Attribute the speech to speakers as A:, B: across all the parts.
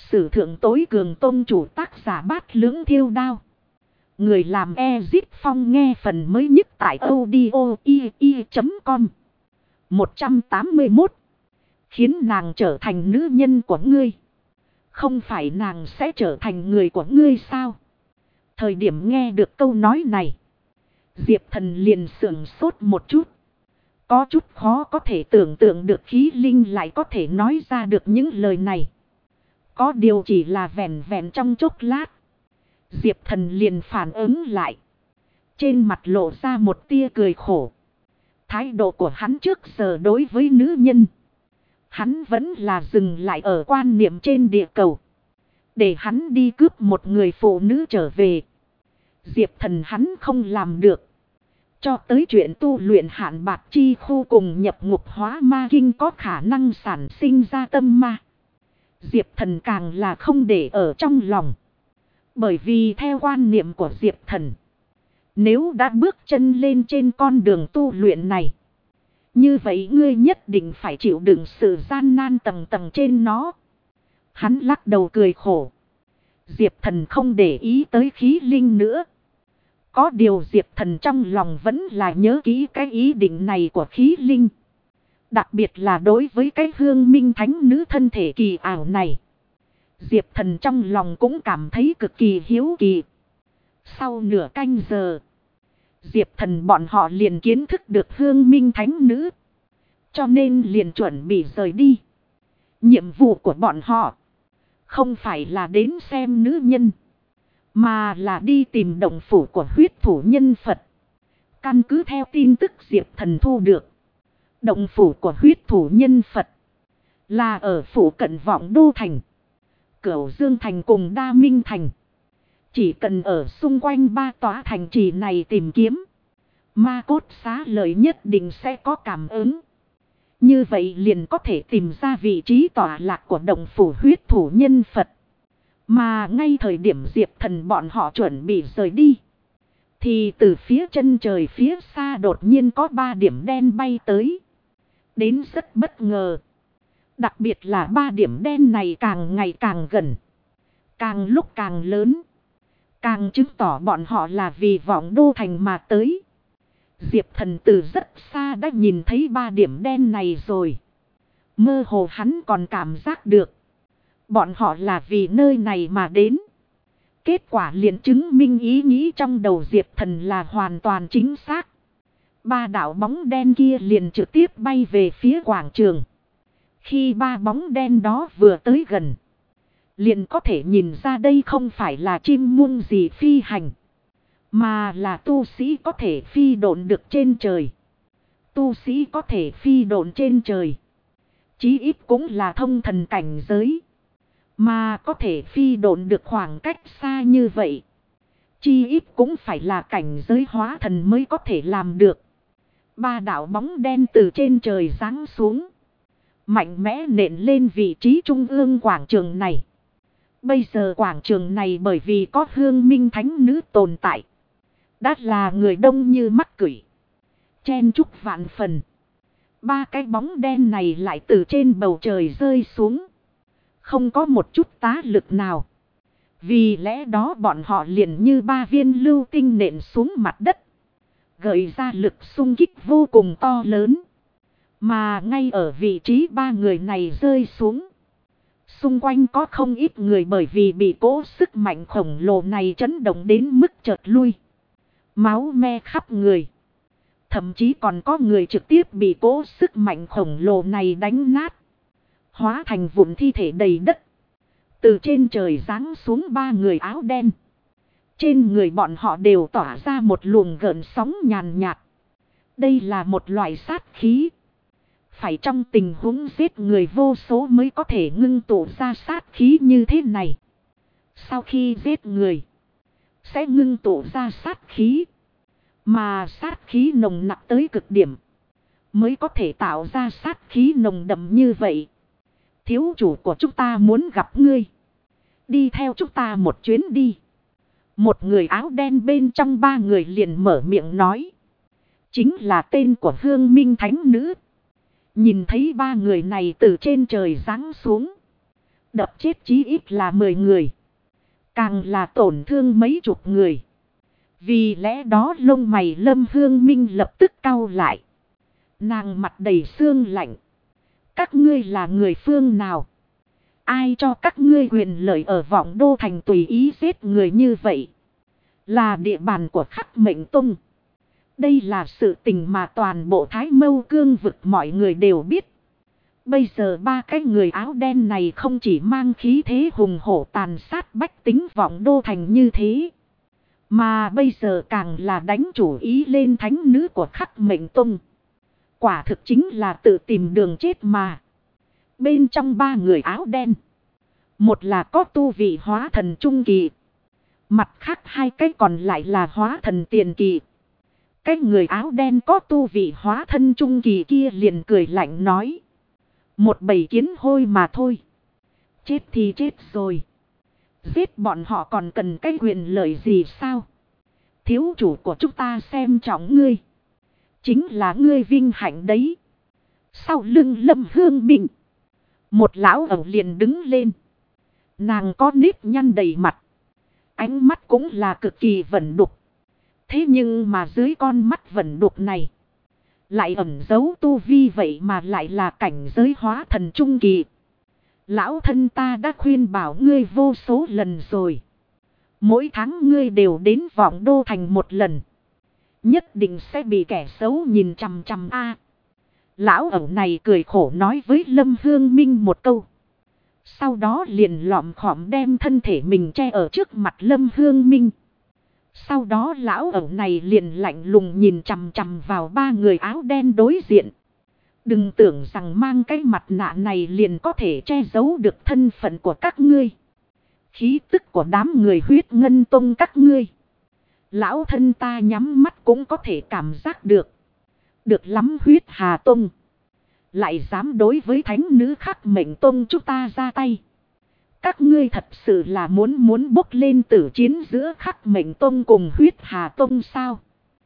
A: sử thượng tối cường tôn chủ, tác giả Bát Lưỡng Thiêu Đao. Người làm Ezip Phong, nghe phần mới nhất tại audio.com. 181. Khiến nàng trở thành nữ nhân của ngươi. Không phải nàng sẽ trở thành người của ngươi sao? Thời điểm nghe được câu nói này, Diệp Thần liền sửng sốt một chút. Có chút khó có thể tưởng tượng được khí linh lại có thể nói ra được những lời này. Có điều chỉ là vẹn vẹn trong chốc lát, Diệp Thần liền phản ứng lại. Trên mặt lộ ra một tia cười khổ. Thái độ của hắn trước giờ đối với nữ nhân, hắn vẫn là dừng lại ở quan niệm trên địa cầu. Để hắn đi cướp một người phụ nữ trở về, Diệp Thần hắn không làm được. Cho tới chuyện tu luyện hạn bạc chi khu cùng nhập ngục hóa ma kinh có khả năng sản sinh ra tâm ma, Diệp Thần càng là không để ở trong lòng. Bởi vì theo quan niệm của Diệp Thần, nếu đã bước chân lên trên con đường tu luyện này, như vậy ngươi nhất định phải chịu đựng sự gian nan tầng tầng trên nó. Hắn lắc đầu cười khổ. Diệp Thần không để ý tới khí linh nữa. Có điều Diệp Thần trong lòng vẫn là nhớ kỹ cái ý định này của khí linh. Đặc biệt là đối với cái hương minh thánh nữ thân thể kỳ ảo này, Diệp Thần trong lòng cũng cảm thấy cực kỳ hiếu kỳ. Sau nửa canh giờ, Diệp Thần bọn họ liền kiến thức được hương minh thánh nữ, cho nên liền chuẩn bị rời đi. Nhiệm vụ của bọn họ không phải là đến xem nữ nhân, mà là đi tìm động phủ của huyết thủ nhân Phật. Căn cứ theo tin tức Diệp Thần thu được, động phủ của huyết thủ nhân Phật là ở phủ cận Vọng Đô Thành, Cửu Dương Thành cùng Đa Minh Thành. Chỉ cần ở xung quanh ba tòa thành trì này tìm kiếm, ma cốt xá lợi nhất định sẽ có cảm ứng. Như vậy liền có thể tìm ra vị trí tọa lạc của động phủ huyết thủ nhân Phật. Mà ngay thời điểm Diệp Thần bọn họ chuẩn bị rời đi, thì từ phía chân trời phía xa đột nhiên có 3 điểm đen bay tới. Đến rất bất ngờ. Đặc biệt là 3 điểm đen này càng ngày càng gần, càng lúc càng lớn, càng chứng tỏ bọn họ là vì Vọng Đô Thành mà tới. Diệp Thần từ rất xa đã nhìn thấy 3 điểm đen này rồi. Mơ hồ hắn còn cảm giác được bọn họ là vì nơi này mà đến. Kết quả liền chứng minh ý nghĩ trong đầu Diệp Thần là hoàn toàn chính xác. 3 đạo bóng đen kia liền trực tiếp bay về phía quảng trường. Khi 3 bóng đen đó vừa tới gần, liền có thể nhìn ra đây không phải là chim muông gì phi hành, mà là tu sĩ có thể phi độn được trên trời. Tu sĩ có thể phi độn trên trời, chí ít cũng là thông thần cảnh giới. Mà có thể phi độn được khoảng cách xa như vậy, chi ít cũng phải là cảnh giới hóa thần mới có thể làm được. 3 đạo bóng đen từ trên trời giáng xuống, mạnh mẽ nện lên vị trí trung ương quảng trường này. Bây giờ quảng trường này bởi vì có hương minh thánh nữ tồn tại, đã là người đông như mắc cửi, chen chúc vạn phần. 3 cái bóng đen này lại từ trên bầu trời rơi xuống, không có một chút tá lực nào. Vì lẽ đó bọn họ liền như 3 viên lưu tinh nện xuống mặt đất, gợi ra lực xung kích vô cùng to lớn. Mà ngay ở vị trí 3 người này rơi xuống, xung quanh có không ít người bởi vì bị cỗ sức mạnh khổng lồ này chấn động đến mức chợt lui, máu me khắp người. Thậm chí còn có người trực tiếp bị cỗ sức mạnh khổng lồ này đánh nát, hóa thành vụn thi thể đầy đất. Từ trên trời giáng xuống 3 người áo đen, trên người bọn họ đều tỏa ra một luồng gợn sóng nhàn nhạt. Đây là một loại sát khí, phải trong tình huống giết người vô số mới có thể ngưng tụ ra sát khí như thế này. Sau khi giết người, sẽ ngưng tụ ra sát khí, mà sát khí nồng nặc tới cực điểm, mới có thể tạo ra sát khí nồng đậm như vậy. Thiếu chủ của chúng ta muốn gặp ngươi, đi theo chúng ta một chuyến đi. Một người áo đen bên trong 3 người liền mở miệng nói, chính là tên của hương minh thánh nữ. Nhìn thấy 3 người này từ trên trời giáng xuống, Đập chết chí ít là 10 người. Càng là tổn thương mấy chục người. Vì lẽ đó lông mày Lâm Hương Minh lập tức cau lại. Nàng mặt đầy sương lạnh. Các ngươi là người phương nào? Ai cho các ngươi quyền lợi ở Vọng Đô Thành tùy ý giết người như vậy? Là địa bàn của Khắc Mệnh Tông. Đây là sự tình mà toàn bộ Thái Mâu Cương vực mọi người đều biết. Bây giờ ba cái người áo đen này không chỉ mang khí thế hùng hổ tàn sát bách tính Vọng Đô Thành như thế. Mà bây giờ càng là đánh chủ ý lên thánh nữ của Khắc Mệnh Tông. Quả thực chính là tự tìm đường chết mà. Bên trong ba người áo đen. Một là có tu vị hóa thần trung kỳ. Mặt khác hai cái còn lại là hóa thần tiền kỳ. Cái người áo đen có tu vị hóa thân trung kỳ kia liền cười lạnh nói. Một bầy kiến hôi mà thôi. Chết thì chết rồi. Giết bọn họ còn cần cái quyền lợi gì sao? Thiếu chủ của chúng ta xem trọng ngươi. Chính là ngươi vinh hạnh đấy. Sau lưng Lâm Hương Minh. Một lão ẩu liền đứng lên. Nàng có nếp nhăn đầy mặt. Ánh mắt cũng là cực kỳ vẩn đục. Thế nhưng mà dưới con mắt vẩn đục này. Lại ẩn giấu tu vi vậy mà lại là cảnh giới hóa thần trung kỳ. Lão thân ta đã khuyên bảo ngươi vô số lần rồi. Mỗi tháng ngươi đều đến Vọng Đô Thành một lần. Nhất định sẽ bị kẻ xấu nhìn chằm chằm a. Lão ẩu này cười khổ nói với Lâm Hương Minh một câu. Sau đó liền lọm khọm đem thân thể mình che ở trước mặt Lâm Hương Minh. Sau đó lão ẩu này liền lạnh lùng nhìn chằm chằm vào ba người áo đen đối diện. Đừng tưởng rằng mang cái mặt nạ này liền có thể che giấu được thân phận của các ngươi. Khí tức của đám người Huyết Ngân Tông các ngươi. Lão thân ta nhắm mắt cũng có thể cảm giác được. Được lắm Huyết Hà Tông. Lại dám đối với thánh nữ Khắc Mệnh Tông chúng ta ra tay. Các ngươi thật sự là muốn bốc lên tử chiến giữa Khắc Mệnh Tông cùng Huyết Hà Tông sao?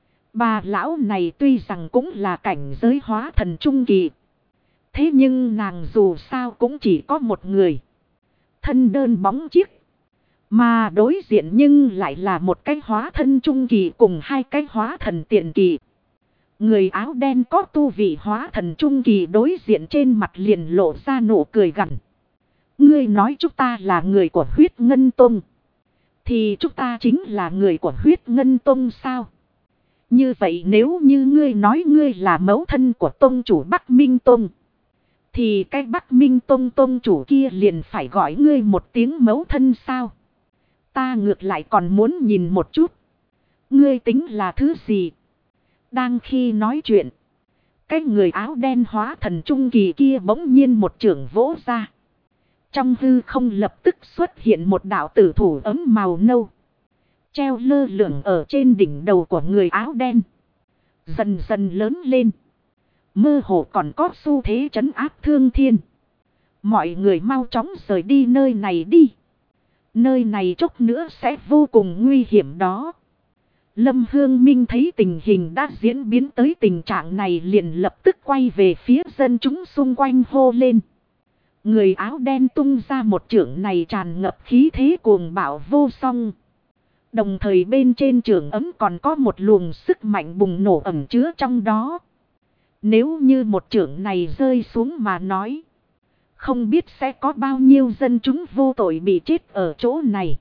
A: Bà lão này tuy rằng cũng là cảnh giới hóa thần trung kỳ. Thế nhưng nàng dù sao cũng chỉ có một người. Thân đơn bóng chiếc. Mà đối diện nhưng lại là một cái hóa thân trung kỳ cùng hai cái hóa thần tiền kỳ. Người áo đen có tu vị hóa thần trung kỳ đối diện trên mặt liền lộ ra nụ cười gằn. Ngươi nói chúng ta là người của Huyết Ngân Tông. Thì chúng ta chính là người của Huyết Ngân Tông sao? Như vậy nếu như ngươi nói ngươi là mẫu thân của tông chủ Bắc Minh Tông. Thì cái Bắc Minh Tông tông chủ kia liền phải gọi ngươi một tiếng mẫu thân sao? Ta ngược lại còn muốn nhìn một chút. Ngươi tính là thứ gì? Đang khi nói chuyện. Cái người áo đen hóa thần trung kỳ kia bỗng nhiên một chưởng vỗ ra. Trong hư không lập tức xuất hiện một đạo tử thủ ấm màu nâu. Treo lơ lửng ở trên đỉnh đầu của người áo đen. Dần dần lớn lên. Mơ hồ còn có xu thế trấn áp thương thiên. Mọi người mau chóng rời đi nơi này đi. Nơi này chốc nữa sẽ vô cùng nguy hiểm đó. Lâm Hương Minh thấy tình hình đã diễn biến tới tình trạng này liền lập tức quay về phía dân chúng xung quanh hô lên. Người áo đen tung ra một chưởng này tràn ngập khí thế cuồng bạo vô song. Đồng thời bên trên chưởng ấm còn có một luồng sức mạnh bùng nổ ẩn chứa trong đó. Nếu như một chưởng này rơi xuống mà nói. Không biết sẽ có bao nhiêu dân chúng vô tội bị chết ở chỗ này.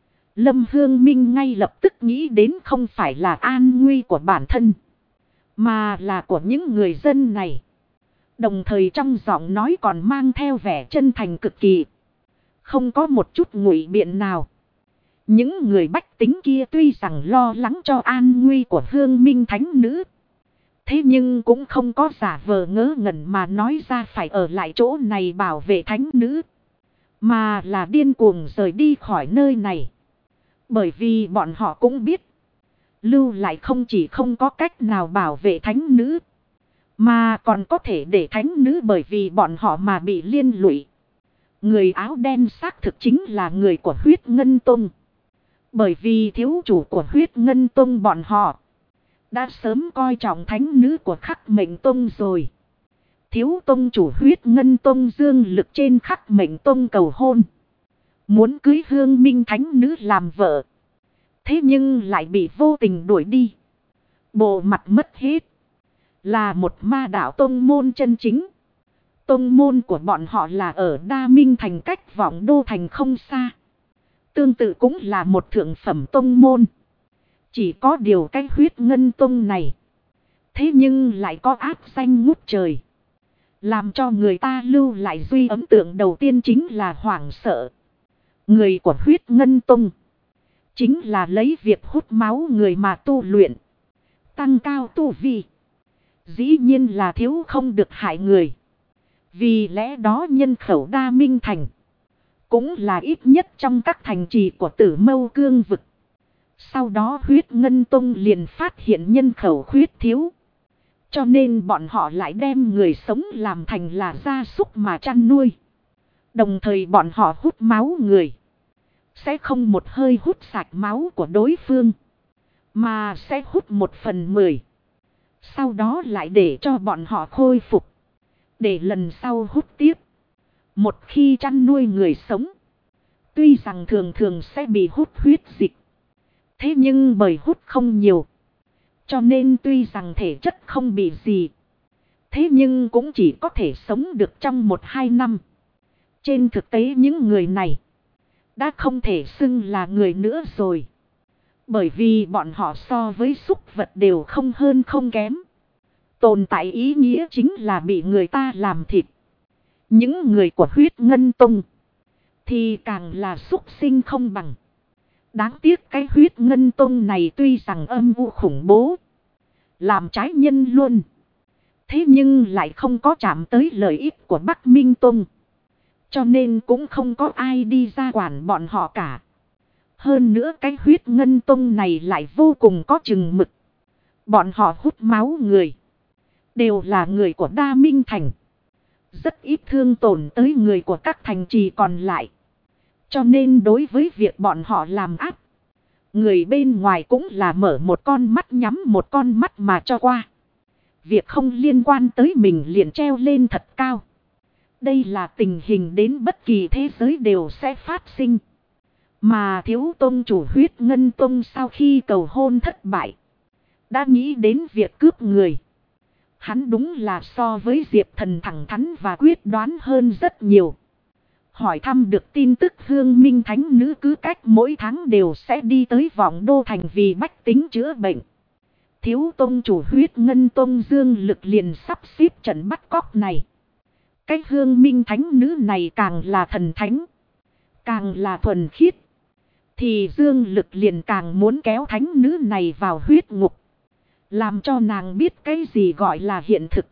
A: Lâm Hương Minh ngay lập tức nghĩ đến không phải là an nguy của bản thân. Mà là của những người dân này. Đồng thời trong giọng nói còn mang theo vẻ chân thành cực kỳ. Không có một chút ngụy biện nào. Những người bách tính kia tuy rằng lo lắng cho an nguy của Hương Minh thánh nữ. Thế nhưng cũng không có giả vờ ngớ ngẩn mà nói ra phải ở lại chỗ này bảo vệ thánh nữ. Mà là điên cuồng rời đi khỏi nơi này. Bởi vì bọn họ cũng biết. Lưu lại không chỉ không có cách nào bảo vệ thánh nữ. Mà còn có thể để thánh nữ bởi vì bọn họ mà bị liên lụy. Người áo đen xác thực chính là người của Huyết Ngân Tông. Bởi vì thiếu chủ của Huyết Ngân Tông bọn họ đã sớm coi trọng thánh nữ của Khắc Mệnh Tông rồi. Thiếu tông chủ Huyết Ngân Tông Dương Lực trên khắc mệnh tông cầu hôn. Muốn cưới Hương Minh Thánh Nữ làm vợ. Thế nhưng lại bị vô tình đuổi đi. Bộ mặt mất hết. Là một ma đạo tông môn chân chính. Tông môn của bọn họ là ở Đa Minh Thành cách Vọng Đô Thành không xa. Tương tự cũng là một thượng phẩm tông môn. Chỉ có điều cái Huyết Ngân Tông này. Thế nhưng lại có áp danh ngút trời. Làm cho người ta lưu lại duy ấn tượng đầu tiên chính là hoảng sợ. Người của Huyết Ngân Tông. Chính là lấy việc hút máu người mà tu luyện. Tăng cao tu vi. Dĩ nhiên là thiếu không được hại người. Vì lẽ đó nhân khẩu Đa Minh Thành. Cũng là ít nhất trong các thành trì của Tử Mâu Cương vực. Sau đó Huyết Ngân Tông liền phát hiện nhân khẩu khuyết thiếu. Cho nên bọn họ lại đem người sống làm thành là gia súc mà chăn nuôi. Đồng thời bọn họ hút máu người. Sẽ không một hơi hút sạch máu của đối phương. Mà sẽ hút 1/10. Sau đó lại để cho bọn họ khôi phục. Để lần sau hút tiếp. Một khi chăn nuôi người sống. Tuy rằng thường thường sẽ bị hút huyết dịch. Thế nhưng bởi hút không nhiều. Cho nên tuy rằng thể chất không bị gì. Thế nhưng cũng chỉ có thể sống được trong 1-2 năm. Trên thực tế những người này. Đã không thể xưng là người nữa rồi. Bởi vì bọn họ so với súc vật đều không hơn không kém. Tồn tại ý nghĩa chính là bị người ta làm thịt. Những người của Huyết Ngân Tông. Thì càng là súc sinh không bằng. Đáng tiếc cái Huyết Ngân Tông này tuy rằng âm u khủng bố. Làm trái nhân luôn. Thế nhưng lại không có chạm tới lợi ích của Bắc Minh Tông. Cho nên cũng không có ai đi ra quản bọn họ cả. Hơn nữa cái Huyết Ngân Tông này lại vô cùng có chừng mực. Bọn họ hút máu người. Đều là người của Đa Minh Thành. Rất ít thương tổn tới người của các thành trì còn lại. Cho nên đối với việc bọn họ làm ác. Người bên ngoài cũng là mở một con mắt nhắm một con mắt mà cho qua. Việc không liên quan tới mình liền treo lên thật cao. Đây là tình hình đến bất kỳ thế giới đều sẽ phát sinh. Mà thiếu tông chủ Huyết Ngân Tông sau khi cầu hôn thất bại. Đã nghĩ đến việc cướp người. Hắn đúng là so với Diệp Thần thẳng thắn và quyết đoán hơn rất nhiều. Hỏi thăm được tin tức Hương Minh Thánh Nữ cứ cách mỗi tháng đều sẽ đi tới Vọng Đô Thành vì bách tính chữa bệnh. Thiếu tông chủ Huyết Ngân Tông Dương Lực liền sắp xếp trận bắt cóc này. Cái Hương Minh Thánh Nữ này càng là thần thánh. Càng là thuần khiết. Thì Dương Lực liền càng muốn kéo thánh nữ này vào huyết ngục. Làm cho nàng biết cái gì gọi là hiện thực.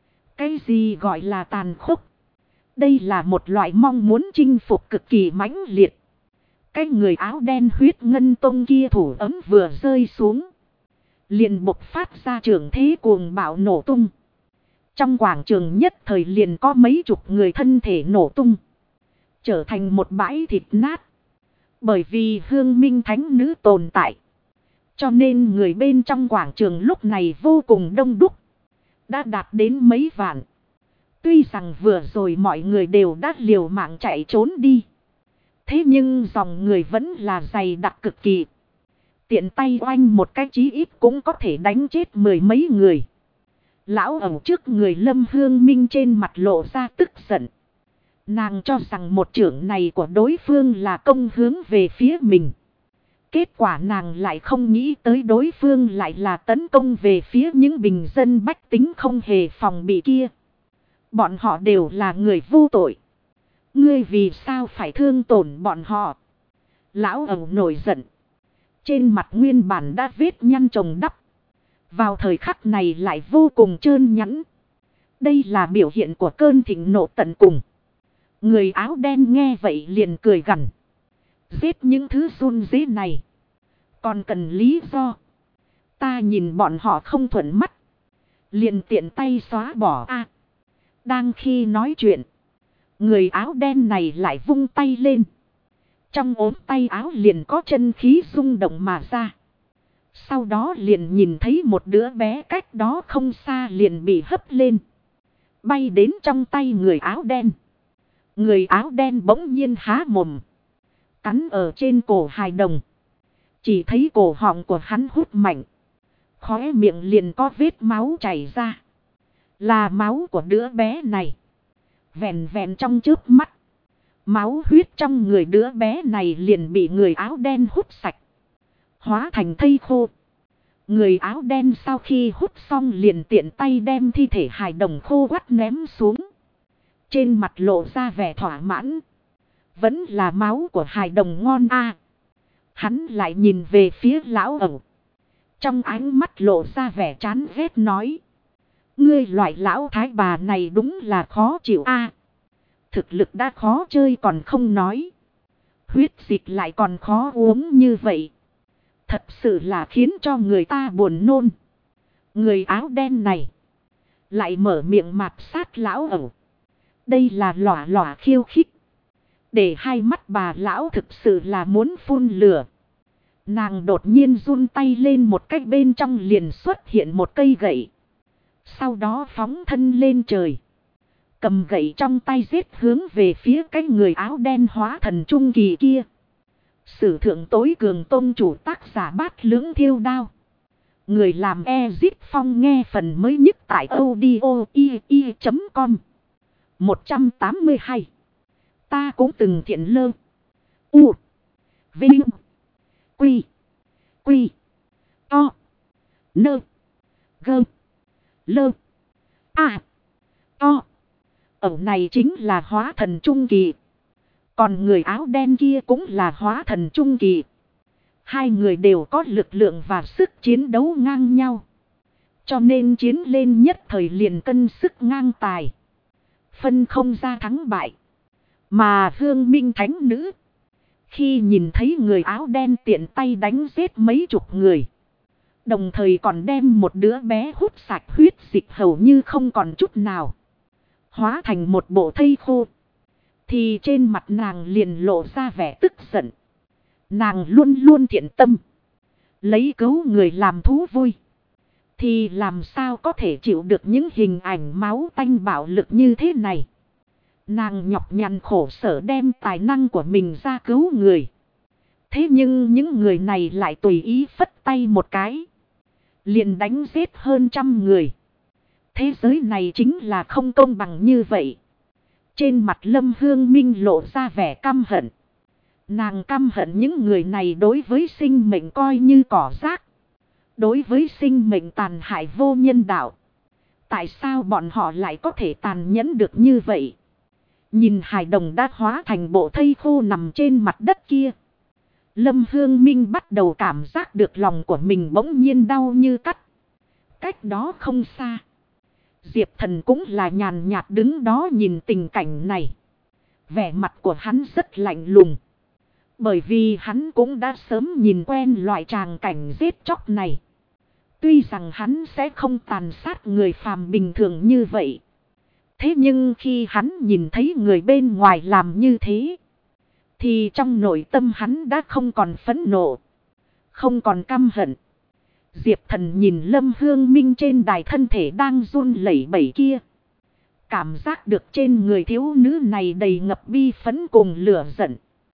A: Cái gì gọi là tàn khốc. Đây là một loại mong muốn chinh phục cực kỳ mãnh liệt. Cái người áo đen Huyết Ngân Tông kia thủ ấm vừa rơi xuống. Liền bộc phát ra trường thế cuồng bạo nổ tung. Trong quảng trường nhất thời liền có mấy chục người thân thể nổ tung. Trở thành một bãi thịt nát. Bởi vì Hương Minh Thánh Nữ tồn tại. Cho nên người bên trong quảng trường lúc này vô cùng đông đúc. Đã đạt đến mấy vạn. Tuy rằng vừa rồi mọi người đều đã liều mạng chạy trốn đi. Thế nhưng dòng người vẫn là dày đặc cực kỳ. Tiện tay oanh một cái chí ít cũng có thể đánh chết 10 mấy người. Lão ẩu trước người Lâm Hương Minh trên mặt lộ ra tức giận. Nàng cho rằng một chưởng này của đối phương là công hướng về phía mình. Kết quả nàng lại không nghĩ tới đối phương lại là tấn công về phía những bình dân bách tính không hề phòng bị kia. Bọn họ đều là người vô tội. Ngươi vì sao phải thương tổn bọn họ? Lão ẩu nổi giận. Trên mặt nguyên bản đã vết nhăn chồng đắp. Vào thời khắc này lại vô cùng trơn nhẵn. Đây là biểu hiện của cơn thịnh nộ tận cùng. Người áo đen nghe vậy liền cười gằn. Giết những thứ run rế này. Còn cần lý do. Ta nhìn bọn họ không thuận mắt. Liền tiện tay xóa bỏ a. Đang khi nói chuyện. Người áo đen này lại vung tay lên. Trong ốm tay áo liền có chân khí rung động mà ra. Sau đó liền nhìn thấy một đứa bé cách đó không xa liền bị hấp lên. bay đến trong tay người áo đen. Người áo đen bỗng nhiên há mồm, cắn ở trên cổ hài đồng. Chỉ thấy cổ họng của hắn hút mạnh, khóe miệng liền có vết máu chảy ra. Là máu của đứa bé này. Vẹn vẹn trong chớp mắt, máu huyết trong người đứa bé này liền bị người áo đen hút sạch, hóa thành thây khô. Người áo đen sau khi hút xong liền tiện tay đem thi thể hài đồng khô quắt ném xuống. Trên mặt lộ ra vẻ thỏa mãn. Vẫn là máu của hài đồng ngon a. Hắn lại nhìn về phía lão ẩu. Trong ánh mắt lộ ra vẻ chán ghét nói. Ngươi loại lão thái bà này đúng là khó chịu a. Thực lực đã khó chơi còn không nói, huyết dịch lại còn khó uống như vậy. Thật sự là khiến cho người ta buồn nôn. Người áo đen này lại mở miệng mạt sát lão ẩu. Đây là lỏa lỏa khiêu khích. Để hai mắt bà lão thực sự là muốn phun lửa. Nàng đột nhiên run tay lên một cách, bên trong liền xuất hiện một cây gậy. Sau đó phóng thân lên trời, cầm gậy trong tay giết hướng về phía cái người áo đen hóa thần trung kỳ kia. Sử thượng tối cường tôn chủ, tác giả Bát Lưỡng Thiêu Đao. Người làm Ezit Phong, nghe phần mới nhất tại audio.com. 182. Ta cũng từng thiện lơ. U. Vinh. Quy. Quy. To. Nơ. Gơ. Lơ. À. To. Ẩu này chính là hóa thần trung kỳ. Còn người áo đen kia cũng là hóa thần trung kỳ. Hai người đều có lực lượng và sức chiến đấu ngang nhau. Cho nên chiến lên nhất thời liền cân sức ngang tài, phân không ra thắng bại. Mà Hương Minh Thánh Nữ, khi nhìn thấy người áo đen tiện tay đánh giết mấy chục người, đồng thời còn đem một đứa bé hút sạch huyết dịch hầu như không còn chút nào, hóa thành một bộ thây khô, thì trên mặt nàng liền lộ ra vẻ tức giận. Nàng luôn luôn thiện tâm, lấy cứu người làm thú vui, thì làm sao có thể chịu được những hình ảnh máu tanh bạo lực như thế này. Nàng nhọc nhằn khổ sở đem tài năng của mình ra cứu người. Thế nhưng những người này lại tùy ý phất tay một cái, liền đánh giết hơn 100 người. Thế giới này chính là không công bằng như vậy. Trên mặt Lâm Hương Minh lộ ra vẻ căm hận. Nàng căm hận những người này đối với sinh mệnh coi như cỏ rác, đối với sinh mệnh tàn hại vô nhân đạo. Tại sao bọn họ lại có thể tàn nhẫn được như vậy? Nhìn hài đồng đã hóa thành bộ thây khô nằm trên mặt đất kia, Lâm Hương Minh bắt đầu cảm giác được lòng của mình bỗng nhiên đau như cắt. Cách đó không xa, Diệp Thần cũng là nhàn nhạt đứng đó nhìn tình cảnh này. Vẻ mặt của hắn rất lạnh lùng, bởi vì hắn cũng đã sớm nhìn quen loại tràng cảnh giết chóc này. Tuy rằng hắn sẽ không tàn sát người phàm bình thường như vậy, thế nhưng khi hắn nhìn thấy người bên ngoài làm như thế, thì trong nội tâm hắn đã không còn phẫn nộ, không còn căm hận. Diệp Thần nhìn Lâm Hương Minh trên đài thân thể đang run lẩy bẩy kia, cảm giác được trên người thiếu nữ này đầy ngập bi phẫn cùng lửa giận.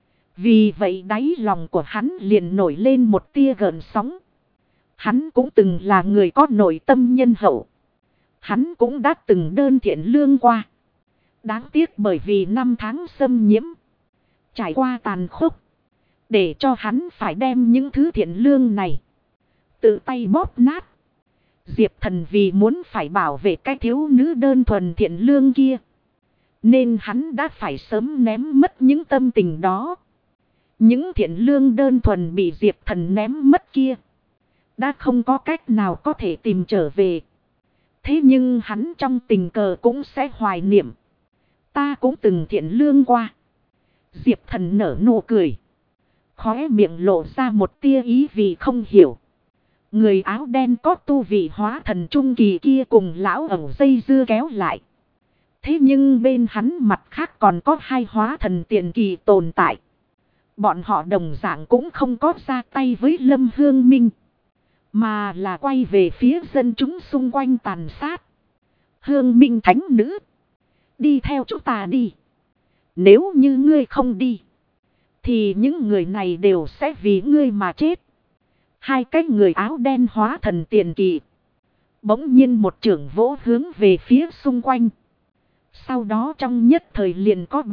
A: Vì vậy đáy lòng của hắn liền nổi lên một tia gợn sóng. Hắn cũng từng là người có nội tâm nhân hậu. Hắn cũng đã từng đơn thiện lương qua. Đáng tiếc bởi vì năm tháng xâm nhiễm, trải qua tàn khốc, để cho hắn phải đem những thứ thiện lương này tự tay bóp nát. Diệp Thần vì muốn phải bảo vệ cái thiếu nữ đơn thuần thiện lương kia, nên hắn đã phải sớm ném mất những tâm tình đó. Những thiện lương đơn thuần bị Diệp Thần ném mất kia, đã không có cách nào có thể tìm trở về. Thế nhưng hắn trong tình cờ cũng sẽ hoài niệm. Ta cũng từng thiện lương qua. Diệp Thần nở nụ cười, khóe miệng lộ ra một tia ý vị không hiểu. Người áo đen có tu vị hóa thần trung kỳ kia cùng lão ẩu dây dưa kéo lại. Thế nhưng bên hắn mặt khác còn có hai hóa thần tiền kỳ tồn tại. Bọn họ đồng dạng cũng không có ra tay với Lâm Hương Minh, mà là quay về phía dân chúng xung quanh tàn sát. Hương Minh thánh nữ. Đi theo chúng ta đi. Nếu như ngươi không đi. Thì những người này đều sẽ vì ngươi mà chết. Hai cái người áo đen hóa thần tiền kỳ. Bỗng nhiên một chưởng vỗ hướng về phía xung quanh. Sau đó trong nhất thời liền có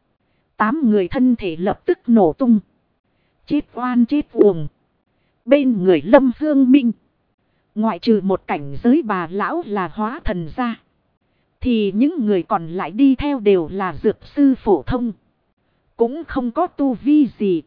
A: 7-8 người thân thể lập tức nổ tung. Chết oan chết uổng. Bên người Lâm Hương Minh. Ngoại trừ một cảnh giới bà lão là hóa thần ra. Thì những người còn lại đi theo đều là dược sư phổ thông. Cũng không có tu vi gì.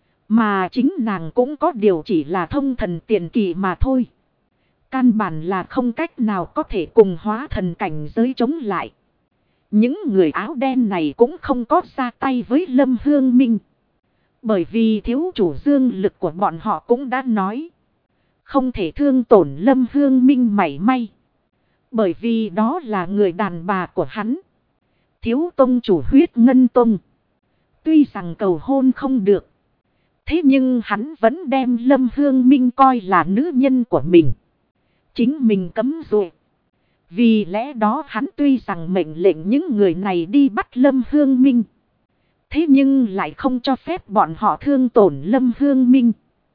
A: Mà chính nàng cũng có điều chỉ là thông thần tiền kỳ mà thôi. Căn bản là không cách nào có thể cùng hóa thần cảnh giới chống lại. Những người áo đen này cũng không có ra tay với Lâm Hương Minh. Bởi vì thiếu chủ dương lực của bọn họ cũng đã nói. Không thể thương tổn Lâm Hương Minh mảy may. Bởi vì đó là người đàn bà của hắn. Thiếu tông chủ huyết ngân tông. Tuy rằng cầu hôn không được. Thế nhưng hắn vẫn đem Lâm Hương Minh coi là nữ nhân của mình. Chính mình cấm rồi. Vì lẽ đó hắn tuy rằng mệnh lệnh những người này đi bắt Lâm Hương Minh. Thế nhưng lại không cho phép bọn họ thương tổn Lâm Hương Minh.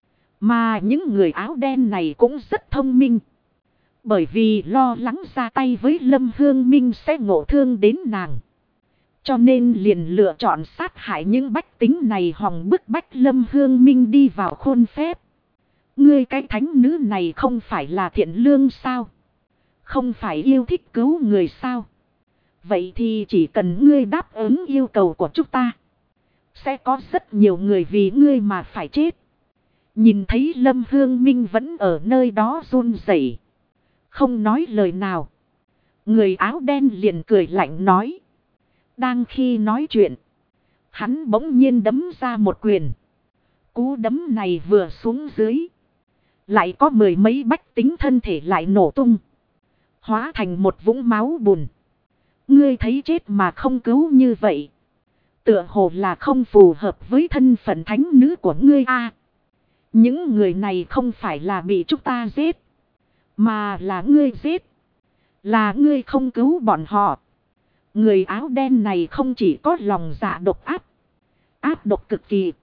A: Mà những người áo đen này cũng rất thông minh. Bởi vì lo lắng ra tay với Lâm Hương Minh sẽ ngộ thương đến nàng. Cho nên liền lựa chọn sát hại những bách tính này hòng bức bách Lâm Hương Minh đi vào khuôn phép. Ngươi cái thánh nữ này không phải là thiện lương sao? Không phải yêu thích cứu người sao? Vậy thì chỉ cần ngươi đáp ứng yêu cầu của chúng ta. Sẽ có rất nhiều người vì ngươi mà phải chết. Nhìn thấy Lâm Hương Minh vẫn ở nơi đó run rẩy, không nói lời nào. Người áo đen liền cười lạnh nói. Đang khi nói chuyện, hắn bỗng nhiên đấm ra một quyền. Cú đấm này vừa xuống dưới, lại có 10 mấy bách tính thân thể lại nổ tung. Hóa thành một vũng máu bùn. Ngươi thấy chết mà không cứu như vậy. Tựa hồ là không phù hợp với thân phận thánh nữ của ngươi a. Những người này không phải là bị chúng ta giết. Mà là ngươi giết. Là ngươi không cứu bọn họ. Người áo đen này không chỉ có lòng dạ độc ác. Ác độc cực kỳ.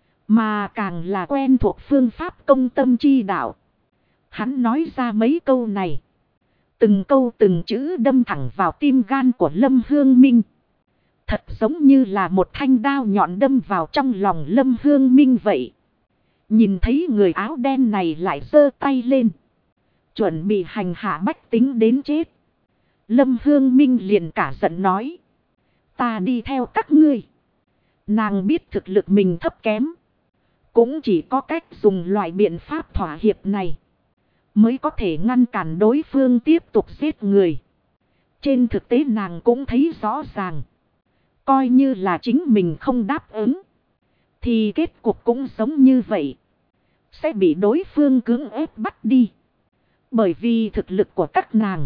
A: Mà càng là quen thuộc phương pháp công tâm chi đạo. Hắn nói ra mấy câu này. Từng câu từng chữ đâm thẳng vào tim gan của Lâm Hương Minh. Thật giống như là một thanh đao nhọn đâm vào trong lòng Lâm Hương Minh vậy. Nhìn thấy người áo đen này lại giơ tay lên. Chuẩn bị hành hạ bách tính đến chết. Lâm Hương Minh liền cả giận nói. Ta đi theo các ngươi. Nàng biết thực lực mình thấp kém. Cũng chỉ có cách dùng loại biện pháp thỏa hiệp này. Mới có thể ngăn cản đối phương tiếp tục giết người. Trên thực tế nàng cũng thấy rõ ràng. Coi như là chính mình không đáp ứng. Thì kết cục cũng giống như vậy. Sẽ bị đối phương cưỡng ép bắt đi. Bởi vì thực lực của các nàng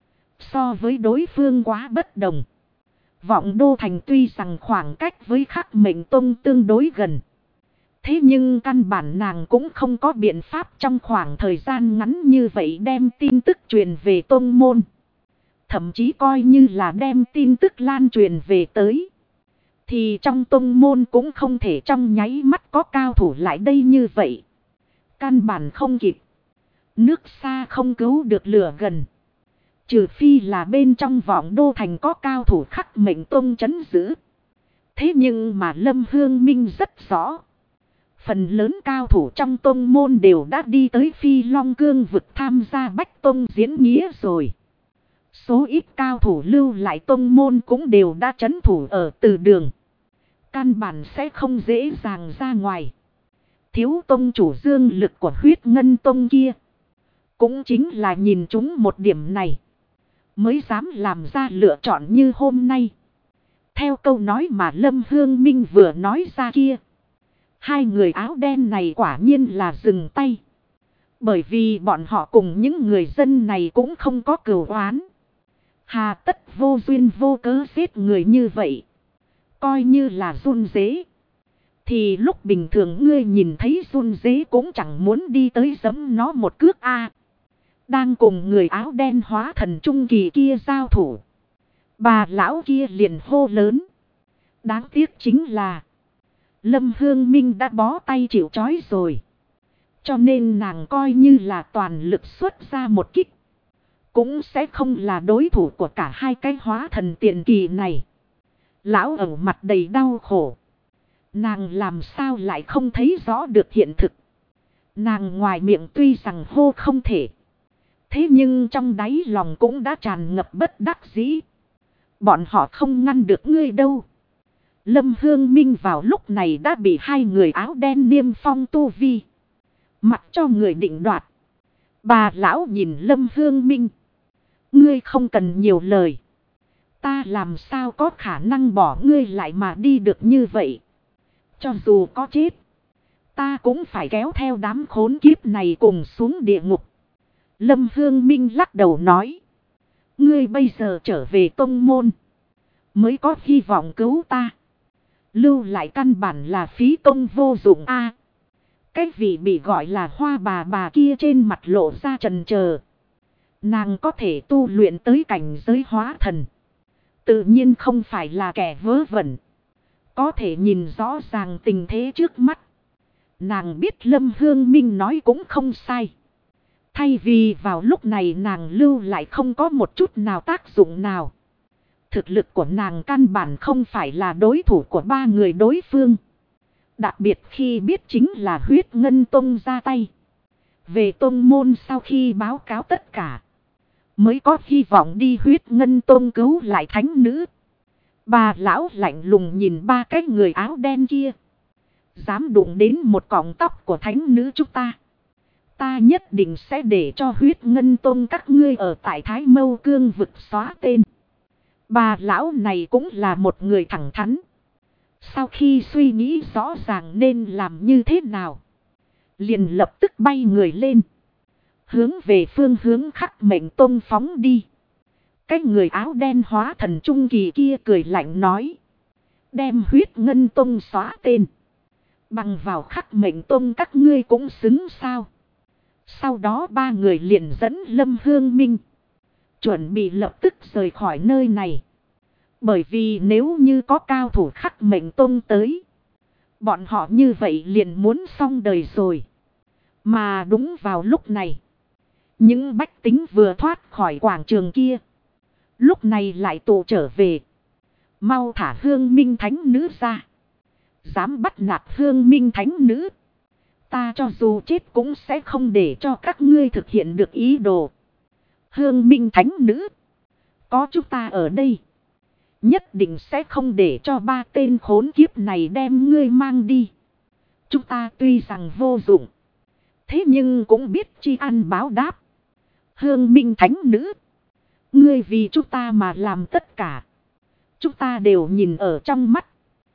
A: so với đối phương quá bất đồng. Vọng Đô Thành tuy rằng khoảng cách với Khắc Mệnh Tông tương đối gần. Thế nhưng căn bản nàng cũng không có biện pháp trong khoảng thời gian ngắn như vậy đem tin tức truyền về tông môn. Thậm chí coi như là đem tin tức lan truyền về tới. Thì trong tông môn cũng không thể trong nháy mắt có cao thủ lại đây như vậy. Căn bản không kịp. Nước xa không cứu được lửa gần. Trừ phi là bên trong Vọng Đô Thành có cao thủ Khắc Mệnh Tông trấn giữ. Thế nhưng mà Lâm Hương Minh rất rõ. Phần lớn cao thủ trong tông môn đều đã đi tới Phi Long Cương vực tham gia Bách Tông diễn nghĩa rồi. Số ít cao thủ lưu lại tông môn cũng đều đã trấn thủ ở từ đường. Căn bản sẽ không dễ dàng ra ngoài. Thiếu tông chủ dương lực của huyết ngân tông kia. Cũng chính là nhìn chúng một điểm này. Mới dám làm ra lựa chọn như hôm nay. Theo câu nói mà Lâm Hương Minh vừa nói ra kia. Hai người áo đen này quả nhiên là dừng tay. Bởi vì bọn họ cùng những người dân này cũng không có cừu oán. Hà tất vô duyên vô cớ giết người như vậy. Coi như là run dế. Thì lúc bình thường ngươi nhìn thấy run dế cũng chẳng muốn đi tới giẫm nó một cước a. Đang cùng người áo đen hóa thần trung kỳ kia giao thủ. Bà lão kia liền hô lớn. Đáng tiếc chính là Lâm Hương Minh đã bó tay chịu trói rồi. Cho nên nàng coi như là toàn lực xuất ra một kích. Cũng sẽ không là đối thủ của cả hai cái hóa thần tiền kỳ này. Lão ở mặt đầy đau khổ. Nàng làm sao lại không thấy rõ được hiện thực. Nàng ngoài miệng tuy rằng hô không thể. Thế nhưng trong đáy lòng cũng đã tràn ngập bất đắc dĩ. Bọn họ không ngăn được ngươi đâu. Lâm Hương Minh vào lúc này đã bị hai người áo đen niêm phong tu vi. Mặc cho người định đoạt. Bà lão nhìn Lâm Hương Minh. Ngươi không cần nhiều lời. Ta làm sao có khả năng bỏ ngươi lại mà đi được như vậy. Cho dù có chết. Ta cũng phải kéo theo đám khốn kiếp này cùng xuống địa ngục. Lâm Hương Minh lắc đầu nói. Ngươi bây giờ trở về tông môn. Mới có hy vọng cứu ta. Lưu lại căn bản là phí công vô dụng a. Cái vị bị gọi là hoa bà kia trên mặt lộ ra trần chờ. Nàng có thể tu luyện tới cảnh giới hóa thần. Tự nhiên không phải là kẻ vớ vẩn. Có thể nhìn rõ ràng tình thế trước mắt. Nàng biết Lâm Hương Minh nói cũng không sai. Thay vì vào lúc này nàng lưu lại không có một chút nào tác dụng nào. Thực lực của nàng căn bản không phải là đối thủ của ba người đối phương. Đặc biệt khi biết chính là Huyết Ngân Tông ra tay. Về tông môn sau khi báo cáo tất cả. Mới có hy vọng đi Huyết Ngân Tông cứu lại thánh nữ. Bà lão lạnh lùng nhìn ba cái người áo đen kia. Dám đụng đến một cọng tóc của thánh nữ chúng ta. Ta nhất định sẽ để cho Huyết Ngân Tông các ngươi ở tại Thái Mâu Cương vực xóa tên. Bà lão này cũng là một người thẳng thắn. Sau khi suy nghĩ rõ ràng nên làm như thế nào. Liền lập tức bay người lên. Hướng về phương hướng Khắc Mệnh Tông phóng đi. Cái người áo đen hóa thần trung kỳ kia cười lạnh nói. Đem Huyết Ngân Tông xóa tên. Bằng vào Khắc Mệnh Tông các ngươi cũng xứng sao. Sau đó ba người liền dẫn Lâm Hương Minh. Chuẩn bị lập tức rời khỏi nơi này. Bởi vì nếu như có cao thủ Khắc Mệnh Tông tới. Bọn họ như vậy liền muốn xong đời rồi. Mà đúng vào lúc này. Những bách tính vừa thoát khỏi quảng trường kia. Lúc này lại tụ trở về. Mau thả Hương Minh Thánh Nữ ra. Dám bắt nạt Hương Minh Thánh Nữ. Ta cho dù chết cũng sẽ không để cho các ngươi thực hiện được ý đồ. Hương Minh Thánh Nữ. Có chúng ta ở đây. Nhất định sẽ không để cho ba tên khốn kiếp này đem ngươi mang đi. Chúng ta tuy rằng vô dụng. Thế nhưng cũng biết tri ăn báo đáp. Hương Minh Thánh Nữ. Ngươi vì chúng ta mà làm tất cả. Chúng ta đều nhìn ở trong mắt.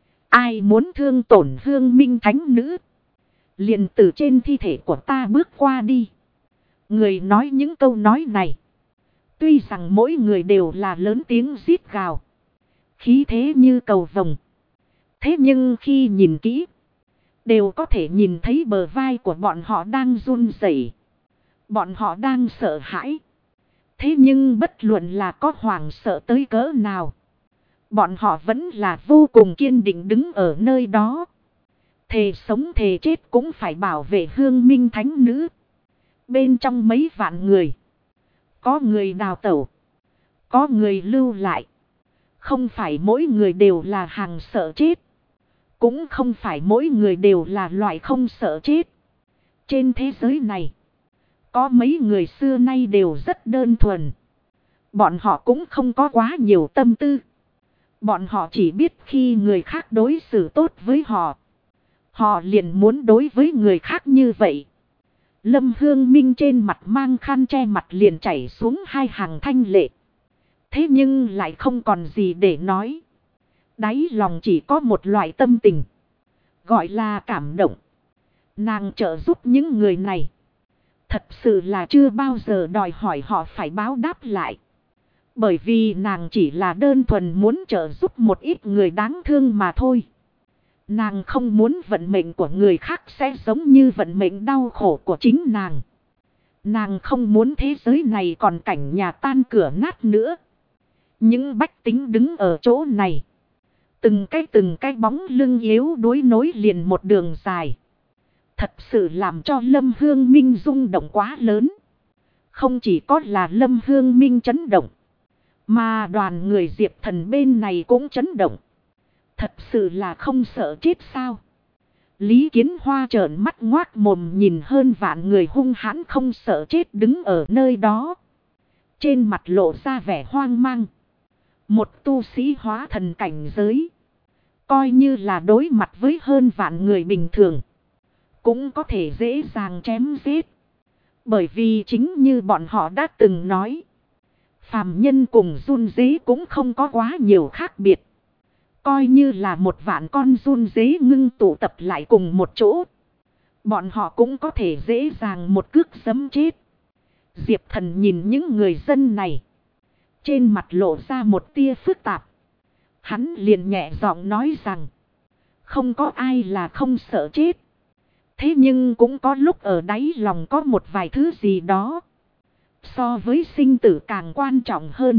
A: Ai muốn thương tổn Hương Minh Thánh Nữ. Liền từ trên thi thể của ta bước qua đi. Người nói những câu nói này. Tuy rằng mỗi người đều là lớn tiếng rít gào. Khí thế như cầu vồng. Thế nhưng khi nhìn kỹ. Đều có thể nhìn thấy bờ vai của bọn họ đang run rẩy. Bọn họ đang sợ hãi. Thế nhưng bất luận là có hoảng sợ tới cỡ nào. Bọn họ vẫn là vô cùng kiên định đứng ở nơi đó. Thề sống thề chết cũng phải bảo vệ Hương Minh Thánh Nữ. Bên trong mấy vạn người. Có người đào tẩu. Có người lưu lại. Không phải mỗi người đều là hàng sợ chết. Cũng không phải mỗi người đều là loại không sợ chết. Trên thế giới này. Có mấy người xưa nay đều rất đơn thuần. Bọn họ cũng không có quá nhiều tâm tư. Bọn họ chỉ biết khi người khác đối xử tốt với họ. Họ liền muốn đối với người khác như vậy. Lâm Hương Minh trên mặt mang khăn che mặt liền chảy xuống hai hàng thanh lệ. Thế nhưng lại không còn gì để nói. Đáy lòng chỉ có một loại tâm tình. Gọi là cảm động. Nàng trợ giúp những người này. Thật sự là chưa bao giờ đòi hỏi họ phải báo đáp lại. Bởi vì nàng chỉ là đơn thuần muốn trợ giúp một ít người đáng thương mà thôi. Nàng không muốn vận mệnh của người khác sẽ giống như vận mệnh đau khổ của chính nàng. Nàng không muốn thế giới này còn cảnh nhà tan cửa nát nữa. Những bách tính đứng ở chỗ này. Từng cái bóng lưng yếu đuối nối liền một đường dài. Thật sự làm cho Lâm Hương Minh rung động quá lớn. Không chỉ có là Lâm Hương Minh chấn động. Mà đoàn người Diệp Thần bên này cũng chấn động. Thật sự là không sợ chết sao. Lý Kiến Hoa trợn mắt ngoác mồm nhìn hơn vạn người hung hãn không sợ chết đứng ở nơi đó. Trên mặt lộ ra vẻ hoang mang. Một tu sĩ hóa thần cảnh giới. Coi như là đối mặt với hơn vạn người bình thường. Cũng có thể dễ dàng chém giết. Bởi vì chính như bọn họ đã từng nói. Phàm nhân cùng run dế cũng không có quá nhiều khác biệt. Coi như là một vạn con run dế ngưng tụ tập lại cùng một chỗ. Bọn họ cũng có thể dễ dàng một cước giẫm chết. Diệp Thần nhìn những người dân này. Trên mặt lộ ra một tia phức tạp. Hắn liền nhẹ giọng nói rằng. Không có ai là không sợ chết. Thế nhưng cũng có lúc ở đáy lòng có một vài thứ gì đó. So với sinh tử càng quan trọng hơn.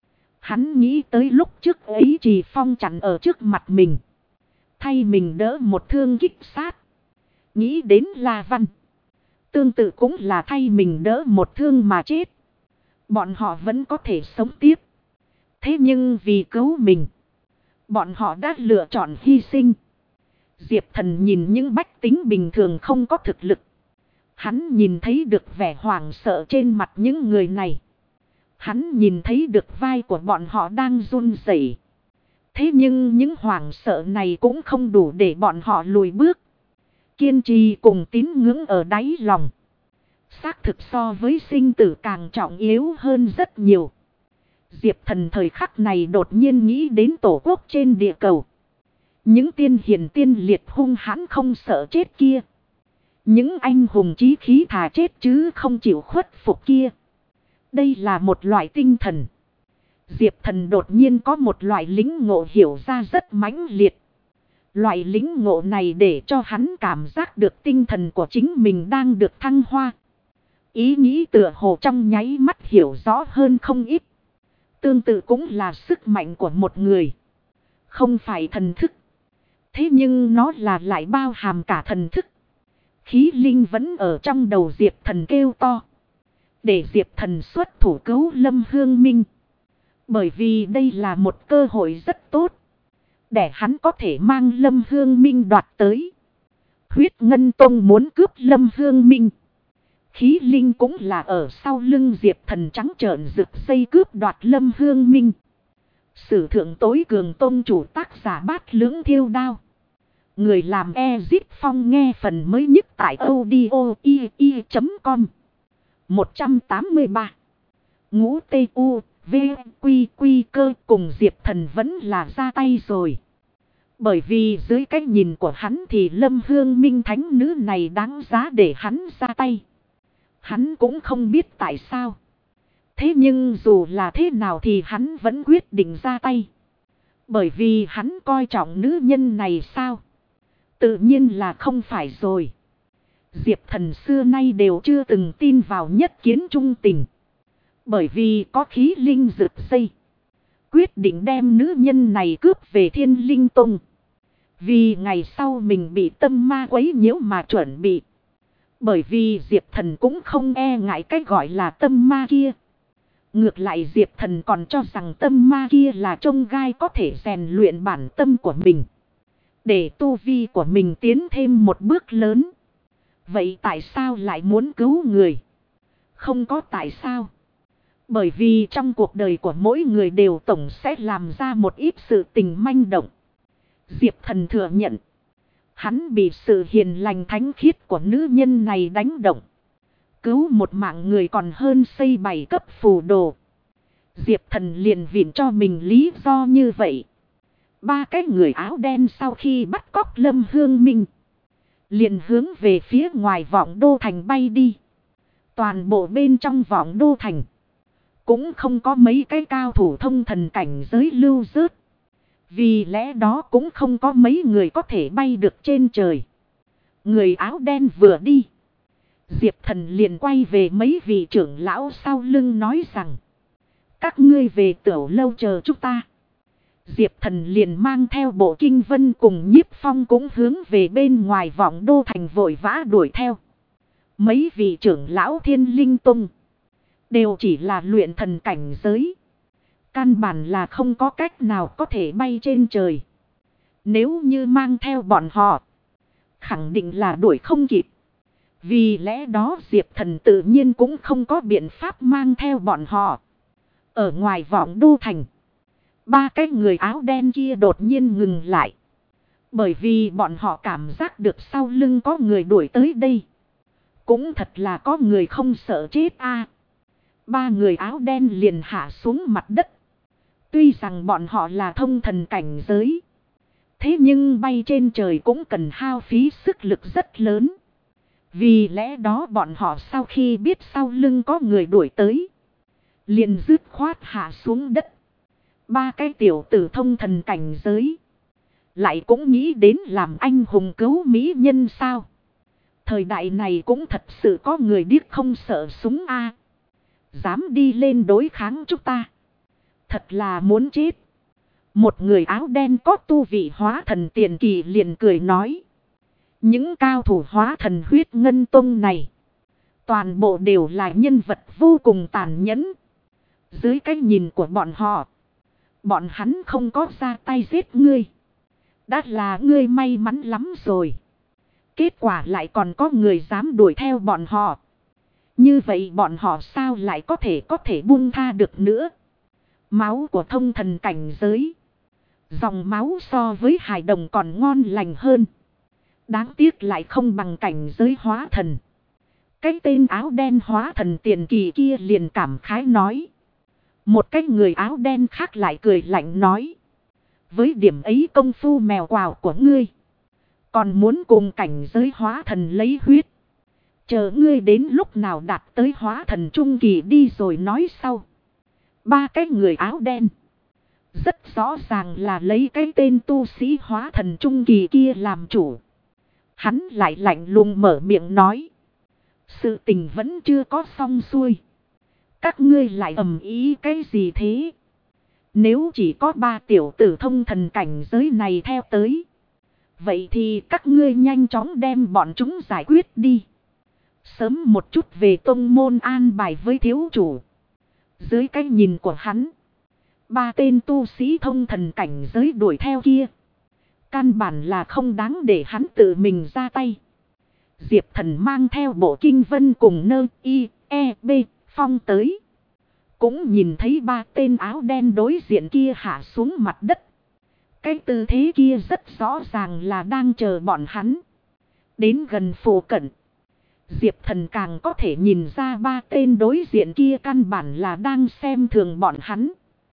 A: Hắn nghĩ tới lúc trước ấy Trì Phong chặn ở trước mặt mình. Thay mình đỡ một thương kích sát. Nghĩ đến La Văn. Tương tự cũng là thay mình đỡ một thương mà chết. Bọn họ vẫn có thể sống tiếp. Thế nhưng vì cứu mình. Bọn họ đã lựa chọn hy sinh. Diệp Thần nhìn những bách tính bình thường không có thực lực. Hắn nhìn thấy được vẻ hoảng sợ trên mặt những người này. Hắn nhìn thấy được vai của bọn họ đang run rẩy. Thế nhưng những hoảng sợ này cũng không đủ để bọn họ lùi bước. Kiên trì cùng tín ngưỡng ở đáy lòng. Xác thực so với sinh tử càng trọng yếu hơn rất nhiều. Diệp Thần thời khắc này đột nhiên nghĩ đến tổ quốc trên địa cầu. Những tiên hiền tiên liệt hung hãn không sợ chết kia. Những anh hùng chí khí thà chết chứ không chịu khuất phục kia. Đây là một loại tinh thần. Diệp Thần đột nhiên có một loại lĩnh ngộ hiểu ra rất mãnh liệt. Loại lĩnh ngộ này để cho hắn cảm giác được tinh thần của chính mình đang được thăng hoa. Ý nghĩ tựa hồ trong nháy mắt hiểu rõ hơn không ít. Tương tự cũng là sức mạnh của một người. Không phải thần thức. Thế nhưng nó là lại bao hàm cả thần thức. Khí linh vẫn ở trong đầu Diệp Thần kêu to. Để Diệp Thần xuất thủ cứu Lâm Hương Minh. Bởi vì đây là một cơ hội rất tốt. Để hắn có thể mang Lâm Hương Minh đoạt tới. Huyết Ngân Tông muốn cướp Lâm Hương Minh. Khí linh cũng là ở sau lưng Diệp Thần trắng trợn rực dây cướp đoạt Lâm Hương Minh. Sử thượng tối cường tông chủ tác giả Bát Lưỡng Thiêu Đao. Người làm Ezip Phong nghe phần mới nhất tại audio.com 183. Ngũ Tê U, V, Quy Quy Cơ cùng Diệp Thần vẫn là ra tay rồi. Bởi vì dưới cái nhìn của hắn thì Lâm Hương Minh thánh nữ này đáng giá để hắn ra tay. Hắn cũng không biết tại sao. Thế nhưng dù là thế nào thì hắn vẫn quyết định ra tay. Bởi vì hắn coi trọng nữ nhân này sao? Tự nhiên là không phải rồi. Diệp Thần xưa nay đều chưa từng tin vào nhất kiến trung tình. Bởi vì có khí linh rực dây. Quyết định đem nữ nhân này cướp về Thiên Linh Tông. Vì ngày sau mình bị tâm ma quấy nhiễu mà chuẩn bị. Bởi vì Diệp Thần cũng không e ngại cái gọi là tâm ma kia. Ngược lại Diệp Thần còn cho rằng tâm ma kia là chông gai có thể rèn luyện bản tâm của mình. Để tu vi của mình tiến thêm một bước lớn. Vậy tại sao lại muốn cứu người? Không có tại sao. Bởi vì trong cuộc đời của mỗi người đều tổng sẽ làm ra một ít sự tình manh động. Diệp Thần thừa nhận. Hắn bị sự hiền lành thánh khiết của nữ nhân này đánh động. Cứu một mạng người còn hơn xây 7 cấp phù đồ. Diệp Thần liền viện cho mình lý do như vậy. 3 cái người áo đen sau khi bắt cóc Lâm Hương Minh. Liền hướng về phía ngoài Vọng Đô Thành bay đi. Toàn bộ bên trong Vọng Đô Thành. Cũng không có mấy cái cao thủ thông thần cảnh giới lưu rớt. Vì lẽ đó cũng không có mấy người có thể bay được trên trời. Người áo đen vừa đi. Diệp Thần liền quay về mấy vị trưởng lão sau lưng nói rằng. Các ngươi về tiểu lâu chờ chúng ta. Diệp Thần liền mang theo Bộ Kinh Vân cùng Nhiếp Phong cũng hướng về bên ngoài Vọng Đô Thành vội vã đuổi theo. Mấy vị trưởng lão Thiên Linh Tông đều chỉ là luyện thần cảnh giới. Căn bản là không có cách nào có thể bay trên trời. Nếu như mang theo bọn họ, khẳng định là đuổi không kịp. Vì lẽ đó Diệp Thần tự nhiên cũng không có biện pháp mang theo bọn họ. Ở ngoài Vọng Đô Thành, ba cái người áo đen kia đột nhiên ngừng lại. Bởi vì bọn họ cảm giác được sau lưng có người đuổi tới đây. Cũng thật là có người không sợ chết a. Ba người áo đen liền hạ xuống mặt đất. Tuy rằng bọn họ là thông thần cảnh giới, thế nhưng bay trên trời cũng cần hao phí sức lực rất lớn. Vì lẽ đó bọn họ sau khi biết sau lưng có người đuổi tới, liền dứt khoát hạ xuống đất. Ba cái tiểu tử thông thần cảnh giới, lại cũng nghĩ đến làm anh hùng cứu mỹ nhân sao. Thời đại này cũng thật sự có người điếc không sợ súng a. Dám đi lên đối kháng chúng ta, thật là muốn chết. Một người áo đen có tu vị hóa thần tiền kỳ liền cười nói. Những cao thủ hóa thần huyết ngân tông này, toàn bộ đều là nhân vật vô cùng tàn nhẫn. Dưới cái nhìn của bọn họ, bọn hắn không có ra tay giết ngươi, đã là ngươi may mắn lắm rồi. Kết quả lại còn có người dám đuổi theo bọn họ. Như vậy bọn họ sao lại có thể buông tha được nữa. Máu của thông thần cảnh giới, dòng máu so với hài đồng còn ngon lành hơn. Đáng tiếc lại không bằng cảnh giới hóa thần. Cái tên áo đen hóa thần tiền kỳ kia liền cảm khái nói. Một cái người áo đen khác lại cười lạnh nói. Với điểm ấy công phu mèo quào của ngươi, còn muốn cùng cảnh giới hóa thần lấy huyết. Chờ ngươi đến lúc nào đạt tới hóa thần trung kỳ đi rồi nói sau. Ba cái người áo đen, rất rõ ràng là lấy cái tên tu sĩ hóa thần trung kỳ kia làm chủ. Hắn lại lạnh lùng mở miệng nói. Sự tình vẫn chưa có xong xuôi. Các ngươi lại ầm ý cái gì thế? Nếu chỉ có ba tiểu tử thông thần cảnh giới này theo tới, vậy thì các ngươi nhanh chóng đem bọn chúng giải quyết đi. Sớm một chút về tông môn an bài với thiếu chủ. Dưới cái nhìn của hắn, ba tên tu sĩ thông thần cảnh giới đuổi theo kia, căn bản là không đáng để hắn tự mình ra tay. Diệp Thần mang theo Bộ Kinh Vân cùng Nơ I E B Phong tới. Cũng nhìn thấy ba tên áo đen đối diện kia hạ xuống mặt đất. Cái tư thế kia rất rõ ràng là đang chờ bọn hắn. Đến gần phủ cận, Diệp Thần càng có thể nhìn ra ba tên đối diện kia căn bản là đang xem thường bọn hắn.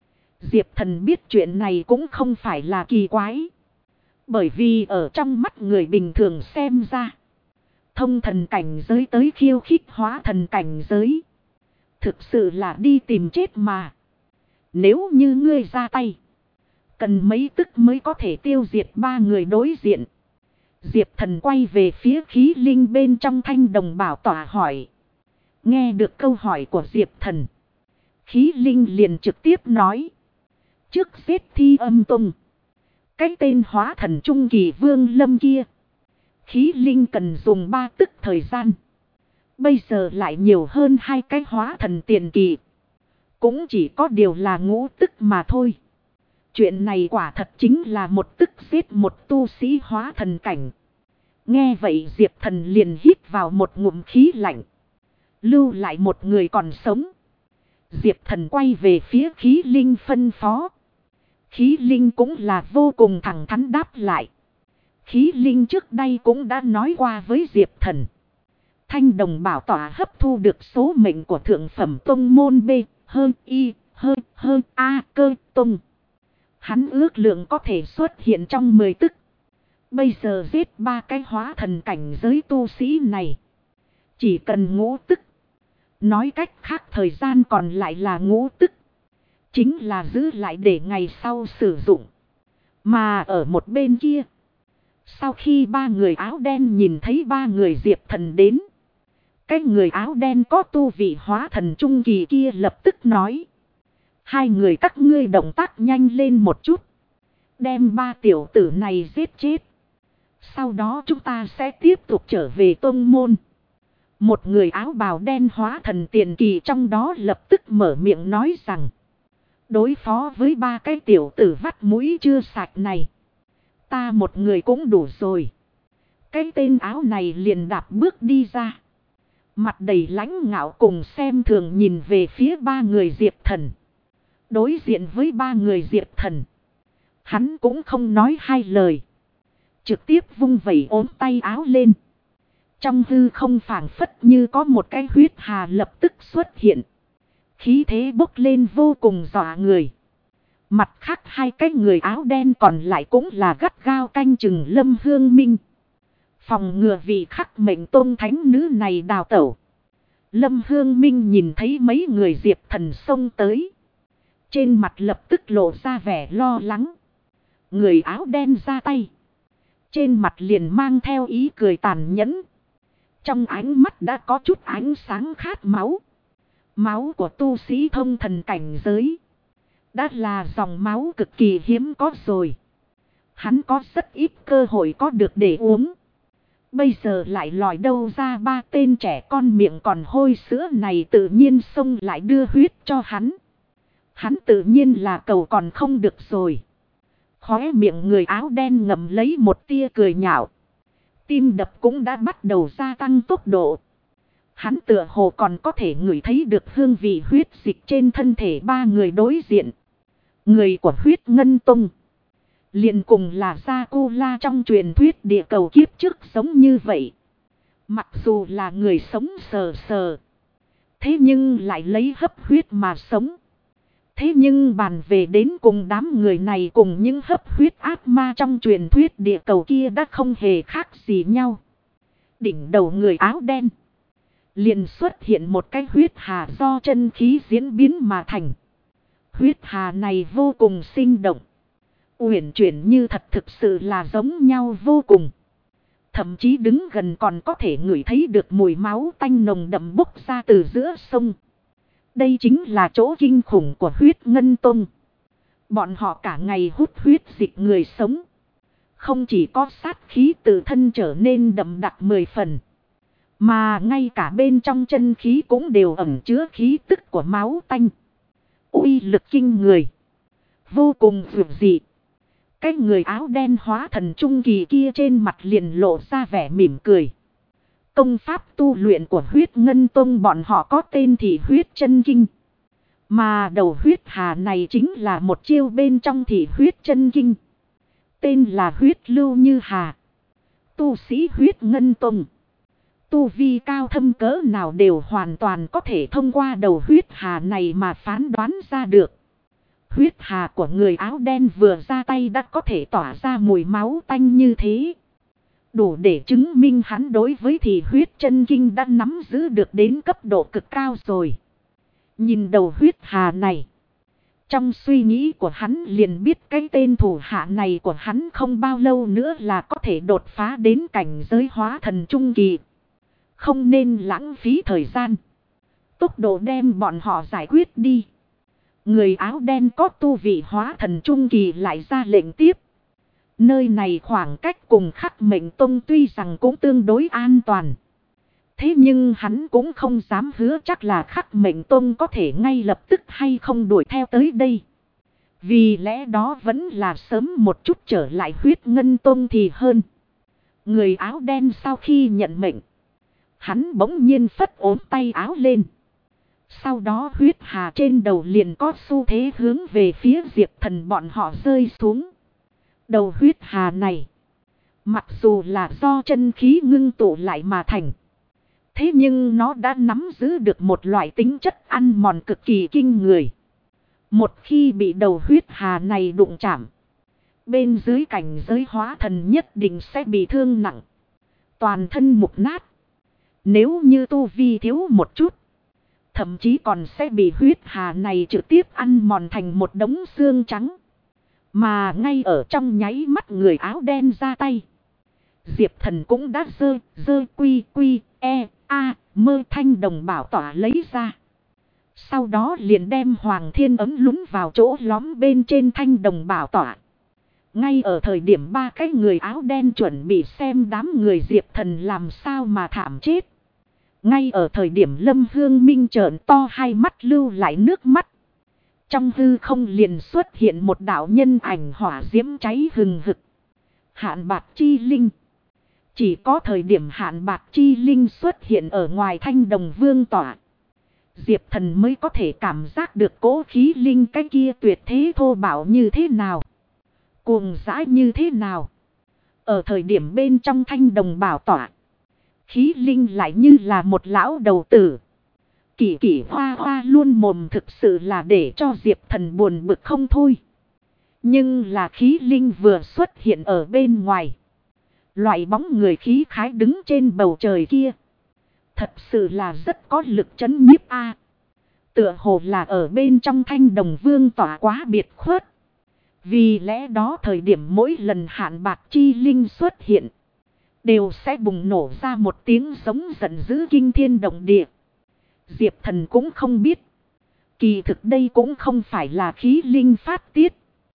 A: Diệp Thần biết chuyện này cũng không phải là kỳ quái. Bởi vì ở trong mắt người bình thường xem ra, thông thần cảnh giới tới khiêu khích hóa thần cảnh giới, thực sự là đi tìm chết mà. Nếu như ngươi ra tay, cần mấy tức mới có thể tiêu diệt ba người đối diện. Diệp Thần quay về phía khí linh bên trong thanh đồng bảo tỏa hỏi. Nghe được câu hỏi của Diệp Thần, khí linh liền trực tiếp nói. Trước giết Thi Âm Tông, cái tên hóa thần trung kỳ Vương Lâm kia, khí linh cần dùng 3 tức thời gian. Bây giờ lại nhiều hơn 2 cái hóa thần tiền kỳ, cũng chỉ có điều là ngũ tức mà thôi. Chuyện này quả thật chính là một tức giết một tu sĩ hóa thần cảnh. Nghe vậy Diệp Thần liền hít vào một ngụm khí lạnh. Lưu lại một người còn sống. Diệp Thần quay về phía khí linh phân phó. Khí linh cũng là vô cùng thẳng thắn đáp lại. Khí linh trước đây cũng đã nói qua với Diệp Thần. Thanh đồng bảo tỏa hấp thu được số mệnh của thượng phẩm tông môn B, hơn Y, hơn A cơ tông. Hắn ước lượng có thể xuất hiện trong 10 tức. Bây giờ giết 3 cái hóa thần cảnh giới tu sĩ này, chỉ cần ngũ tức. Nói cách khác thời gian còn lại là ngũ tức, chính là giữ lại để ngày sau sử dụng. Mà ở một bên kia, sau khi 3 người áo đen nhìn thấy 3 người Diệp Thần đến, Cái người áo đen có tu vị hóa thần trung kỳ kia lập tức nói. Hai người các ngươi động tác nhanh lên một chút. Đem ba tiểu tử này giết chết. Sau đó chúng ta sẽ tiếp tục trở về tông môn. Một người áo bào đen hóa thần tiền kỳ trong đó lập tức mở miệng nói rằng. Đối phó với ba cái tiểu tử vắt mũi chưa sạch này. Ta một người cũng đủ rồi. Cái tên áo này liền đạp bước đi ra. Mặt đầy lãnh ngạo cùng xem thường nhìn về phía ba người Diệp Thần. Đối diện với ba người Diệp Thần. Hắn cũng không nói hai lời. Trực tiếp vung vẩy ốm tay áo lên. Trong hư không phảng phất như có một cái huyết hà lập tức xuất hiện. Khí thế bốc lên vô cùng dọa người. Mặt khác hai cái người áo đen còn lại cũng là gắt gao canh chừng Lâm Hương Minh. Phòng ngừa vị khắc mệnh tôn thánh nữ này đào tẩu. Lâm Hương Minh nhìn thấy mấy người Diệp Thần xông tới. Trên mặt lập tức lộ ra vẻ lo lắng. Người áo đen ra tay. Trên mặt liền mang theo ý cười tàn nhẫn. Trong ánh mắt đã có chút ánh sáng khát máu. Máu của tu sĩ thông thần cảnh giới. Đã là dòng máu cực kỳ hiếm có rồi. Hắn có rất ít cơ hội có được để uống. Bây giờ lại lòi đâu ra ba tên trẻ con miệng còn hôi sữa này tự nhiên xông lại đưa huyết cho hắn. Hắn tự nhiên là cầu còn không được rồi. Khóe miệng người áo đen ngậm lấy một tia cười nhạo. Tim đập cũng đã bắt đầu gia tăng tốc độ. Hắn tựa hồ còn có thể ngửi thấy được hương vị huyết dịch trên thân thể ba người đối diện. Người của huyết ngân tông. Liền cùng là Dracula trong truyền thuyết địa cầu kiếp trước sống như vậy. Mặc dù là người sống sờ sờ. Thế nhưng lại lấy hấp huyết mà sống. Thế nhưng bàn về đến cùng đám người này cùng những hấp huyết ác ma trong truyền thuyết địa cầu kia đã không hề khác gì nhau. Đỉnh đầu người áo đen. Liền xuất hiện một cái huyết hà do chân khí diễn biến mà thành. Huyết hà này vô cùng sinh động. Uyển chuyển như thật thực sự là giống nhau vô cùng. Thậm chí đứng gần còn có thể ngửi thấy được mùi máu tanh nồng đậm bốc ra từ giữa sông. Đây chính là chỗ kinh khủng của huyết ngân tông. Bọn họ cả ngày hút huyết dịch người sống. Không chỉ có sát khí từ thân trở nên đậm đặc 10 phần. Mà ngay cả bên trong chân khí cũng đều ẩn chứa khí tức của máu tanh. Uy lực kinh người. Vô cùng dữ dị. Cái người áo đen hóa thần trung kỳ kia trên mặt liền lộ ra vẻ mỉm cười. Công pháp tu luyện của huyết ngân tông bọn họ có tên thị huyết chân kinh. Mà đầu huyết hà này chính là một chiêu bên trong thị huyết chân kinh. Tên là huyết lưu như hà. Tu sĩ huyết ngân tông. Tu vi cao thâm cỡ nào đều hoàn toàn có thể thông qua đầu huyết hà này mà phán đoán ra được. Huyết hà của người áo đen vừa ra tay đã có thể tỏa ra mùi máu tanh như thế. Đủ để chứng minh hắn đối với thị huyết chân kinh đã nắm giữ được đến cấp độ cực cao rồi. Nhìn đầu huyết hà này. Trong suy nghĩ của hắn liền biết cái tên thủ hạ này của hắn không bao lâu nữa là có thể đột phá đến cảnh giới hóa thần trung kỳ. Không nên lãng phí thời gian. Tốc độ đem bọn họ giải quyết đi. Người áo đen có tu vị hóa thần trung kỳ lại ra lệnh tiếp. Nơi này khoảng cách cùng khắc mệnh tông tuy rằng cũng tương đối an toàn. Thế nhưng hắn cũng không dám hứa chắc là khắc mệnh tông có thể ngay lập tức hay không đuổi theo tới đây. Vì lẽ đó vẫn là sớm một chút trở lại huyết ngân tông thì hơn. Người áo đen sau khi nhận mệnh. Hắn bỗng nhiên phất ốm tay áo lên. Sau đó huyết hà trên đầu liền có xu thế hướng về phía Diệp Thần bọn họ rơi xuống. Đầu huyết hà này. Mặc dù là do chân khí ngưng tụ lại mà thành. Thế nhưng nó đã nắm giữ được một loại tính chất ăn mòn cực kỳ kinh người. Một khi bị đầu huyết hà này đụng chạm. Bên dưới cảnh giới hóa thần nhất định sẽ bị thương nặng. Toàn thân mục nát. Nếu như tu vi thiếu một chút. Thậm chí còn sẽ bị huyết hà này trực tiếp ăn mòn thành một đống xương trắng. Mà ngay ở trong nháy mắt người áo đen ra tay. Diệp Thần cũng đã dơ quy Mơ thanh đồng bảo tỏa lấy ra. Sau đó liền đem Hoàng Thiên ấm lún vào chỗ lõm bên trên thanh đồng bảo tỏa. Ngay ở thời điểm ba cái người áo đen chuẩn bị xem đám người Diệp Thần làm sao mà thảm chết. Ngay ở thời điểm Lâm Hương Minh trợn to hai mắt lưu lại nước mắt. Trong hư không liền xuất hiện một đạo nhân ảnh hỏa diễm cháy hừng hực. Hạn Bạc Chi Linh. Chỉ có thời điểm Hạn Bạc Chi Linh xuất hiện ở ngoài thanh đồng vương tỏa. Diệp Thần mới có thể cảm giác được cỗ khí linh cái kia tuyệt thế thô bạo như thế nào. Cuồng dã như thế nào. Ở thời điểm bên trong thanh đồng bảo tỏa. Khí linh lại như là một lão đầu tử. Kỷ kỷ hoa hoa luôn mồm thực sự là để cho Diệp Thần buồn bực không thôi. Nhưng là khí linh vừa xuất hiện ở bên ngoài. Loại bóng người khí khái đứng trên bầu trời kia. Thật sự là rất có lực chấn nhiếp a. Tựa hồ là ở bên trong thanh đồng vương tỏa quá biệt khuất. Vì lẽ đó thời điểm mỗi lần Hạn Bạc Chi Linh xuất hiện. Đều sẽ bùng nổ ra một tiếng giống giận dữ kinh thiên động địa. Diệp Thần cũng không biết. Kỳ thực đây cũng không phải là khí linh phát tiết.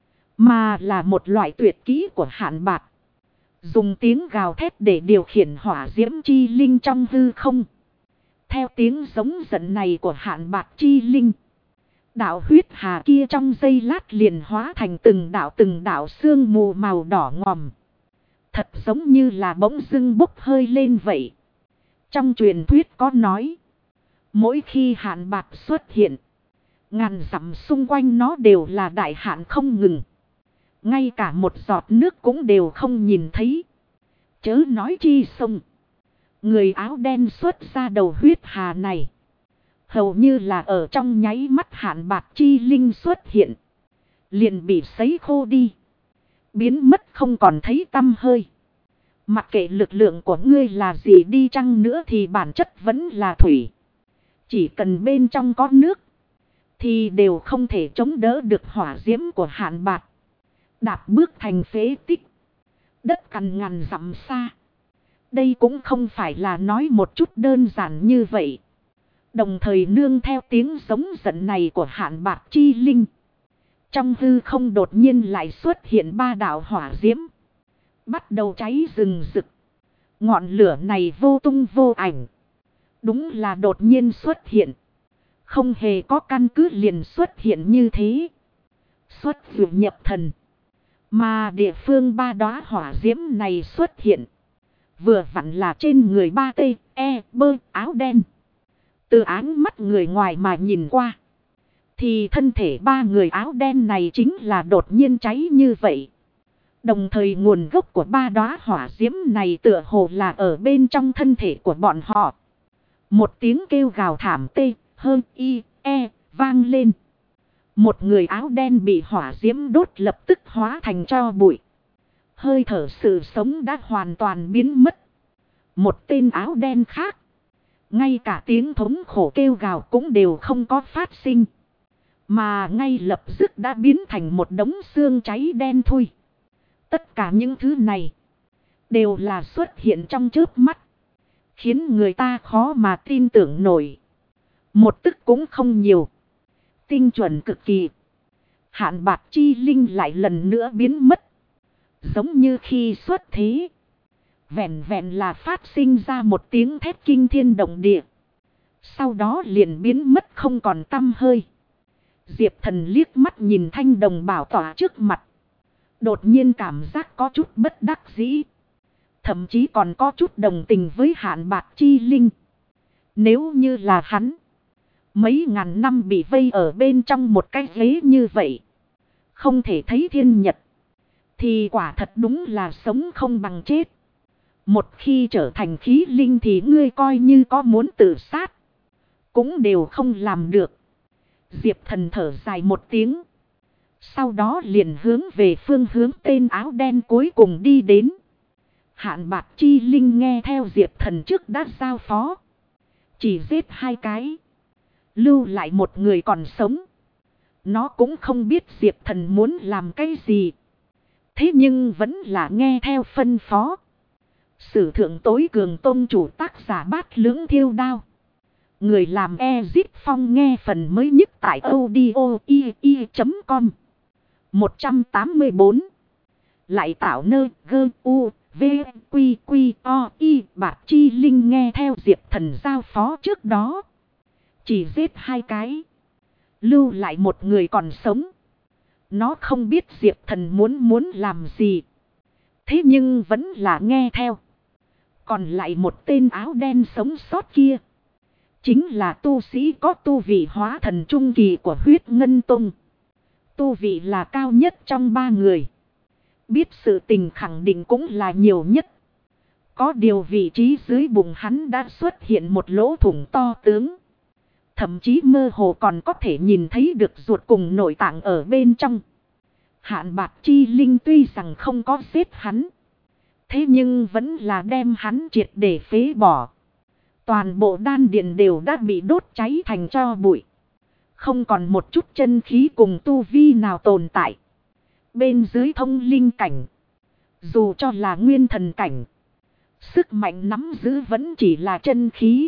A: Mà là một loại tuyệt kỹ của Hạn Bạc. Dùng tiếng gào thét để điều khiển hỏa diễm chi linh trong hư không. Theo tiếng giống giận này của Hạn Bạc Chi Linh. Đạo huyết hà kia trong giây lát liền hóa thành từng đạo sương mù màu đỏ ngòm. Thật giống như là bỗng dưng bốc hơi lên vậy. Trong truyền thuyết có nói. Mỗi khi Hạn Bạc xuất hiện. Ngàn dặm xung quanh nó đều là đại hạn không ngừng. Ngay cả một giọt nước cũng đều không nhìn thấy. Chớ nói chi sông. Người áo đen xuất ra đầu huyết hà này. Hầu như là ở trong nháy mắt Hạn Bạc Chi Linh xuất hiện. Liền bị sấy khô đi. Biến mất không còn thấy tăm hơi. Mặc kệ lực lượng của ngươi là gì đi chăng nữa thì bản chất vẫn là thủy. Chỉ cần bên trong có nước. Thì đều không thể chống đỡ được hỏa diễm của Hạn Bạc. Đạp bước thành phế tích. Đất cằn ngàn dặm xa. Đây cũng không phải là nói một chút đơn giản như vậy. Đồng thời nương theo tiếng giống giận này của Hạn Bạc Chi Linh. Trong hư không đột nhiên lại xuất hiện ba đạo hỏa diễm. Bắt đầu cháy rừng rực. Ngọn lửa này vô tung vô ảnh. Đúng là đột nhiên xuất hiện. Không hề có căn cứ liền xuất hiện như thế. Xuất vượt nhập thần. Mà địa phương ba đóa hỏa diễm này xuất hiện. Vừa vặn là trên người ba tê, bơ, áo đen. Từ áng mắt người ngoài mà nhìn qua. Thì thân thể ba người áo đen này chính là đột nhiên cháy như vậy. Đồng thời nguồn gốc của ba đóa hỏa diễm này tựa hồ là ở bên trong thân thể của bọn họ. Một tiếng kêu gào thảm tê, hơn vang lên. Một người áo đen bị hỏa diễm đốt lập tức hóa thành tro bụi. Hơi thở sự sống đã hoàn toàn biến mất. Một tên áo đen khác. Ngay cả tiếng thống khổ kêu gào cũng đều không có phát sinh. Mà ngay lập tức đã biến thành một đống xương cháy đen thui. Tất cả những thứ này đều là xuất hiện trong chớp mắt. Khiến người ta khó mà tin tưởng nổi. Một tức cũng không nhiều. Tinh chuẩn cực kỳ. Hạn Bạc Chi Linh lại lần nữa biến mất. Giống như khi xuất thế. Vẹn vẹn là phát sinh ra một tiếng thét kinh thiên động địa. Sau đó liền biến mất không còn tăm hơi. Diệp Thần liếc mắt nhìn thanh đồng bảo tỏa trước mặt. Đột nhiên cảm giác có chút bất đắc dĩ. Thậm chí còn có chút đồng tình với Hạn Bạc Chi Linh. Nếu như là hắn. Mấy ngàn năm bị vây ở bên trong một cái ghế như vậy. Không thể thấy thiên nhật. Thì quả thật đúng là sống không bằng chết. Một khi trở thành khí linh thì ngươi coi như có muốn tự sát. Cũng đều không làm được. Diệp Thần thở dài một tiếng. Sau đó liền hướng về phương hướng tên áo đen cuối cùng đi đến. Hạn Bạc Chi Linh nghe theo Diệp Thần trước đã giao phó. Chỉ giết 2 cái. Lưu lại một người còn sống. Nó cũng không biết Diệp Thần muốn làm cái gì. Thế nhưng vẫn là nghe theo phân phó. Sử thượng tối cường tông chủ tác giả Bát Lưỡng Thiêu Đao. Người làm Ezip Phong nghe phần mới nhất tại audio i.com. 184. Lại tạo nơ gơ u v quy quy o y Bạc Chi Linh nghe theo Diệp Thần giao phó trước đó. Chỉ giết 2 cái. Lưu lại một người còn sống. Nó không biết Diệp Thần muốn làm gì. Thế nhưng vẫn là nghe theo. Còn lại một tên áo đen sống sót kia. Chính là tu sĩ có tu vị hóa thần trung kỳ của Huyết Ngân Tông. Tu vị là cao nhất trong 3 người. Biết sự tình khẳng định cũng là nhiều nhất. Có điều vị trí dưới bụng hắn đã xuất hiện một lỗ thủng to tướng. Thậm chí mơ hồ còn có thể nhìn thấy được ruột cùng nội tạng ở bên trong. Hạn Bạc Chi Linh tuy rằng không có giết hắn. Thế nhưng vẫn là đem hắn triệt để phế bỏ. Toàn bộ đan điện đều đã bị đốt cháy thành tro bụi. Không còn một chút chân khí cùng tu vi nào tồn tại. Bên dưới thông linh cảnh. Dù cho là nguyên thần cảnh. Sức mạnh nắm giữ vẫn chỉ là chân khí.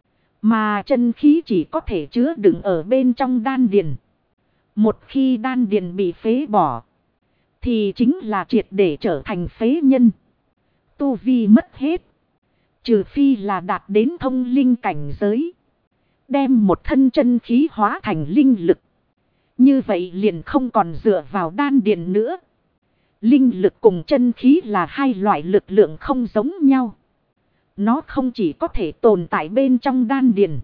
A: Mà chân khí chỉ có thể chứa đựng ở bên trong đan điền. Một khi đan điền bị phế bỏ. Thì chính là triệt để trở thành phế nhân. Tu vi mất hết. Trừ phi là đạt đến thông linh cảnh giới. Đem một thân chân khí hóa thành linh lực. Như vậy liền không còn dựa vào đan điền nữa. Linh lực cùng chân khí là 2 loại lực lượng không giống nhau. Nó không chỉ có thể tồn tại bên trong đan điền.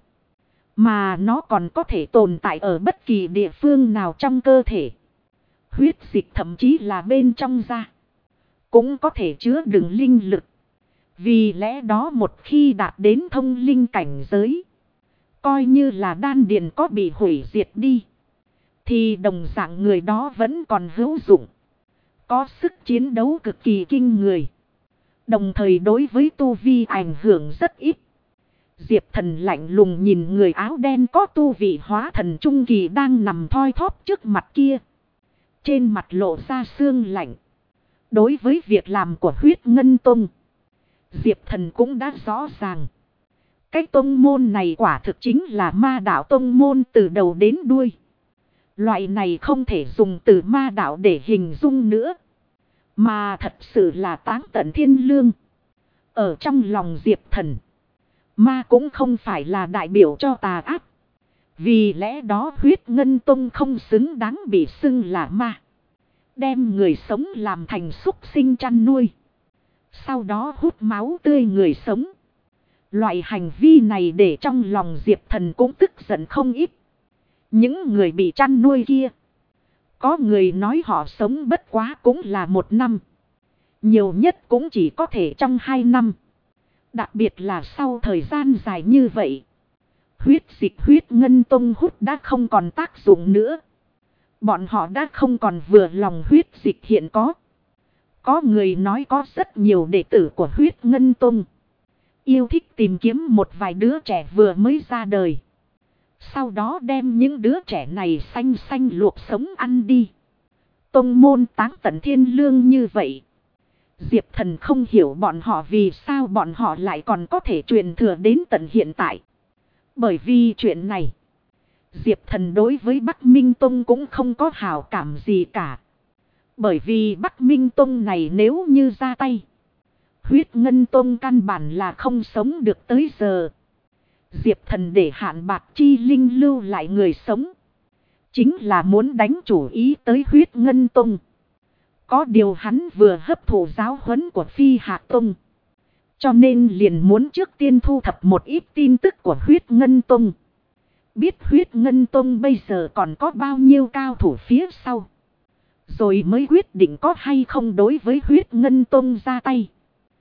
A: Mà nó còn có thể tồn tại ở bất kỳ địa phương nào trong cơ thể. Huyết dịch thậm chí là bên trong da. Cũng có thể chứa đựng linh lực. Vì lẽ đó một khi đạt đến thông linh cảnh giới. Coi như là đan điền có bị hủy diệt đi. Thì đồng dạng người đó vẫn còn hữu dụng. Có sức chiến đấu cực kỳ kinh người. Đồng thời đối với tu vi ảnh hưởng rất ít. Diệp Thần lạnh lùng nhìn người áo đen có tu vị hóa thần trung kỳ đang nằm thoi thóp trước mặt kia. Trên mặt lộ ra sương lạnh. Đối với việc làm của Huyết Ngân Tông. Diệp Thần cũng đã rõ ràng. Cái tông môn này quả thực chính là ma đạo tông môn từ đầu đến đuôi. Loại này không thể dùng từ ma đạo để hình dung nữa. Mà thật sự là táng tận thiên lương. Ở trong lòng Diệp Thần. Ma cũng không phải là đại biểu cho tà ác. Vì lẽ đó Huyết Ngân Tông không xứng đáng bị xưng là ma. Đem người sống làm thành súc sinh chăn nuôi. Sau đó hút máu tươi người sống. Loại hành vi này để trong lòng Diệp Thần cũng tức giận không ít. Những người bị chăn nuôi kia. Có người nói họ sống bất quá cũng là 1 năm. Nhiều nhất cũng chỉ có thể trong 2 năm. Đặc biệt là sau thời gian dài như vậy. Huyết dịch Huyết Ngân Tông hút đã không còn tác dụng nữa. Bọn họ đã không còn vừa lòng huyết dịch hiện có. Có người nói có rất nhiều đệ tử của Huyết Ngân Tông. Yêu thích tìm kiếm một vài đứa trẻ vừa mới ra đời. Sau đó đem những đứa trẻ này xanh xanh luộc sống ăn đi. Tông môn táng tận thiên lương như vậy. Diệp Thần không hiểu bọn họ vì sao bọn họ lại còn có thể truyền thừa đến tận hiện tại. Bởi vì chuyện này. Diệp Thần đối với Bắc Minh Tông cũng không có hảo cảm gì cả. Bởi vì Bắc Minh Tông này nếu như ra tay. Huyết Ngân Tông căn bản là không sống được tới giờ. Diệp Thần để Hạn Bạc Chi Linh lưu lại người sống. Chính là muốn đánh chủ ý tới Huyết Ngân Tông. Có điều hắn vừa hấp thụ giáo huấn của Phi Hạ Tông. Cho nên liền muốn trước tiên thu thập một ít tin tức của Huyết Ngân Tông. Biết Huyết Ngân Tông bây giờ còn có bao nhiêu cao thủ phía sau. Rồi mới quyết định có hay không đối với Huyết Ngân Tông ra tay.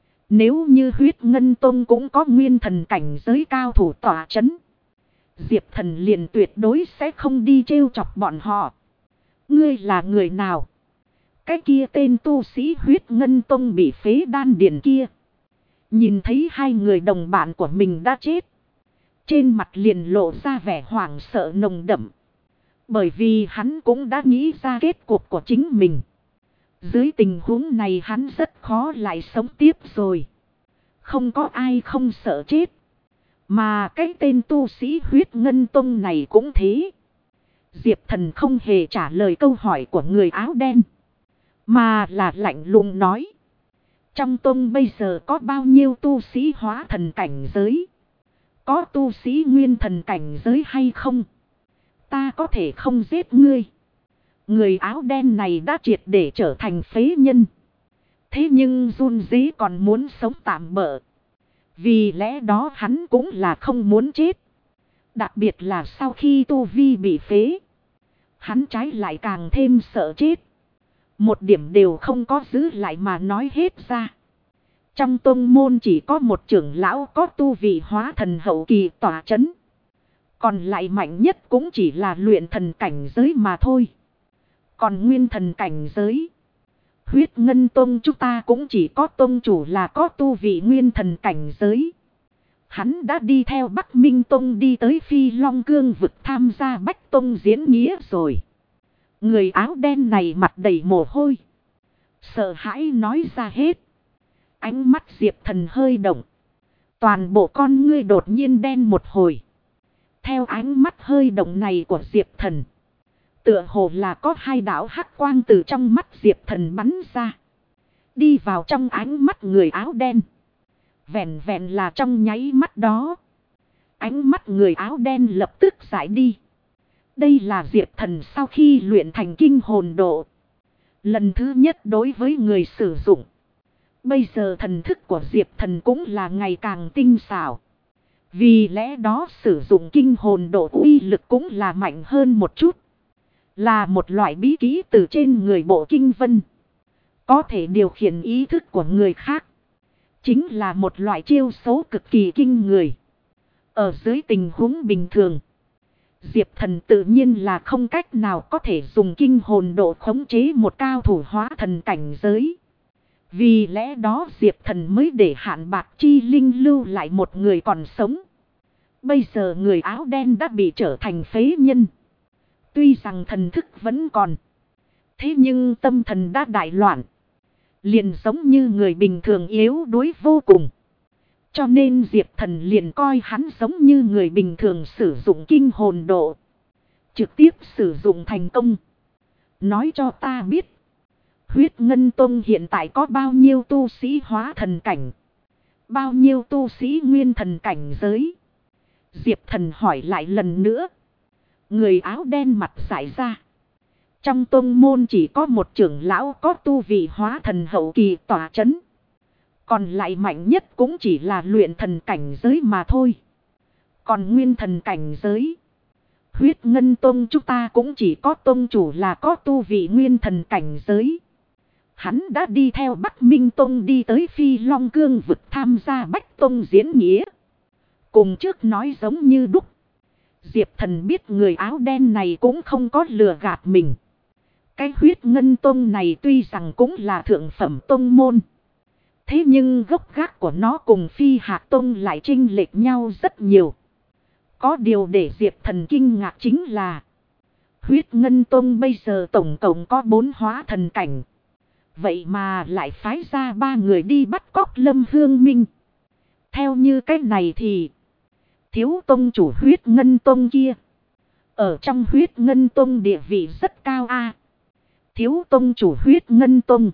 A: Nếu như Huyết Ngân Tông cũng có nguyên thần cảnh giới cao thủ tỏa chấn. Diệp Thần liền tuyệt đối sẽ không đi trêu chọc bọn họ. Ngươi là người nào? Cái kia tên tu sĩ Huyết Ngân Tông bị phế đan điền kia. Nhìn thấy 2 người đồng bạn của mình đã chết. Trên mặt liền lộ ra vẻ hoảng sợ nồng đậm. Bởi vì hắn cũng đã nghĩ ra kết cục của chính mình. Dưới tình huống này hắn rất khó lại sống tiếp rồi. Không có ai không sợ chết. Mà cái tên tu sĩ huyết ngân tông này cũng thế. Diệp Thần không hề trả lời câu hỏi của người áo đen. Mà là lạnh lùng nói. Trong tông bây giờ có bao nhiêu tu sĩ hóa thần cảnh giới? Có tu sĩ nguyên thần cảnh giới hay không? Ta có thể không giết ngươi. Người áo đen này đã triệt để trở thành phế nhân. Thế nhưng run rế còn muốn sống tạm bợ. Vì lẽ đó hắn cũng là không muốn chết. Đặc biệt là sau khi tu vi bị phế. Hắn trái lại càng thêm sợ chết. Một điểm đều không có giữ lại mà nói hết ra. Trong tông môn chỉ có một trưởng lão có tu vị hóa thần hậu kỳ tỏa chấn. Còn lại mạnh nhất cũng chỉ là luyện thần cảnh giới mà thôi. Còn nguyên thần cảnh giới. Huyết ngân tông chúng ta cũng chỉ có tông chủ là có tu vị nguyên thần cảnh giới. Hắn đã đi theo Bắc Minh Tông đi tới Phi Long Cương vực tham gia Bách Tông diễn nghĩa rồi. Người áo đen này mặt đầy mồ hôi. Sợ hãi nói ra hết. Ánh mắt Diệp Thần hơi động. Toàn bộ con ngươi đột nhiên đen một hồi. Theo ánh mắt hơi động này của Diệp Thần. Tựa hồ là có hai đạo hắc quang từ trong mắt Diệp Thần bắn ra. Đi vào trong ánh mắt người áo đen. Vẹn vẹn là trong nháy mắt đó. Ánh mắt người áo đen lập tức giải đi. Đây là Diệp Thần sau khi luyện thành kinh hồn độ. Lần thứ nhất đối với người sử dụng. Bây giờ thần thức của Diệp Thần cũng là ngày càng tinh xảo. Vì lẽ đó sử dụng kinh hồn độ uy lực cũng là mạnh hơn một chút. Là một loại bí kỹ từ trên người bộ kinh vân. Có thể điều khiển ý thức của người khác. Chính là một loại chiêu số cực kỳ kinh người. Ở dưới tình huống bình thường. Diệp Thần tự nhiên là không cách nào có thể dùng kinh hồn độ khống chế một cao thủ hóa thần cảnh giới. Vì lẽ đó Diệp Thần mới để Hạn Bạc Chi Linh lưu lại một người còn sống. Bây giờ người áo đen đã bị trở thành phế nhân. Tuy rằng thần thức vẫn còn. Thế nhưng tâm thần đã đại loạn. Liền giống như người bình thường yếu đuối vô cùng. Cho nên Diệp Thần liền coi hắn giống như người bình thường sử dụng kinh hồn độ. Trực tiếp sử dụng thành công. Nói cho ta biết. Huyết Ngân Tông hiện tại có bao nhiêu tu sĩ hóa thần cảnh. Bao nhiêu tu sĩ nguyên thần cảnh giới. Diệp Thần hỏi lại lần nữa. Người áo đen mặt giải ra. Trong tông môn chỉ có một trưởng lão có tu vị hóa thần hậu kỳ tỏa chấn. Còn lại mạnh nhất cũng chỉ là luyện thần cảnh giới mà thôi. Còn nguyên thần cảnh giới. Huyết Ngân Tông chúng ta cũng chỉ có tông chủ là có tu vị nguyên thần cảnh giới. Hắn đã đi theo Bắc Minh Tông đi tới Phi Long Cương vực tham gia Bách Tông diễn nghĩa. Cùng trước nói giống như đúc. Diệp Thần biết người áo đen này cũng không có lừa gạt mình. Cái Huyết Ngân Tông này tuy rằng cũng là thượng phẩm tông môn. Thế nhưng gốc gác của nó cùng Phi Hạc Tông lại chênh lệch nhau rất nhiều. Có điều để Diệp Thần kinh ngạc chính là Huyết Ngân Tông bây giờ tổng cộng có 4 hóa thần cảnh. Vậy mà lại phái ra 3 người đi bắt cóc Lâm Hương Minh. Theo như cách này thì thiếu tông chủ Huyết Ngân Tông kia. Ở trong Huyết Ngân Tông địa vị rất cao a. Thiếu tông chủ Huyết Ngân Tông.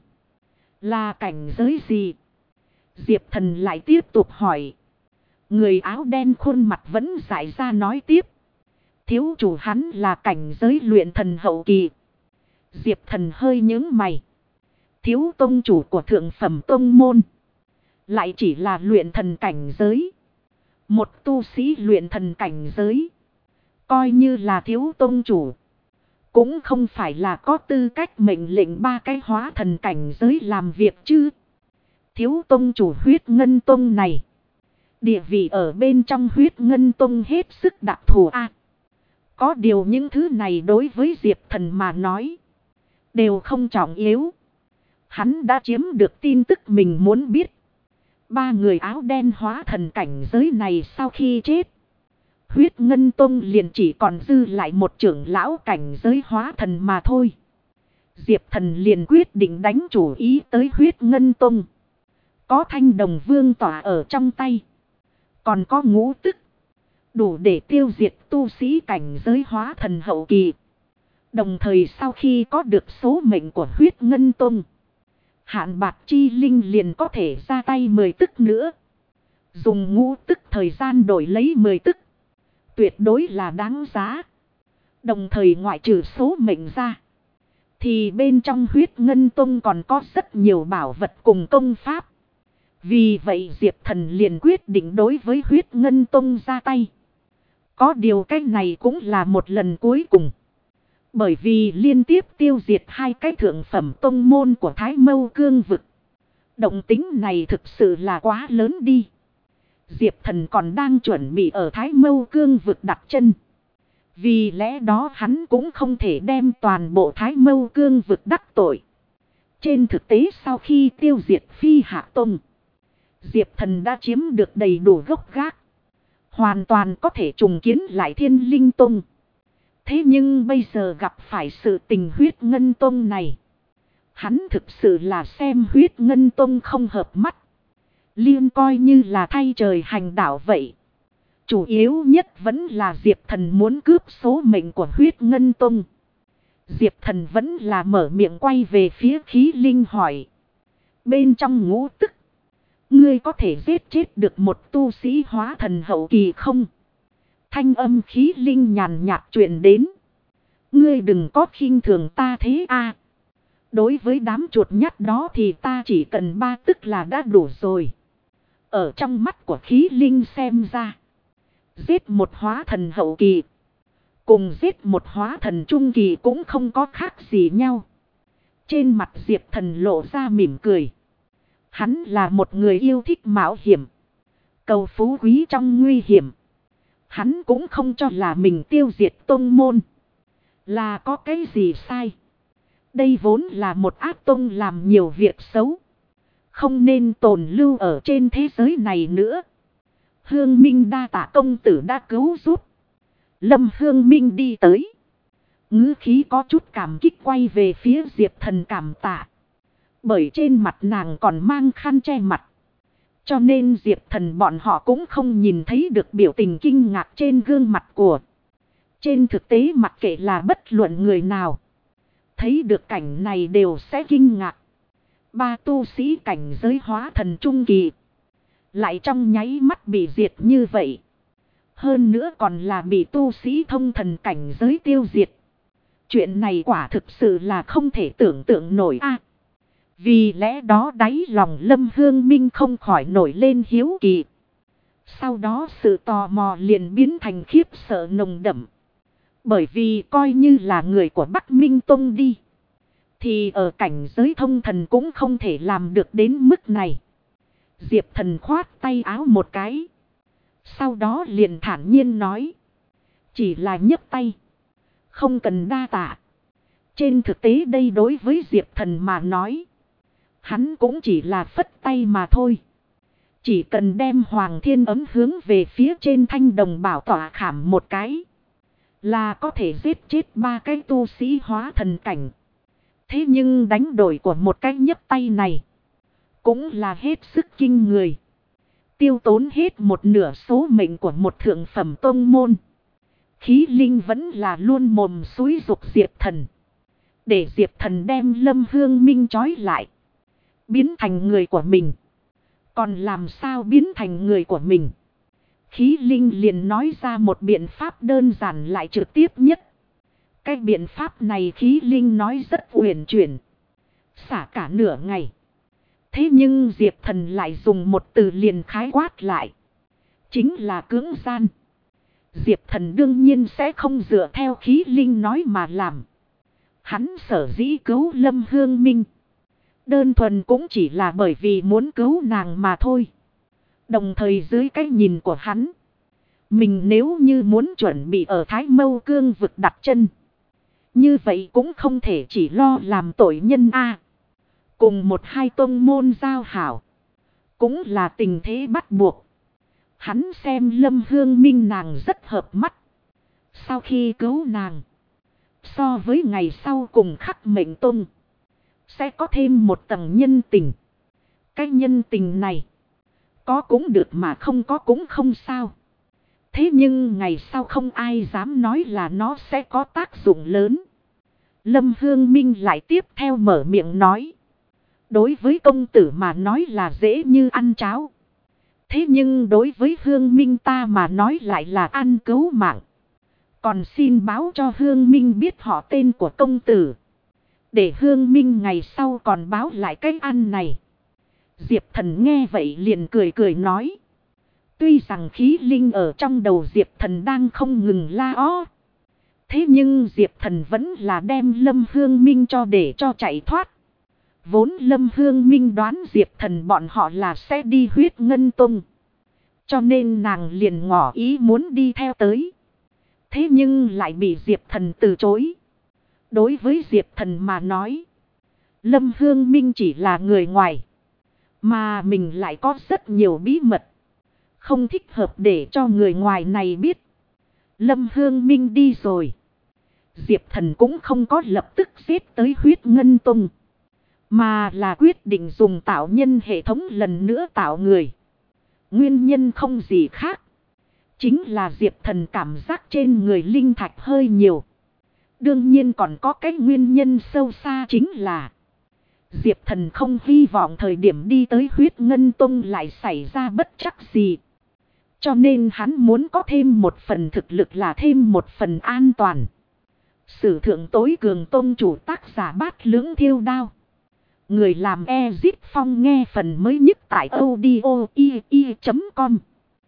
A: Là cảnh giới gì? Diệp Thần lại tiếp tục hỏi. Người áo đen khuôn mặt vẫn dại ra nói tiếp. Thiếu chủ hắn là cảnh giới luyện thần hậu kỳ. Diệp Thần hơi nhướng mày. Thiếu tông chủ của thượng phẩm tông môn. Lại chỉ là luyện thần cảnh giới. Một tu sĩ luyện thần cảnh giới. Coi như là thiếu tông chủ. Cũng không phải là có tư cách mệnh lệnh 3 cái hóa thần cảnh giới làm việc chứ. Thiếu tông chủ Huyết Ngân Tông này. Địa vị ở bên trong Huyết Ngân Tông hết sức đặc thù a. Có điều những thứ này đối với Diệp Thần mà nói. Đều không trọng yếu. Hắn đã chiếm được tin tức mình muốn biết. 3 người áo đen hóa thần cảnh giới này sau khi chết. Huyết Ngân Tông liền chỉ còn dư lại một trưởng lão cảnh giới hóa thần mà thôi. Diệp Thần liền quyết định đánh chủ ý tới Huyết Ngân Tông. Có thanh đồng vương tỏa ở trong tay. Còn có ngũ tức. Đủ để tiêu diệt tu sĩ cảnh giới hóa thần hậu kỳ. Đồng thời sau khi có được số mệnh của huyết ngân tông, Hạn Bạc Chi Linh liền có thể ra tay 10 tức nữa. Dùng ngũ tức thời gian đổi lấy 10 tức. Tuyệt đối là đáng giá. Đồng thời ngoại trừ số mệnh ra, thì bên trong huyết ngân tông còn có rất nhiều bảo vật cùng công pháp. Vì vậy Diệp Thần liền quyết định đối với huyết ngân tông ra tay. Có điều cái này cũng là một lần cuối cùng. Bởi vì liên tiếp tiêu diệt 2 cái thượng phẩm tông môn của Thái Mâu Cương vực. Động tính này thực sự là quá lớn đi. Diệp Thần còn đang chuẩn bị ở Thái Mâu Cương vực đặt chân. Vì lẽ đó hắn cũng không thể đem toàn bộ Thái Mâu Cương vực đắc tội. Trên thực tế sau khi tiêu diệt Phi Hạ Tông, Diệp Thần đã chiếm được đầy đủ gốc gác. Hoàn toàn có thể trùng kiến lại Thiên Linh Tông. Thế nhưng bây giờ gặp phải sự tình huyết ngân tông này, hắn thực sự là xem huyết ngân tông không hợp mắt. Liên coi như là thay trời hành đạo vậy. Chủ yếu nhất vẫn là Diệp Thần muốn cướp số mệnh của huyết ngân tông. Diệp Thần vẫn là mở miệng quay về phía khí linh hỏi. Bên trong ngũ tức, ngươi có thể giết chết được một tu sĩ hóa thần hậu kỳ không? Thanh âm khí linh nhàn nhạt truyền đến. Ngươi đừng có khinh thường ta thế a. Đối với đám chuột nhắt đó thì ta chỉ cần 3 tức là đã đủ rồi. Ở trong mắt của khí linh xem ra, giết một hóa thần hậu kỳ cùng giết một hóa thần trung kỳ cũng không có khác gì nhau. Trên mặt Diệp Thần lộ ra mỉm cười. Hắn là một người yêu thích mạo hiểm, cầu phú quý trong nguy hiểm. Hắn cũng không cho là mình tiêu diệt tông môn là có cái gì sai. Đây vốn là một ác tông làm nhiều việc xấu, không nên tồn lưu ở trên thế giới này nữa. Hương Minh đa tạ công tử đã cứu giúp. Lâm Hương Minh đi tới, ngữ khí có chút cảm kích quay về phía Diệp Thần cảm tạ. Bởi trên mặt nàng còn mang khăn che mặt, cho nên Diệp Thần bọn họ cũng không nhìn thấy được biểu tình kinh ngạc trên gương mặt của. Trên thực tế mặc kệ là bất luận người nào, thấy được cảnh này đều sẽ kinh ngạc. 3 tu sĩ cảnh giới hóa thần trung kỳ, lại trong nháy mắt bị diệt như vậy. Hơn nữa còn là bị tu sĩ thông thần cảnh giới tiêu diệt. Chuyện này quả thực sự là không thể tưởng tượng nổi a. Vì lẽ đó đáy lòng Lâm Hương Minh không khỏi nổi lên hiếu kỳ. Sau đó sự tò mò liền biến thành khiếp sợ nồng đậm. Bởi vì coi như là người của Bắc Minh Tông đi, thì ở cảnh giới thông thần cũng không thể làm được đến mức này. Diệp Thần khoát tay áo một cái. Sau đó liền thản nhiên nói. Chỉ là nhấc tay, không cần đa tạ. Trên thực tế đây đối với Diệp Thần mà nói, hắn cũng chỉ là phất tay mà thôi. Chỉ cần đem Hoàng Thiên ấm hướng về phía trên thanh đồng bảo tỏa khảm một cái, là có thể giết chết 3 cái tu sĩ hóa thần cảnh. Thế nhưng đánh đổi của một cái nhấc tay này cũng là hết sức kinh người. Tiêu tốn hết một nửa số mệnh của một thượng phẩm tông môn. Khí linh vẫn là luôn mồm xúi giục Diệp Thần, để Diệp Thần đem Lâm Hương Minh trói lại, biến thành người của mình. Còn làm sao biến thành người của mình? Khí linh liền nói ra một biện pháp đơn giản lại trực tiếp nhất. Cái biện pháp này khí linh nói rất uyển chuyển, xả cả nửa ngày. Thế nhưng Diệp Thần lại dùng một từ liền khái quát lại. Chính là cưỡng gian. Diệp Thần đương nhiên sẽ không dựa theo khí linh nói mà làm. Hắn sở dĩ cứu Lâm Hương Minh, đơn thuần cũng chỉ là bởi vì muốn cứu nàng mà thôi. Đồng thời dưới cái nhìn của hắn, mình nếu như muốn chuẩn bị ở Thái Mâu Cương vực đặt chân, như vậy cũng không thể chỉ lo làm tội nhân a. Cùng 1-2 tông môn giao hảo, cũng là tình thế bắt buộc. Hắn xem Lâm Hương Minh nàng rất hợp mắt. Sau khi cứu nàng, so với ngày sau cùng Khắc Mệnh Tông, sẽ có thêm một tầng nhân tình. Cái nhân tình này. Có cũng được mà không có cũng không sao. Thế nhưng ngày sau không ai dám nói là nó sẽ có tác dụng lớn. Lâm Hương Minh lại tiếp theo mở miệng nói. Đối với công tử mà nói là dễ như ăn cháo. Thế nhưng đối với Hương Minh ta mà nói lại là ăn cứu mạng. Còn xin báo cho Hương Minh biết họ tên của công tử. Để Hương Minh ngày sau còn báo lại cái ăn này. Diệp Thần nghe vậy liền cười cười nói. Tuy rằng khí linh ở trong đầu Diệp Thần đang không ngừng la ó. Thế nhưng Diệp Thần vẫn là đem Lâm Hương Minh cho để cho chạy thoát. Vốn Lâm Hương Minh đoán Diệp Thần bọn họ là sẽ đi Huyết Ngân Tông. Cho nên nàng liền ngỏ ý muốn đi theo tới. Thế nhưng lại bị Diệp Thần từ chối. Đối với Diệp Thần mà nói. Lâm Hương Minh chỉ là người ngoài. Mà mình lại có rất nhiều bí mật. Không thích hợp để cho người ngoài này biết. Lâm Hương Minh đi rồi. Diệp Thần cũng không có lập tức giết tới Huyết Ngân Tông. Mà là quyết định dùng tạo nhân hệ thống lần nữa tạo người. Nguyên nhân không gì khác. Chính là Diệp Thần cảm giác trên người linh thạch hơi nhiều. Đương nhiên còn có cái nguyên nhân sâu xa chính là Diệp Thần không hy vọng thời điểm đi tới Huyết Ngân Tông lại xảy ra bất chắc gì. Cho nên hắn muốn có thêm một phần thực lực là thêm một phần an toàn. Sử thượng tối cường tông chủ tác giả Bát Lưỡng Thiêu Đao. Người làm Ezit Phong nghe phần mới nhất tại audio.com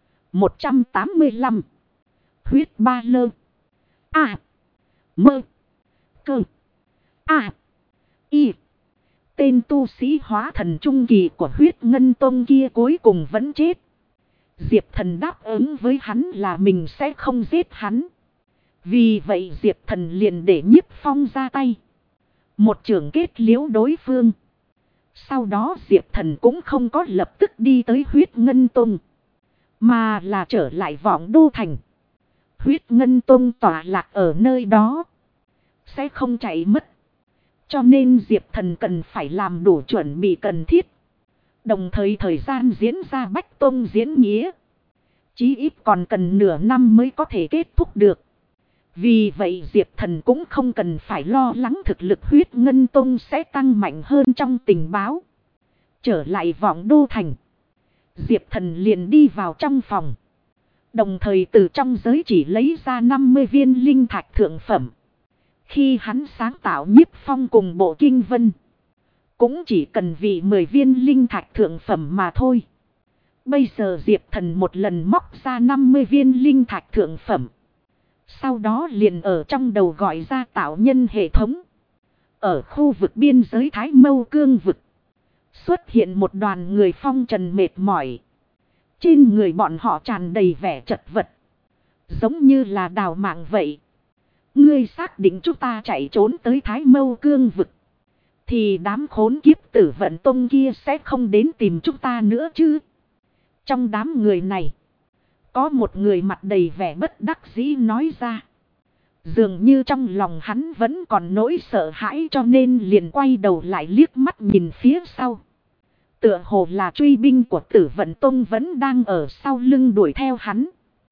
A: 185. Huyết ba lơ. A. Mơ. Cơ. A. Y. Tên tu sĩ hóa thần trung kỳ của Huyết Ngân Tông kia cuối cùng vẫn chết. Diệp Thần đáp ứng với hắn là mình sẽ không giết hắn. Vì vậy Diệp Thần liền để Nhiếp Phong ra tay. Một chưởng kết liễu đối phương. Sau đó Diệp Thần cũng không có lập tức đi tới Huyết Ngân Tông. Mà là trở lại Vọng Đô Thành. Huyết Ngân Tông tọa lạc ở nơi đó. Sẽ không chạy mất. Cho nên Diệp Thần cần phải làm đủ chuẩn bị cần thiết. Đồng thời thời gian diễn ra Bách Tông diễn nghĩa. Chí ít còn cần nửa năm mới có thể kết thúc được. Vì vậy Diệp Thần cũng không cần phải lo lắng thực lực Huyết Ngân Tông sẽ tăng mạnh hơn trong tình báo. Trở lại Vọng Đô Thành. Diệp Thần liền đi vào trong phòng. Đồng thời từ trong giới chỉ lấy ra 50 viên linh thạch thượng phẩm. Khi hắn sáng tạo Nhiếp Phong cùng bộ kinh vân. Cũng chỉ cần vì 10 viên linh thạch thượng phẩm mà thôi. Bây giờ Diệp Thần một lần móc ra 50 viên linh thạch thượng phẩm. Sau đó liền ở trong đầu gọi ra tạo nhân hệ thống. Ở khu vực biên giới Thái Mâu Cương vực. Xuất hiện một đoàn người phong trần mệt mỏi. Trên người bọn họ tràn đầy vẻ chật vật. Giống như là đào mạng vậy. Ngươi xác định chúng ta chạy trốn tới Thái Mâu Cương vực. Thì đám khốn kiếp Tử Vận Tông kia sẽ không đến tìm chúng ta nữa chứ. Trong đám người này. Có một người mặt đầy vẻ bất đắc dĩ nói ra. Dường như trong lòng hắn vẫn còn nỗi sợ hãi cho nên liền quay đầu lại liếc mắt nhìn phía sau. Tựa hồ là truy binh của Tử Vận Tông vẫn đang ở sau lưng đuổi theo hắn.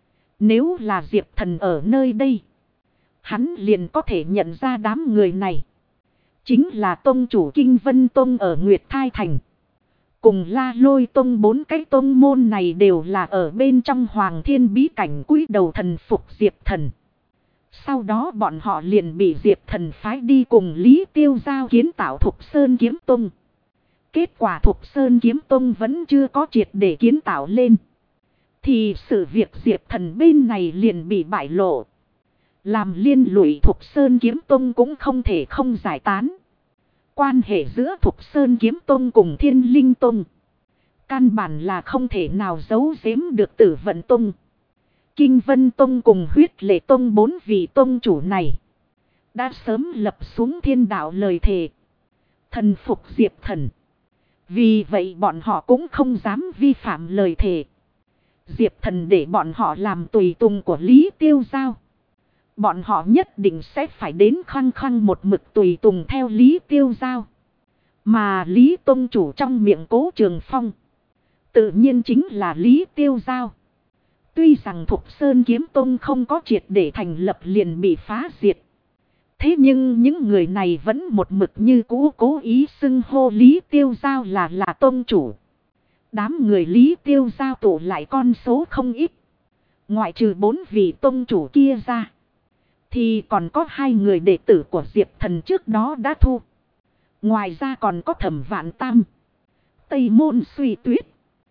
A: Nếu là Diệp Thần ở nơi đây. Hắn liền có thể nhận ra đám người này. Chính là tông chủ Kinh Vân Tông ở Nguyệt Thai Thành. Cùng La Lôi Tông 4 cái tông môn này đều là ở bên trong Hoàng Thiên bí cảnh cúi đầu thần phục Diệp Thần. Sau đó bọn họ liền bị Diệp Thần phái đi cùng Lý Tiêu Giao kiến tạo Thục Sơn Kiếm Tông. Kết quả Thục Sơn Kiếm Tông vẫn chưa có triệt để kiến tạo lên. Thì sự việc Diệp Thần bên này liền bị bại lộ. Làm liên lụy Thục Sơn Kiếm Tông cũng không thể không giải tán. Quan hệ giữa Thục Sơn Kiếm Tông cùng Thiên Linh Tông. Căn bản là không thể nào giấu giếm được Tử Vận Tông. Kinh Vân Tông cùng Huyết Lệ Tông 4 vị tông chủ này. Đã sớm lập xuống thiên đạo lời thề. Thần phục Diệp Thần. Vì vậy bọn họ cũng không dám vi phạm lời thề. Diệp Thần để bọn họ làm tùy tùng của Lý Tiêu Giao. Bọn họ nhất định sẽ phải đến khăng khăng một mực tùy tùng theo Lý Tiêu Giao. Mà Lý Tông chủ trong miệng Cố Trường Phong, tự nhiên chính là Lý Tiêu Giao. Tuy rằng Thục Sơn Kiếm Tông không có triệt để thành lập liền bị phá diệt. Thế nhưng những người này vẫn một mực như cũ cố ý xưng hô Lý Tiêu Giao là tông chủ. Đám người Lý Tiêu Giao tụ lại con số không ít. Ngoại trừ 4 vị tông chủ kia ra, thì còn có 2 người đệ tử của Diệp Thần trước đó đã thu. Ngoài ra còn có Thẩm Vạn Tam, Tây Môn Suy Tuyết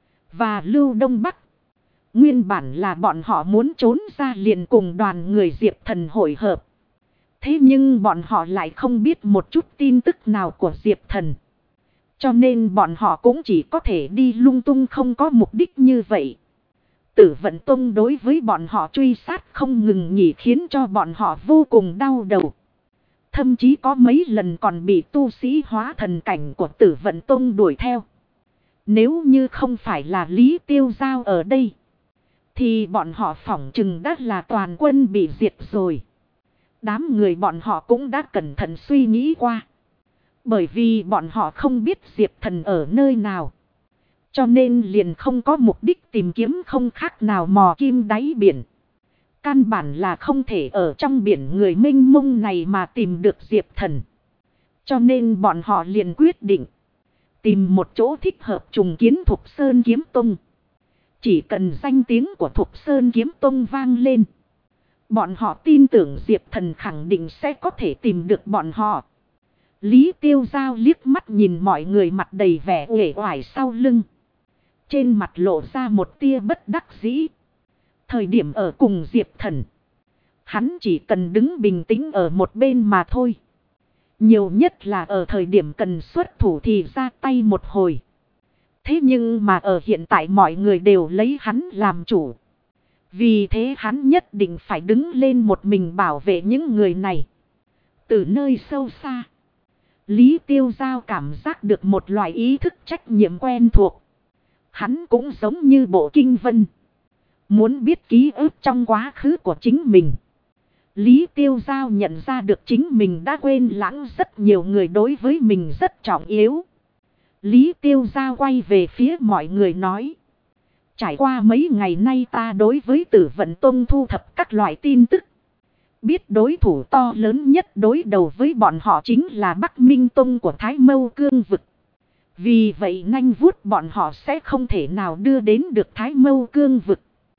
A: và Lưu Đông Bắc. Nguyên bản là bọn họ muốn trốn ra liền cùng đoàn người Diệp Thần hội hợp. Thế nhưng bọn họ lại không biết một chút tin tức nào của Diệp Thần. Cho nên bọn họ cũng chỉ có thể đi lung tung không có mục đích như vậy. Tử Vận Tông đối với bọn họ truy sát không ngừng nghỉ khiến cho bọn họ vô cùng đau đầu. Thậm chí có mấy lần còn bị tu sĩ hóa thần cảnh của Tử Vận Tông đuổi theo. Nếu như không phải là Lý Tiêu Giao ở đây, thì bọn họ phỏng chừng đã là toàn quân bị diệt rồi. Đám người bọn họ cũng đã cẩn thận suy nghĩ qua. Bởi vì bọn họ không biết Diệp Thần ở nơi nào. Cho nên liền không có mục đích tìm kiếm, không khác nào mò kim đáy biển. Căn bản là không thể ở trong biển người mênh mông này mà tìm được Diệp Thần. Cho nên bọn họ liền quyết định tìm một chỗ thích hợp trùng kiến Thục Sơn Kiếm Tông. Chỉ cần danh tiếng của Thục Sơn Kiếm Tông vang lên, bọn họ tin tưởng Diệp Thần khẳng định sẽ có thể tìm được bọn họ. Lý Tiêu Giao liếc mắt nhìn mọi người mặt đầy vẻ uể oải sau lưng. Trên mặt lộ ra một tia bất đắc dĩ. Thời điểm ở cùng Diệp Thần, hắn chỉ cần đứng bình tĩnh ở một bên mà thôi. Nhiều nhất là ở thời điểm cần xuất thủ thì ra tay một hồi. Thế nhưng mà ở hiện tại mọi người đều lấy hắn làm chủ. Vì thế hắn nhất định phải đứng lên một mình bảo vệ những người này. Từ nơi sâu xa, Lý Tiêu Giao cảm giác được một loại ý thức trách nhiệm quen thuộc. Hắn cũng giống như Bộ Kinh Vân, muốn biết ký ức trong quá khứ của chính mình. Lý Tiêu Giao nhận ra được chính mình đã quên lãng rất nhiều người đối với mình rất trọng yếu. Lý Tiêu Giao quay về phía mọi người nói. Trải qua mấy ngày nay ta đối với Tử Vận Tông thu thập các loại tin tức. Biết đối thủ to lớn nhất đối đầu với bọn họ chính là Bắc Minh Tông của Thái Mâu Cương Vực. Vì vậy nhanh vuốt bọn họ sẽ không thể nào đưa đến được Thái Mâu Cương Vực.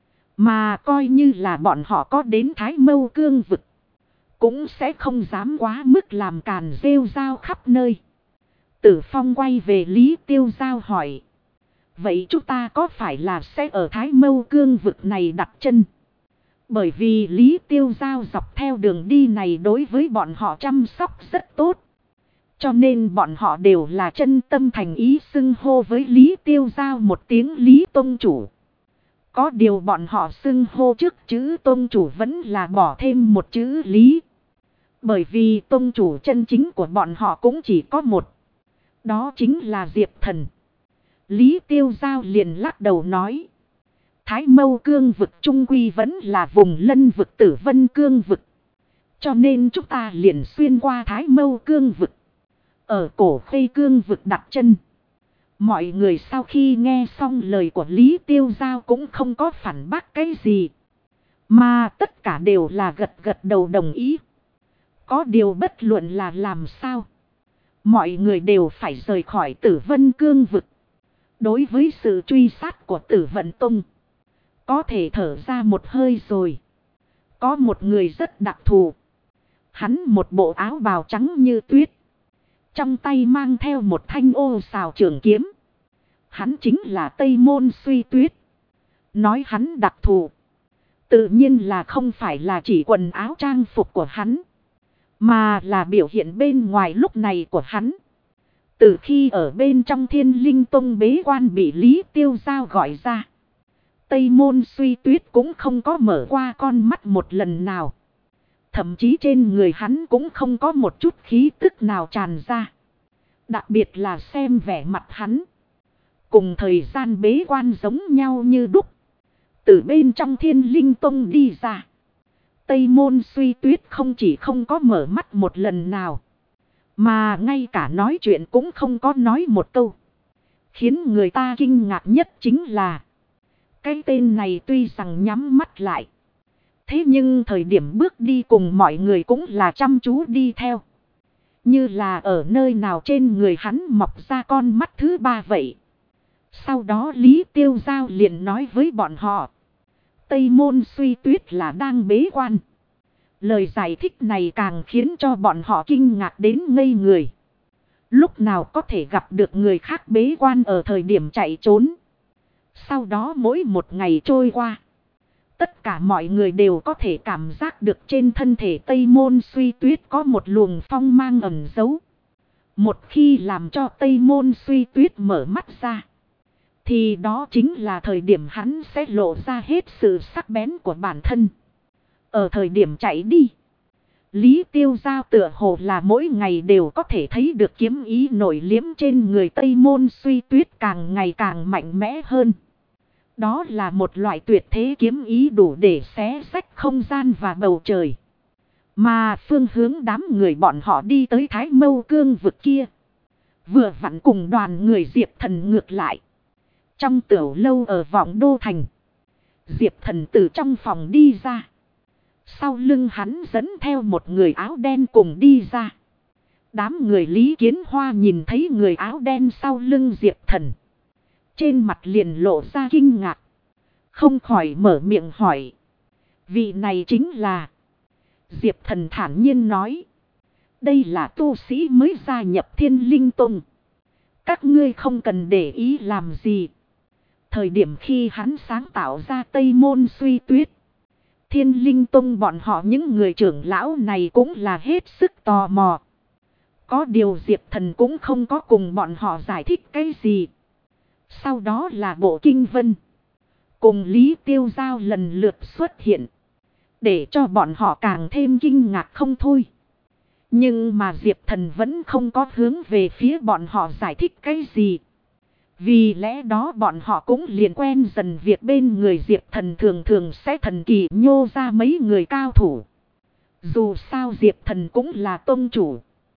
A: Mà coi như là bọn họ có đến Thái Mâu Cương Vực, cũng sẽ không dám quá mức làm càn rêu rao khắp nơi. Tử Phong quay về Lý Tiêu Giao hỏi. Vậy chúng ta có phải là sẽ ở Thái Mâu Cương Vực này đặt chân? Bởi vì Lý Tiêu Giao dọc theo đường đi này đối với bọn họ chăm sóc rất tốt. Cho nên bọn họ đều là chân tâm thành ý xưng hô với Lý Tiêu Giao một tiếng Lý Tông Chủ. Có điều bọn họ xưng hô trước chữ Tông Chủ vẫn là bỏ thêm một chữ Lý. Bởi vì Tông Chủ chân chính của bọn họ cũng chỉ có một. Đó chính là Diệp Thần. Lý Tiêu Giao liền lắc đầu nói. Thái Mâu Cương Vực trung quy vẫn là vùng lân vực Tử Vân Cương Vực. Cho nên chúng ta liền xuyên qua Thái Mâu Cương Vực, ở Cổ Khê Cương Vực đặt chân. Mọi người sau khi nghe xong lời của Lý Tiêu Giao cũng không có phản bác cái gì, mà tất cả đều là gật gật đầu đồng ý. Có điều bất luận là làm sao, mọi người đều phải rời khỏi Tử Vân Cương Vực. Đối với sự truy sát của Tử Vận Tông, có thể thở ra một hơi rồi. Có một người rất đặc thù. Hắn một bộ áo bào trắng như tuyết, trong tay mang theo một thanh ô xào trường kiếm. Hắn chính là Tây Môn Suy Tuyết. Nói hắn đặc thù, tự nhiên là không phải là chỉ quần áo trang phục của hắn, mà là biểu hiện bên ngoài lúc này của hắn. Từ khi ở bên trong Thiên Linh Tông bế quan bị Lý Tiêu Giao gọi ra, Tây Môn Suy Tuyết cũng không có mở qua con mắt một lần nào. Thậm chí trên người hắn cũng không có một chút khí tức nào tràn ra. Đặc biệt là xem vẻ mặt hắn, cùng thời gian bế quan giống nhau như đúc. Từ bên trong Thiên Linh Tông đi ra, Tây Môn Suy Tuyết không chỉ không có mở mắt một lần nào, Mà ngay cả nói chuyện cũng không có nói một câu. Khiến người ta kinh ngạc nhất chính là cái tên này tuy rằng nhắm mắt lại. Thế nhưng thời điểm bước đi cùng mọi người cũng là chăm chú đi theo. Như là ở nơi nào trên người hắn mọc ra con mắt thứ ba vậy. Sau đó Lý Tiêu Giao liền nói với bọn họ. Tây Môn Suy Tuyết là đang bế quan. Lời giải thích này càng khiến cho bọn họ kinh ngạc đến ngây người. Lúc nào có thể gặp được người khác bế quan ở thời điểm chạy trốn. Sau đó mỗi một ngày trôi qua. Tất cả mọi người đều có thể cảm giác được trên thân thể Tây Môn Suy Tuyết có một luồng phong mang ẩn giấu. Một khi làm cho Tây Môn Suy Tuyết mở mắt ra. Thì đó chính là thời điểm hắn sẽ lộ ra hết sự sắc bén của bản thân. Ở thời điểm chạy đi. Lý Tiêu Giao tựa hồ là mỗi ngày đều có thể thấy được kiếm ý nổi liếm trên người Tây Môn Suy Tuyết càng ngày càng mạnh mẽ hơn. Đó là một loại tuyệt thế kiếm ý đủ để xé rách không gian và bầu trời. Mà phương hướng đám người bọn họ đi tới Thái Mâu Cương vực kia. Vừa vặn cùng đoàn người Diệp Thần ngược lại. Trong tiểu lâu ở Vọng Đô Thành. Diệp Thần từ trong phòng đi ra. Sau lưng hắn dẫn theo một người áo đen cùng đi ra. Đám người Lý Kiến Hoa nhìn thấy người áo đen sau lưng Diệp Thần. Trên mặt liền lộ ra kinh ngạc. Không khỏi mở miệng hỏi. Vị này chính là. Diệp Thần thản nhiên nói. Đây là tu sĩ mới gia nhập Thiên Linh Tông. Các ngươi không cần để ý làm gì. Thời điểm khi hắn sáng tạo ra Tây Môn Suy Tuyết. Thiên Linh Tông bọn họ những người trưởng lão này cũng là hết sức tò mò. Có điều Diệp Thần cũng không có cùng bọn họ giải thích cái gì. Sau đó là Bộ Kinh Vân. Cùng Lý Tiêu Giao lần lượt xuất hiện. Để cho bọn họ càng thêm kinh ngạc không thôi. Nhưng mà Diệp Thần vẫn không có hướng về phía bọn họ giải thích cái gì. Vì lẽ đó bọn họ cũng liền quen dần việc bên người Diệp Thần thường thường sẽ thần kỳ nhô ra mấy người cao thủ. Dù sao Diệp Thần cũng là tông chủ.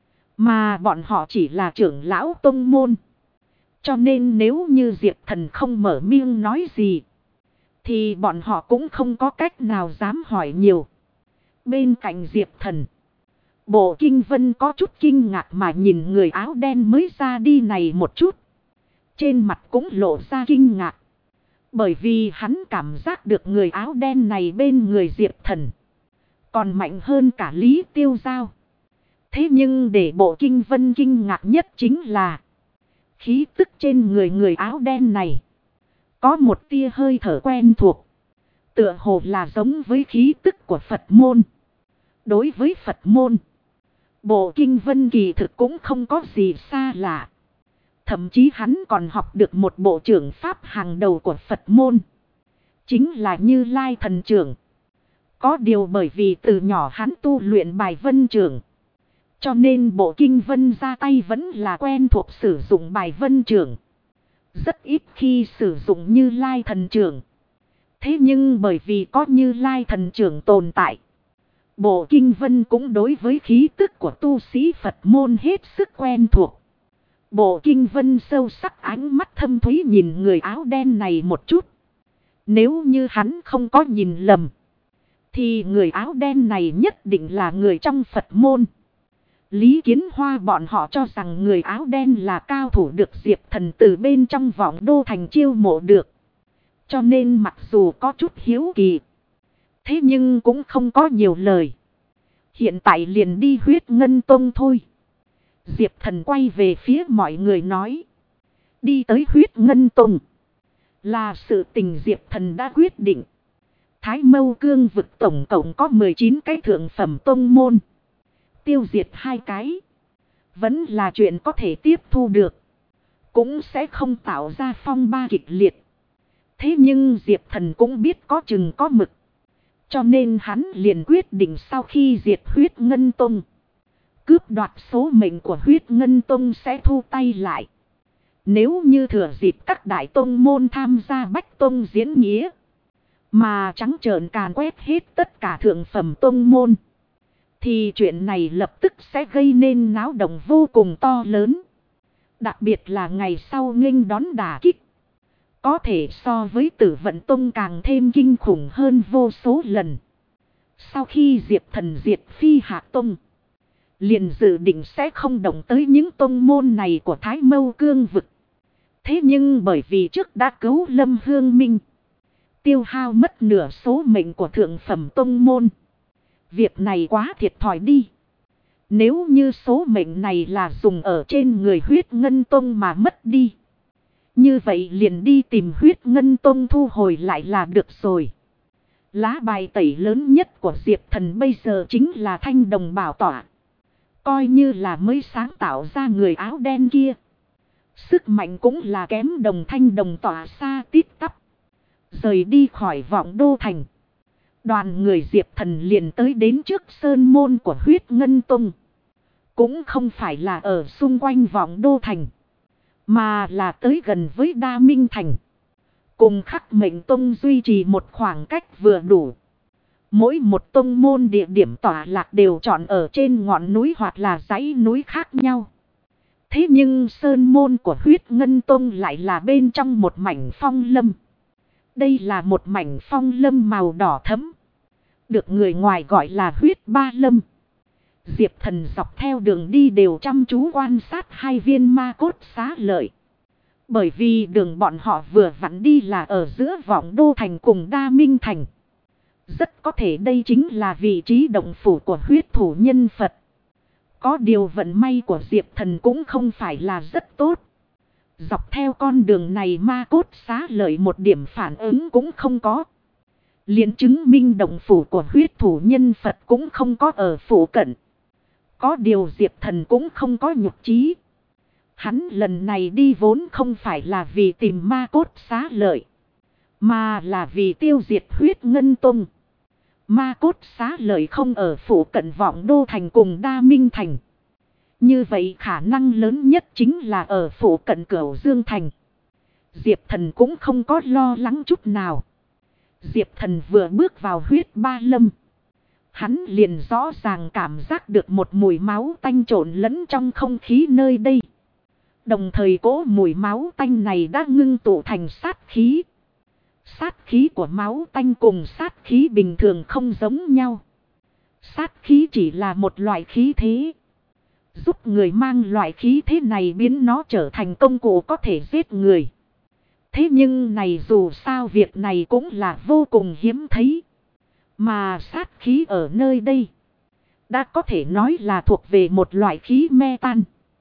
A: Mà bọn họ chỉ là trưởng lão tông môn. Cho nên nếu như Diệp Thần không mở miệng nói gì. Thì bọn họ cũng không có cách nào dám hỏi nhiều. Bên cạnh Diệp Thần. Bộ Kinh Vân có chút kinh ngạc mà nhìn người áo đen mới ra đi này một chút. Trên mặt cũng lộ ra kinh ngạc. Bởi vì hắn cảm giác được người áo đen này bên người Diệp Thần. Còn mạnh hơn cả Lý Tiêu Giao. Thế nhưng để Bộ Kinh Vân kinh ngạc nhất chính là. Khí tức trên người áo đen này. Có một tia hơi thở quen thuộc. Tựa hồ là giống với khí tức của Phật môn. Đối với Phật môn. Bộ Kinh Vân kỳ thực cũng không có gì xa lạ. Thậm chí hắn còn học được một bộ trưởng pháp hàng đầu của Phật môn. Chính là Như Lai Thần Trưởng. Có điều bởi vì từ nhỏ hắn tu luyện bài vân trưởng. Cho nên Bộ Kinh Vân ra tay vẫn là quen thuộc sử dụng bài vân trưởng. Rất ít khi sử dụng Như Lai Thần Trưởng. Thế nhưng bởi vì có Như Lai Thần Trưởng tồn tại. Bộ Kinh Vân cũng đối với khí tức của tu sĩ Phật môn hết sức quen thuộc. Bộ Kinh Vân sâu sắc ánh mắt thâm thúy nhìn người áo đen này một chút. Nếu như hắn không có nhìn lầm. Thì người áo đen này nhất định là người trong Phật môn. Lý Kiến Hoa bọn họ cho rằng người áo đen là cao thủ được Diệp Thần từ bên trong Vọng Đô Thành chiêu mộ được. Cho nên mặc dù có chút hiếu kỳ. Thế nhưng cũng không có nhiều lời. Hiện tại liền đi Huyết Ngân Tông thôi. Diệp Thần quay về phía mọi người nói. Đi tới Huyết Ngân Tông. Là sự tình Diệp Thần đã quyết định. Thái Mâu Cương vực tổng cộng có 19 cái thượng phẩm tông môn. Tiêu diệt 2 cái. Vẫn là chuyện có thể tiếp thu được. Cũng sẽ không tạo ra phong ba kịch liệt. Thế nhưng Diệp Thần cũng biết có chừng có mực. Cho nên hắn liền quyết định sau khi diệt Huyết Ngân Tông. Cướp đoạt số mệnh của Huyết Ngân Tông sẽ thu tay lại. Nếu như thừa dịp các đại tông môn tham gia Bách Tông diễn nghĩa. Mà trắng trợn càn quét hết tất cả thượng phẩm tông môn. thì chuyện này lập tức sẽ gây nên náo động vô cùng to lớn. Đặc biệt là ngày sau nghênh đón đả kích. Có thể so với Tử Vận Tông càng thêm kinh khủng hơn vô số lần. Sau khi Diệp Thần diệt Phi Hạc Tông, liền dự định sẽ không động tới những tông môn này của Thái Mâu Cương vực. Thế nhưng bởi vì trước đã cứu Lâm Hương Minh, tiêu hao mất nửa số mệnh của thượng phẩm tông môn. Việc này quá thiệt thòi đi. Nếu như số mệnh này là dùng ở trên người Huyết Ngân Tông mà mất đi, như vậy liền đi tìm Huyết Ngân Tông thu hồi lại là được rồi. Lá bài tẩy lớn nhất của Diệp Thần bây giờ chính là Thanh Đồng Bảo Tỏa. Coi như là mới sáng tạo ra người áo đen kia, sức mạnh cũng là kém đồng Thanh Đồng Tỏa xa tít tắp. Rời đi khỏi Vọng Đô Thành, đoàn người Diệp Thần liền tới đến trước sơn môn của Huyết Ngân Tông. Cũng không phải là ở xung quanh Vọng Đô Thành, mà là tới gần với Đa Minh Thành. Cùng Khắc Mệnh Tông duy trì một khoảng cách vừa đủ. Mỗi một tông môn địa điểm tọa lạc đều chọn ở trên ngọn núi hoặc là dãy núi khác nhau. Thế nhưng sơn môn của Huyết Ngân Tông lại là bên trong một mảnh phong lâm. Đây là một mảnh phong lâm màu đỏ thẫm, được người ngoài gọi là Huyết Ba Lâm. Diệp Thần dọc theo đường đi đều chăm chú quan sát hai viên ma cốt xá lợi. Bởi vì đường bọn họ vừa vặn đi là ở giữa Vọng Đô Thành cùng Đa Minh Thành. Rất có thể đây chính là vị trí động phủ của huyết thủ nhân Phật. Có điều vận may của Diệp Thần cũng không phải là rất tốt. Dọc theo con đường này ma cốt xá lợi một điểm phản ứng cũng không có. Liền chứng minh động phủ của huyết thủ nhân Phật cũng không có ở phủ cận. Có điều Diệp Thần cũng không có nhục chí. Hắn lần này đi vốn không phải là vì tìm ma cốt xá lợi, mà là vì tiêu diệt Huyết Ngân Tông. Ma cốt xá lợi không ở phủ cận Vọng Đô Thành cùng Đa Minh Thành. Như vậy khả năng lớn nhất chính là ở phủ cận Cửu Dương Thành. Diệp Thần cũng không có lo lắng chút nào. Diệp Thần vừa bước vào Huyết Ba Lâm, hắn liền rõ ràng cảm giác được một mùi máu tanh trộn lẫn trong không khí nơi đây. Đồng thời cỗ mùi máu tanh này đã ngưng tụ thành sát khí. Sát khí của máu tanh cùng sát khí bình thường không giống nhau. Sát khí chỉ là một loại khí thế, giúp người mang loại khí thế này biến nó trở thành công cụ có thể giết người. Thế nhưng này dù sao việc này cũng là vô cùng hiếm thấy. Mà sát khí ở nơi đây đã có thể nói là thuộc về một loại khí me tan.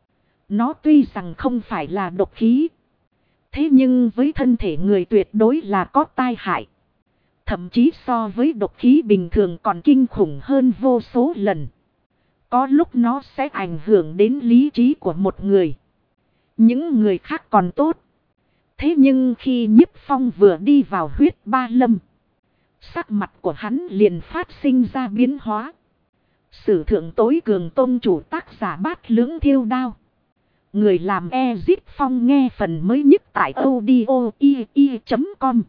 A: Nó tuy rằng không phải là độc khí, thế nhưng với thân thể người tuyệt đối là có tai hại. Thậm chí so với độc khí bình thường còn kinh khủng hơn vô số lần. Có lúc nó sẽ ảnh hưởng đến lý trí của một người. Những người khác còn tốt. Thế nhưng khi Nhiếp Phong vừa đi vào Huyết Ba Lâm, sắc mặt của hắn liền phát sinh ra biến hóa. Sử thượng tối cường tông chủ tác giả Bát Lưỡng Thiêu Đao. Người làm Ezit Phong nghe phần mới nhất tại audio.com.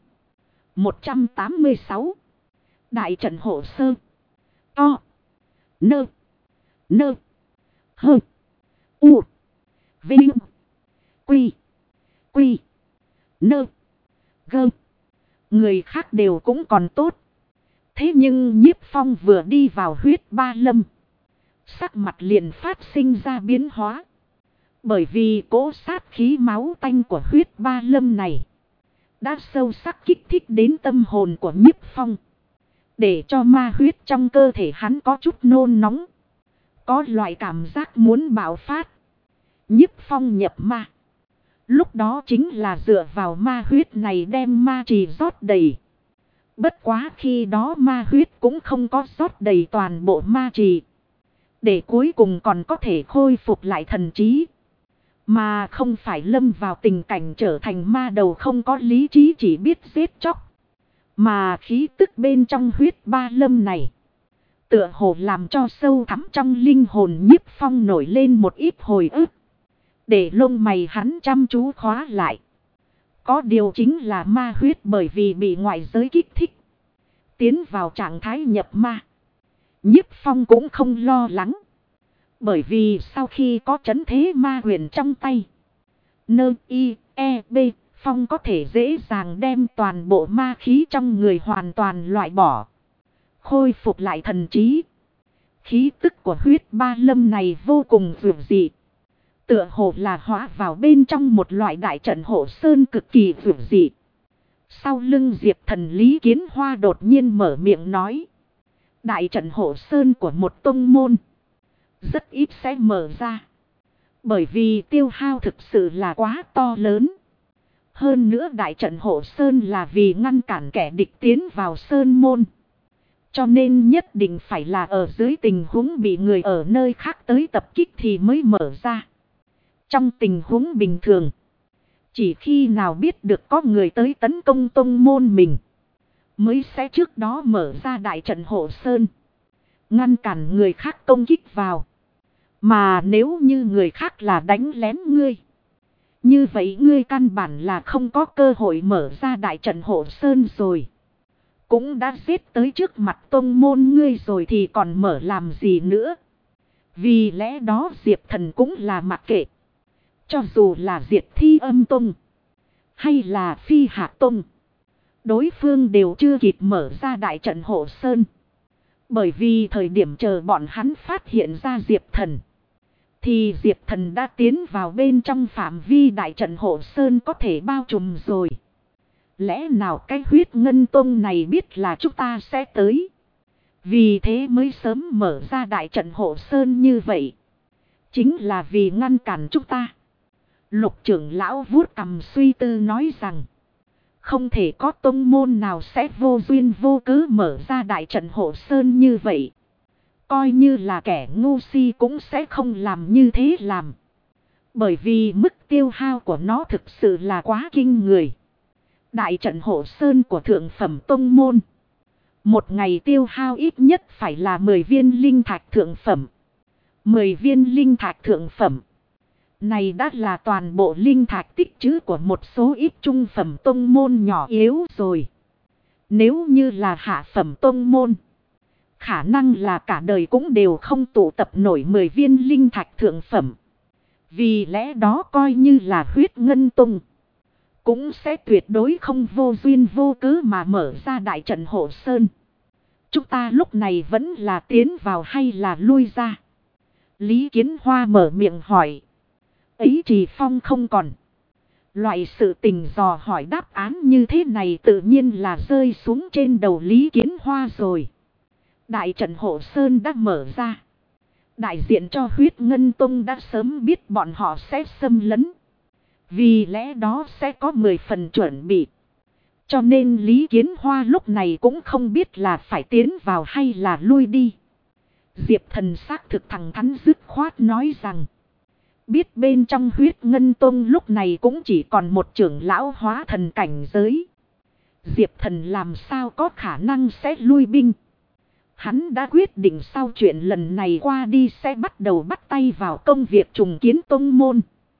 A: 186. Đại trận hộ sơ. To. Nơ. Nơ. Hơ. U. Vinh. Quy. Quy. Nơ. Gơ. Người khác đều cũng còn tốt. Thế nhưng Nhiếp Phong vừa đi vào Huyết Ba Lâm, sắc mặt liền phát sinh ra biến hóa. Bởi vì cỗ sát khí máu tanh của Huyết Ba Lâm này đã sâu sắc kích thích đến tâm hồn của Nhiếp Phong, để cho ma huyết trong cơ thể hắn có chút nôn nóng, có loại cảm giác muốn bạo phát. Nhiếp Phong nhập ma, lúc đó chính là dựa vào ma huyết này đem ma trì rót đầy. Bất quá khi đó ma huyết cũng không có rót đầy toàn bộ ma trì, để cuối cùng còn có thể khôi phục lại thần trí, mà không phải lâm vào tình cảnh trở thành ma đầu không có lý trí chỉ biết giết chóc. Mà khí tức bên trong Huyết Ba Lâm này tựa hồ làm cho sâu thẳm trong linh hồn Nhiếp Phong nổi lên một ít hồi ức, để lông mày hắn chăm chú khóa lại. Có điều chính là ma huyết bởi vì bị ngoại giới kích thích, tiến vào trạng thái nhập ma. Nhiếp Phong cũng không lo lắng. Bởi vì sau khi có trấn thế ma huyền trong tay. N.I.E.B. Phong có thể dễ dàng đem toàn bộ ma khí trong người hoàn toàn loại bỏ. Khôi phục lại thần trí. Khí tức của huyết ba lâm này vô cùng dữ dị. Tựa hồ là hóa vào bên trong một loại đại trận hộ sơn cực kỳ dữ dị. Sau lưng Diệp Thần Lý Kiến Hoa đột nhiên mở miệng nói. Đại trận hộ sơn của một tông môn. Rất ít sẽ mở ra. Bởi vì tiêu hao thực sự là quá to lớn. Hơn nữa đại trận hộ sơn là vì ngăn cản kẻ địch tiến vào sơn môn. Cho nên nhất định phải là ở dưới tình huống bị người ở nơi khác tới tập kích thì mới mở ra. Trong tình huống bình thường. Chỉ khi nào biết được có người tới tấn công tông môn mình. Mới sẽ trước đó mở ra đại trận hộ sơn. Ngăn cản người khác công kích vào. Mà nếu như người khác là đánh lén ngươi. Như vậy ngươi căn bản là không có cơ hội mở ra đại trận hộ sơn rồi. Cũng đã giết tới trước mặt tông môn ngươi rồi thì còn mở làm gì nữa. Vì lẽ đó Diệp Thần cũng là mặc kệ. Cho dù là Diệt Thi Âm Tông. Hay là Phi Hạc Tông. Đối phương đều chưa kịp mở ra đại trận hộ sơn. Bởi vì thời điểm chờ bọn hắn phát hiện ra Diệp Thần. Thì Diệp Thần đã tiến vào bên trong phạm vi đại trận hộ sơn có thể bao trùm rồi. Lẽ nào cái huyết ngân tông này biết là chúng ta sẽ tới. Vì thế mới sớm mở ra đại trận hộ sơn như vậy. Chính là vì ngăn cản chúng ta. Lục trưởng lão vuốt cằm suy tư nói rằng. Không thể có tông môn nào sẽ vô duyên vô cớ mở ra đại trận hộ sơn như vậy. Coi như là kẻ ngu si cũng sẽ không làm như thế làm. Bởi vì mức tiêu hao của nó thực sự là quá kinh người. Đại trận hộ sơn của thượng phẩm tông môn. Một ngày tiêu hao ít nhất phải là 10 viên linh thạch thượng phẩm. 10 viên linh thạch thượng phẩm. Này đã là toàn bộ linh thạch tích trữ của một số ít trung phẩm tông môn nhỏ yếu rồi. Nếu như là hạ phẩm tông môn. Khả năng là cả đời cũng đều không tụ tập nổi 10 viên linh thạch thượng phẩm. Vì lẽ đó coi như là huyết ngân tông. Cũng sẽ tuyệt đối không vô duyên vô cớ mà mở ra đại trận hộ sơn. Chúng ta lúc này vẫn là tiến vào hay là lui ra? Lý Kiến Hoa mở miệng hỏi. Ấy Trì Phong không còn. Loại sự tình dò hỏi đáp án như thế này tự nhiên là rơi xuống trên đầu Lý Kiến Hoa rồi. Đại trận hộ sơn đã mở ra. Đại diện cho huyết ngân tông đã sớm biết bọn họ sẽ xâm lấn. Vì lẽ đó sẽ có 10 phần chuẩn bị. Cho nên Lý Kiến Hoa lúc này cũng không biết là phải tiến vào hay là lui đi. Diệp Thần xác thực thẳng thắn dứt khoát nói rằng. Biết bên trong huyết ngân tông lúc này cũng chỉ còn một trưởng lão hóa thần cảnh giới. Diệp Thần làm sao có khả năng sẽ lui binh. Hắn đã quyết định sau chuyện lần này qua đi sẽ bắt đầu bắt tay vào công việc trùng kiến tông môn.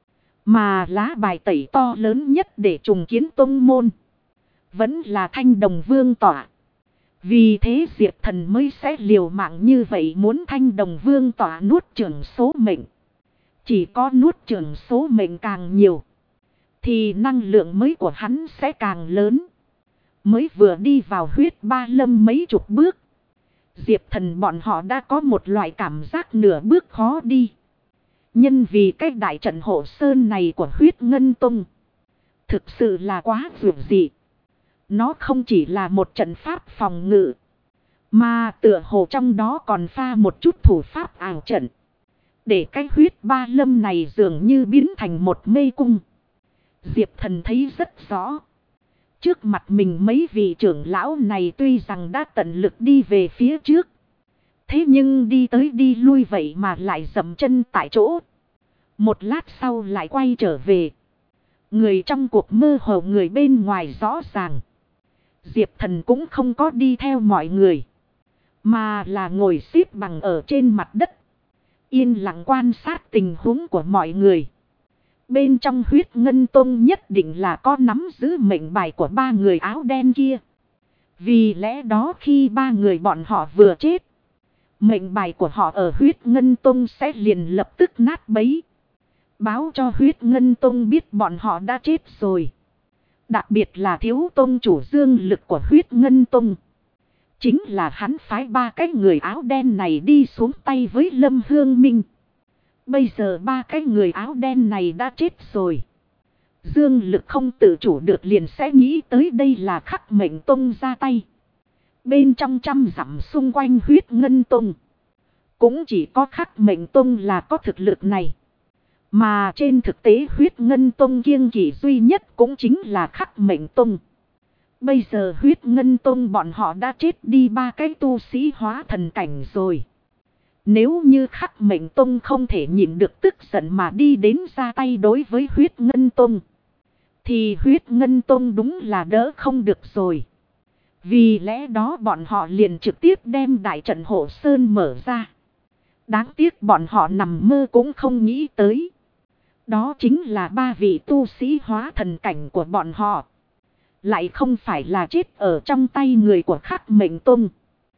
A: Mà lá bài tẩy to lớn nhất để trùng kiến tông môn. Vẫn là Thanh Đồng Vương tỏa. Vì thế Diệp Thần mới sẽ liều mạng như vậy muốn Thanh Đồng Vương tỏa nuốt chửng số mệnh. Chỉ có nuốt chửng số mệnh càng nhiều. Thì năng lượng mới của hắn sẽ càng lớn. Mới vừa đi vào huyết ba lâm mấy chục bước. Diệp Thần bọn họ đã có một loại cảm giác nửa bước khó đi. Nhân vì cái đại trận hộ sơn này của huyết ngân tông. Thực sự là quá dường dị. Nó không chỉ là một trận pháp phòng ngự. Mà tựa hồ trong đó còn pha một chút thủ pháp ảo trận. Để cái huyết ba lâm này dường như biến thành một mê cung. Diệp Thần thấy rất rõ. Trước mặt mình mấy vị trưởng lão này tuy rằng đã tận lực đi về phía trước. Thế nhưng đi tới đi lui vậy mà lại dậm chân tại chỗ. Một lát sau lại quay trở về. Người trong cuộc mơ hồ người bên ngoài rõ ràng. Diệp Thần cũng không có đi theo mọi người. Mà là ngồi xếp bằng ở trên mặt đất. Yên lặng quan sát tình huống của mọi người. Bên trong huyết ngân tông nhất định là có nắm giữ mệnh bài của ba người áo đen kia. Vì lẽ đó khi ba người bọn họ vừa chết. Mệnh bài của họ ở Huyết Ngân Tông sẽ liền lập tức nát bấy. Báo cho Huyết Ngân Tông biết bọn họ đã chết rồi. Đặc biệt là thiếu tông chủ Dương Lực của Huyết Ngân Tông. Chính là hắn phái 3 cái người áo đen này đi xuống tay với Lâm Hương Minh. Bây giờ 3 cái người áo đen này đã chết rồi. Dương Lực không tự chủ được liền sẽ nghĩ tới đây là Khắc Mệnh Tông ra tay. Bên trong 100 dặm xung quanh Huyết Ngân Tông. Cũng chỉ có Khắc Mệnh Tông là có thực lực này. Mà trên thực tế Huyết Ngân Tông kiêng kỵ duy nhất cũng chính là Khắc Mệnh Tông. Bây giờ Huyết Ngân Tông bọn họ đã chết đi 3 cái tu sĩ hóa thần cảnh rồi. Nếu như Khắc Mệnh Tông không thể nhịn được tức giận mà đi đến ra tay đối với Huyết Ngân Tông, thì Huyết Ngân Tông đúng là đỡ không được rồi. Vì lẽ đó bọn họ liền trực tiếp đem đại trận Hộ Sơn mở ra. Đáng tiếc bọn họ nằm mơ cũng không nghĩ tới. Đó chính là 3 vị tu sĩ hóa thần cảnh của bọn họ. Lại không phải là chết ở trong tay người của Khắc Mệnh Tông,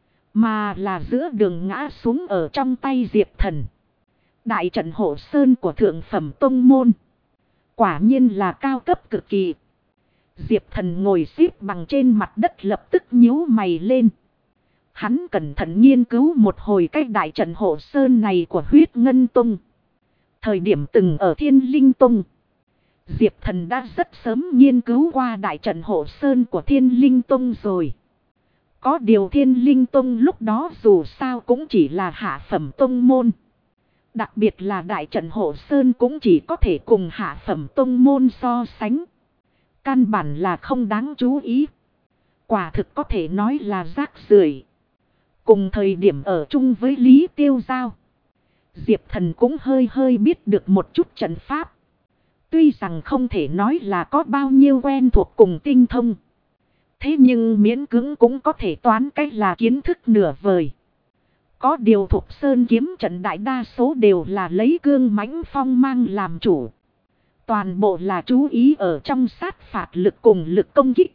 A: mà là giữa đường ngã xuống ở trong tay Diệp Thần. Đại trận Hộ Sơn của thượng phẩm tông môn. Quả nhiên là cao cấp cực kỳ. Diệp Thần ngồi xếp bằng trên mặt đất lập tức nhíu mày lên. Hắn cẩn thận nghiên cứu một hồi cái đại trận Hộ Sơn này của Huyết Ngân Tông. Thời điểm từng ở Thiên Linh Tông, Diệp Thần đã rất sớm nghiên cứu qua đại trận Hộ Sơn của Thiên Linh Tông rồi. Có điều Thiên Linh Tông lúc đó dù sao cũng chỉ là hạ phẩm tông môn. Đặc biệt là đại trận Hộ Sơn cũng chỉ có thể cùng hạ phẩm tông môn so sánh. Căn bản là không đáng chú ý. Quả thực có thể nói là rác rưởi. Cùng thời điểm ở chung với Lý Tiêu Giao, Diệp Thần cũng hơi biết được một chút trận pháp. Tuy rằng không thể nói là có bao nhiêu quen thuộc cùng tinh thông. Thế nhưng miễn cưỡng cũng có thể toán cách là kiến thức nửa vời. Có điều Thục Sơn kiếm trận đại đa số đều là lấy cương mãnh phong mang làm chủ. Toàn bộ là chú ý ở trong sát phạt lực cùng lực công kích.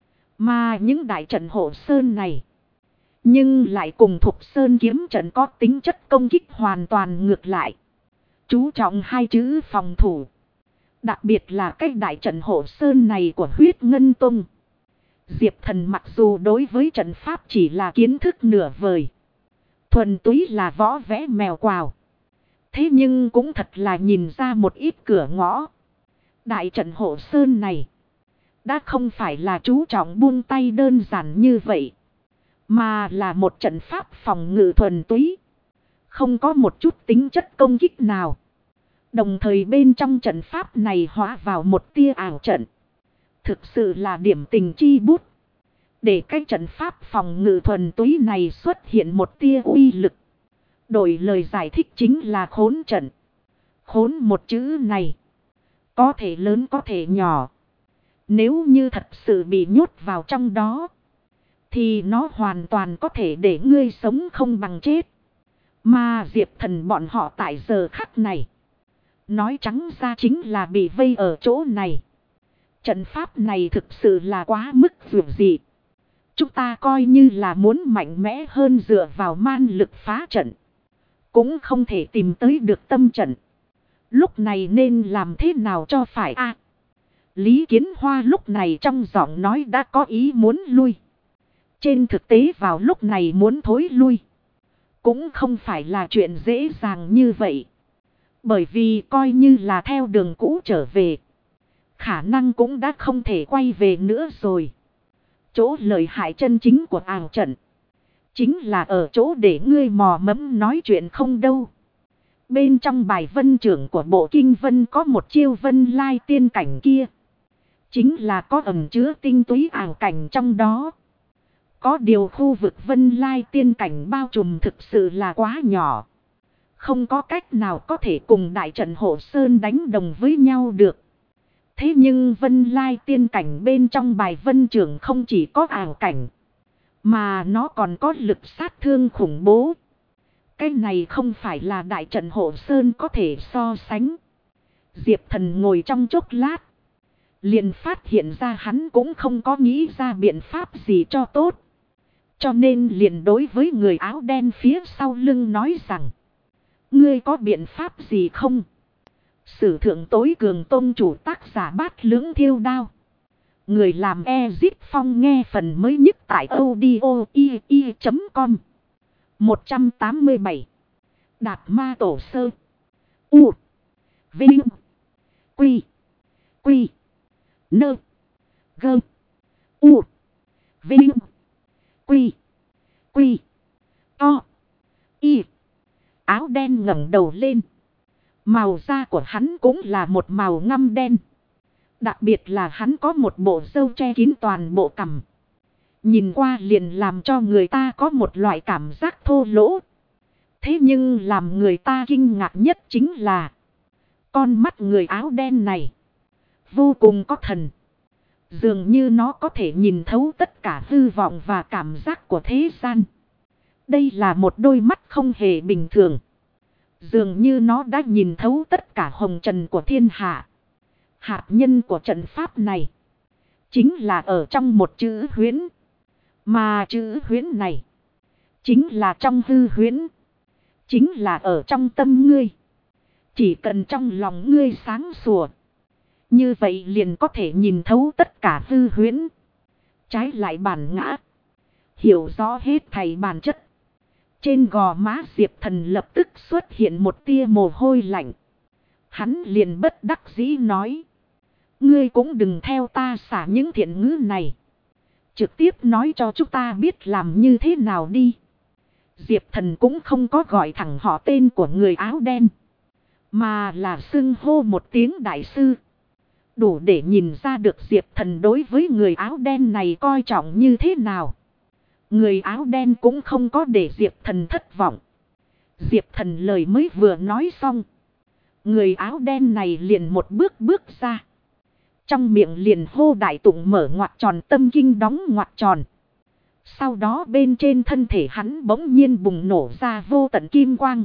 A: Mà những đại trận Hộ Sơn này, nhưng lại cùng Thục Sơn kiếm trận có tính chất công kích hoàn toàn ngược lại. Chú trọng 2 chữ phòng thủ. Đặc biệt là cái đại trận Hộ Sơn này của Huyết Ngân Tông. Diệp Thần mặc dù đối với trận pháp chỉ là kiến thức nửa vời, thuần túy là võ vẽ mèo quào. Thế nhưng cũng thật là nhìn ra một ít cửa ngõ. Đại trận Hộ Sơn này đã không phải là chú trọng buông tay đơn giản như vậy, mà là một trận pháp phòng ngự thuần túy, không có một chút tính chất công kích nào. Đồng thời bên trong trận pháp này hóa vào một tia ảo trận. Thực sự là điểm tình chi bút. Để cái trận pháp phòng ngự thuần túy này xuất hiện một tia uy lực. Đổi lời giải thích chính là khốn trận. Khốn một chữ này có thể lớn có thể nhỏ. Nếu như thật sự bị nhốt vào trong đó, thì nó hoàn toàn có thể để ngươi sống không bằng chết. Mà Diệp Thần bọn họ tại giờ khắc này, nói trắng ra chính là bị vây ở chỗ này. Trận pháp này thực sự là quá mức vượt dị. Chúng ta coi như là muốn mạnh mẽ hơn dựa vào man lực phá trận, cũng không thể tìm tới được tâm trận. Lúc này nên làm thế nào cho phải a? Lý Kiến Hoa lúc này trong giọng nói đã có ý muốn lui. Trên thực tế vào lúc này muốn thối lui cũng không phải là chuyện dễ dàng như vậy. Bởi vì coi như là theo đường cũ trở về, khả năng cũng đã không thể quay về nữa rồi. Chỗ lợi hại chân chính của ảo trận chính là ở chỗ để ngươi mò mẫm nói chuyện không đâu. Bên trong bài vân trưởng của bộ kinh vân có một chiêu vân lai tiên cảnh kia, chính là có ẩn chứa tinh túy ảo cảnh trong đó. Có điều khu vực vân lai tiên cảnh bao trùm thực sự là quá nhỏ, không có cách nào có thể cùng đại trận Hộ Sơn đánh đồng với nhau được. Thế nhưng vân lai tiên cảnh bên trong bài vân trưởng không chỉ có ảo cảnh, mà nó còn có lực sát thương khủng bố. Cái này không phải là đại trận Hộ Sơn có thể so sánh. Diệp Thần ngồi trong chốc lát, liền phát hiện ra hắn cũng không có nghĩ ra biện pháp gì cho tốt. Cho nên liền đối với người áo đen phía sau lưng nói rằng. Ngươi có biện pháp gì không? Sử thượng tối cường tôn chủ tác giả Bát Lưỡng Thiêu Đao. Người làm Ezip Phong nghe phần mới nhất tại audio.com. 187. Đạt Ma Tổ Sơ. U. Vinh. Quy. Quy. Nơ. Gơ. U. Vinh. Quy. Quy. To. Y. Áo đen ngẩng đầu lên. Màu da của hắn cũng là một màu ngăm đen. Đặc biệt là hắn có một bộ râu che kín toàn bộ cằm. Nhìn qua liền làm cho người ta có một loại cảm giác thô lỗ. Thế nhưng làm người ta kinh ngạc nhất chính là con mắt người áo đen này vô cùng có thần. Dường như nó có thể nhìn thấu tất cả hư vọng và cảm giác của thế gian. Đây là một đôi mắt không hề bình thường. Dường như nó đã nhìn thấu tất cả hồng trần của thiên hạ. Hạt nhân của trận pháp này chính là ở trong một chữ huyễn. Mà chữ huyễn này chính là trong hư huyễn. Chính là ở trong tâm ngươi. Chỉ cần trong lòng ngươi sáng sủa. Như vậy liền có thể nhìn thấu tất cả hư huyễn. Trái lại bản ngã. Hiểu rõ hết thảy bản chất. Trên gò má Diệp Thần lập tức xuất hiện một tia mồ hôi lạnh. Hắn liền bất đắc dĩ nói. Ngươi cũng đừng theo ta xả những thiện ngữ này. Trực tiếp nói cho chúng ta biết làm như thế nào đi. Diệp Thần cũng không có gọi thẳng họ tên của người áo đen. Mà là xưng hô một tiếng đại sư. Đủ để nhìn ra được Diệp Thần đối với người áo đen này coi trọng như thế nào. Người áo đen cũng không có để Diệp Thần thất vọng. Diệp Thần lời mới vừa nói xong. Người áo đen này liền một bước bước ra. Trong miệng liền hô đại tụng mở ngoặc tròn tâm kinh đóng ngoặc tròn. Sau đó bên trên thân thể hắn bỗng nhiên bùng nổ ra vô tận kim quang.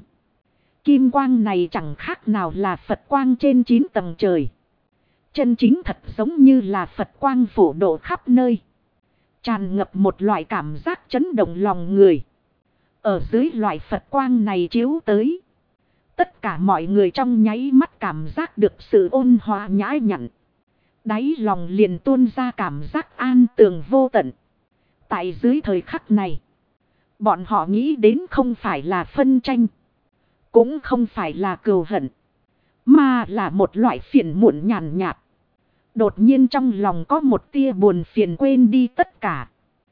A: Kim quang này chẳng khác nào là Phật quang trên 9 tầng trời. Chân chính thật giống như là Phật quang phổ độ khắp nơi. Tràn ngập một loại cảm giác chấn động lòng người. Ở dưới loại Phật quang này chiếu tới. Tất cả mọi người trong nháy mắt cảm giác được sự ôn hòa nhã nhặn. Đáy lòng liền tuôn ra cảm giác an tường vô tận. Tại dưới thời khắc này. Bọn họ nghĩ đến không phải là phân tranh. Cũng không phải là cừu hận. Mà là một loại phiền muộn nhàn nhạt. Đột nhiên trong lòng có một tia buồn phiền quên đi tất cả.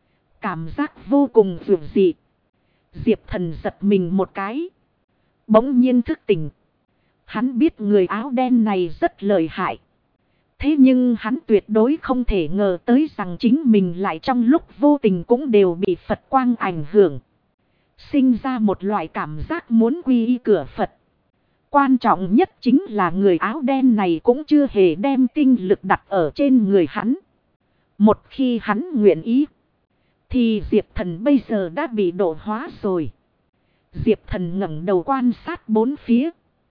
A: Cảm giác vô cùng dịu dị. Diệp Thần giật mình một cái. Bỗng nhiên thức tỉnh. Hắn biết người áo đen này rất lợi hại. Thế nhưng hắn tuyệt đối không thể ngờ tới rằng chính mình lại trong lúc vô tình cũng đều bị Phật quang ảnh hưởng. Sinh ra một loại cảm giác muốn quy y cửa Phật. Quan trọng nhất chính là người áo đen này cũng chưa hề đem tinh lực đặt ở trên người hắn. Một khi hắn nguyện ý, thì Diệp Thần bây giờ đã bị độ hóa rồi. Diệp Thần ngẩng đầu quan sát bốn phía.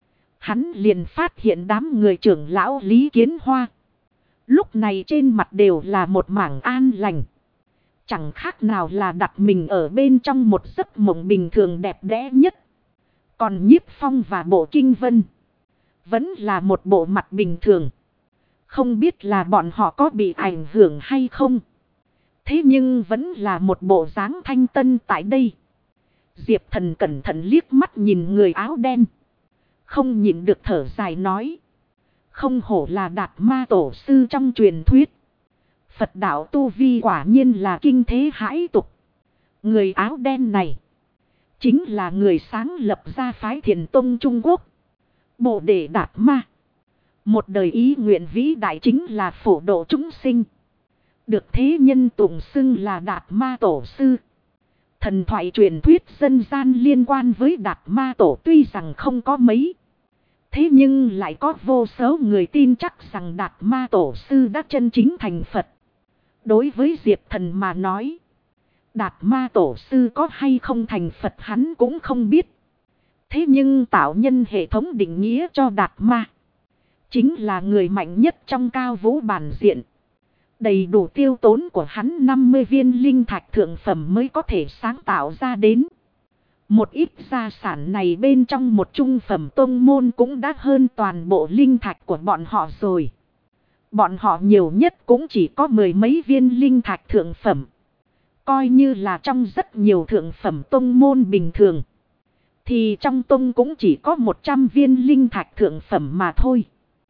A: Hắn liền phát hiện đám người trưởng lão Lý Kiến Hoa. Lúc này trên mặt đều là một mảng an lành. Chẳng khác nào là đặt mình ở bên trong một giấc mộng bình thường đẹp đẽ nhất. Còn Nhiếp Phong và Bộ Kinh Vân vẫn là một bộ mặt bình thường. Không biết là bọn họ có bị ảnh hưởng hay không. Thế nhưng vẫn là một bộ dáng thanh tân tại đây. Diệp Thần cẩn thận liếc mắt nhìn người áo đen. Không nhịn được thở dài nói. Không hổ là Đạt Ma Tổ Sư trong truyền thuyết. Phật đạo tu vi quả nhiên là kinh thế hãi tục. Người áo đen này chính là người sáng lập ra phái Thiền Tông Trung Quốc. Bồ Đề Đạt Ma. Một đời ý nguyện vĩ đại chính là phổ độ chúng sinh. Được thế nhân tụng xưng là Đạt Ma Tổ Sư. Thần thoại truyền thuyết dân gian liên quan với Đạt Ma Tổ tuy rằng không có mấy. Thế nhưng lại có vô số người tin chắc rằng Đạt Ma Tổ Sư đã chân chính thành Phật. Đối với Diệp Thần mà nói. Đạt Ma Tổ Sư có hay không thành Phật hắn cũng không biết. Thế nhưng tạo nhân hệ thống định nghĩa cho Đạt Ma. Chính là người mạnh nhất trong cao vũ bản diện. Đầy đủ tiêu tốn của hắn 50 viên linh thạch thượng phẩm mới có thể sáng tạo ra đến. Một ít gia sản này bên trong một trung phẩm tông môn cũng đã hơn toàn bộ linh thạch của bọn họ rồi. Bọn họ nhiều nhất cũng chỉ có 10 mấy viên linh thạch thượng phẩm. Coi như là trong rất nhiều thượng phẩm tông môn bình thường. Thì trong tông cũng chỉ có 100 viên linh thạch thượng phẩm mà thôi.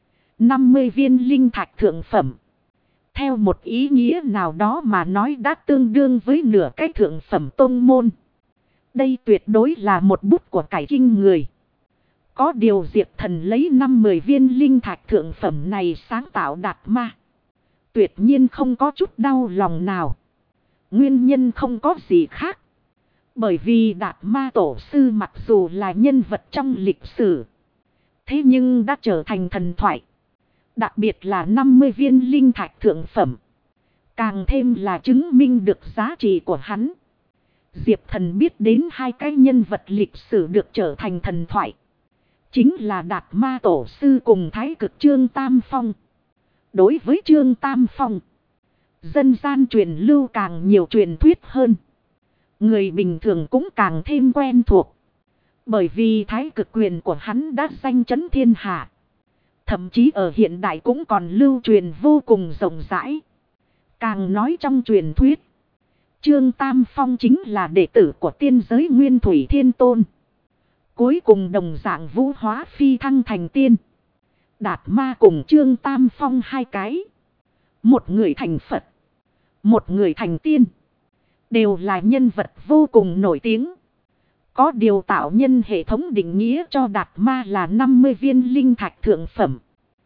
A: 50 viên linh thạch thượng phẩm. Theo một ý nghĩa nào đó mà nói đã tương đương với nửa cái thượng phẩm tông môn. Đây tuyệt đối là một bút của cải kinh người. Có điều Diệp Thần lấy 50 viên linh thạch thượng phẩm này sáng tạo đạt ma. Tuyệt nhiên không có chút đau lòng nào. Nguyên nhân không có gì khác. Bởi vì Đạt Ma Tổ Sư mặc dù là nhân vật trong lịch sử. Thế nhưng đã trở thành thần thoại. Đặc biệt là 50 viên linh thạch thượng phẩm. Càng thêm là chứng minh được giá trị của hắn. Diệp Thần biết đến hai cái nhân vật lịch sử được trở thành thần thoại. Chính là Đạt Ma Tổ Sư cùng Thái Cực Trương Tam Phong. Đối với Trương Tam Phong, dân gian truyền lưu càng nhiều truyền thuyết hơn. Người bình thường cũng càng thêm quen thuộc. Bởi vì thái cực quyền của hắn đã danh chấn thiên hạ. Thậm chí ở hiện đại cũng còn lưu truyền vô cùng rộng rãi. Càng nói trong truyền thuyết, Trương Tam Phong chính là đệ tử của tiên giới Nguyên Thủy Thiên Tôn. Cuối cùng đồng dạng vũ hóa phi thăng thành tiên. Đạt Ma cùng Trương Tam Phong hai cái. Một người thành Phật, một người thành tiên. Đều là nhân vật vô cùng nổi tiếng. Có điều tạo nhân hệ thống định nghĩa cho Đạt Ma là 50 viên linh thạch thượng phẩm.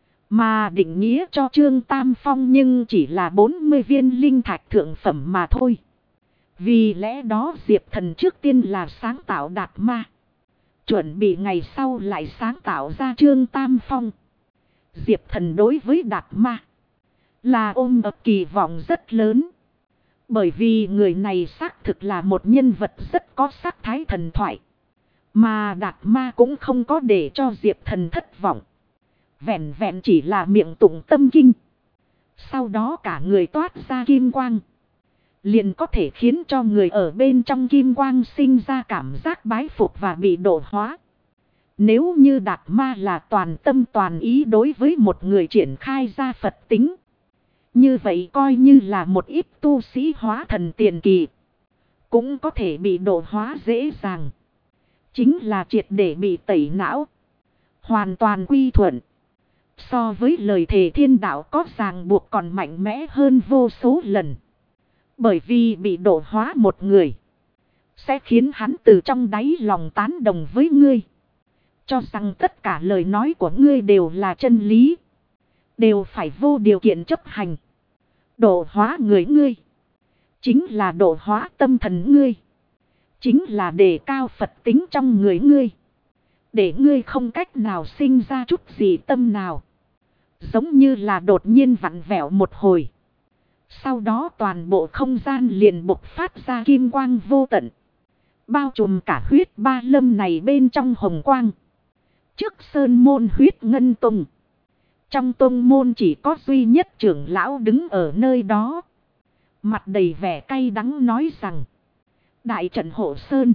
A: Mà định nghĩa cho Trương Tam Phong nhưng chỉ là 40 viên linh thạch thượng phẩm mà thôi. Vì lẽ đó Diệp Thần trước tiên là sáng tạo Đạt Ma. Chuẩn bị ngày sau lại sáng tạo ra Trương Tam Phong. Diệp Thần đối với Đạt Ma là ôm ấp kỳ vọng rất lớn. Bởi vì người này xác thực là một nhân vật rất có sắc thái thần thoại. Mà Đạt Ma cũng không có để cho Diệp Thần thất vọng. Vẹn vẹn chỉ là miệng tụng tâm kinh. Sau đó cả người toát ra kim quang. Liền có thể khiến cho người ở bên trong kim quang sinh ra cảm giác bái phục và bị độ hóa. Nếu như Đạt Ma là toàn tâm toàn ý đối với một người triển khai ra Phật tính. Như vậy coi như là một ít tu sĩ hóa thần tiền kỳ. Cũng có thể bị độ hóa dễ dàng. Chính là triệt để bị tẩy não. Hoàn toàn quy thuận. So với lời thề thiên đạo có ràng buộc còn mạnh mẽ hơn vô số lần. Bởi vì bị độ hóa một người. Sẽ khiến hắn từ trong đáy lòng tán đồng với ngươi. Cho rằng tất cả lời nói của ngươi đều là chân lý. Đều phải vô điều kiện chấp hành. Độ hóa người ngươi. Chính là độ hóa tâm thần ngươi. Chính là đề cao Phật tính trong người ngươi. Để ngươi không cách nào sinh ra chút gì tâm nào. Giống như là đột nhiên vặn vẹo một hồi. Sau đó toàn bộ không gian liền bộc phát ra kim quang vô tận. Bao trùm cả huyết ba lâm này bên trong hồng quang. Trước sơn môn huyết ngân tùng. Trong tông môn chỉ có duy nhất trưởng lão đứng ở nơi đó. Mặt đầy vẻ cay đắng nói rằng. Đại trận hộ sơn.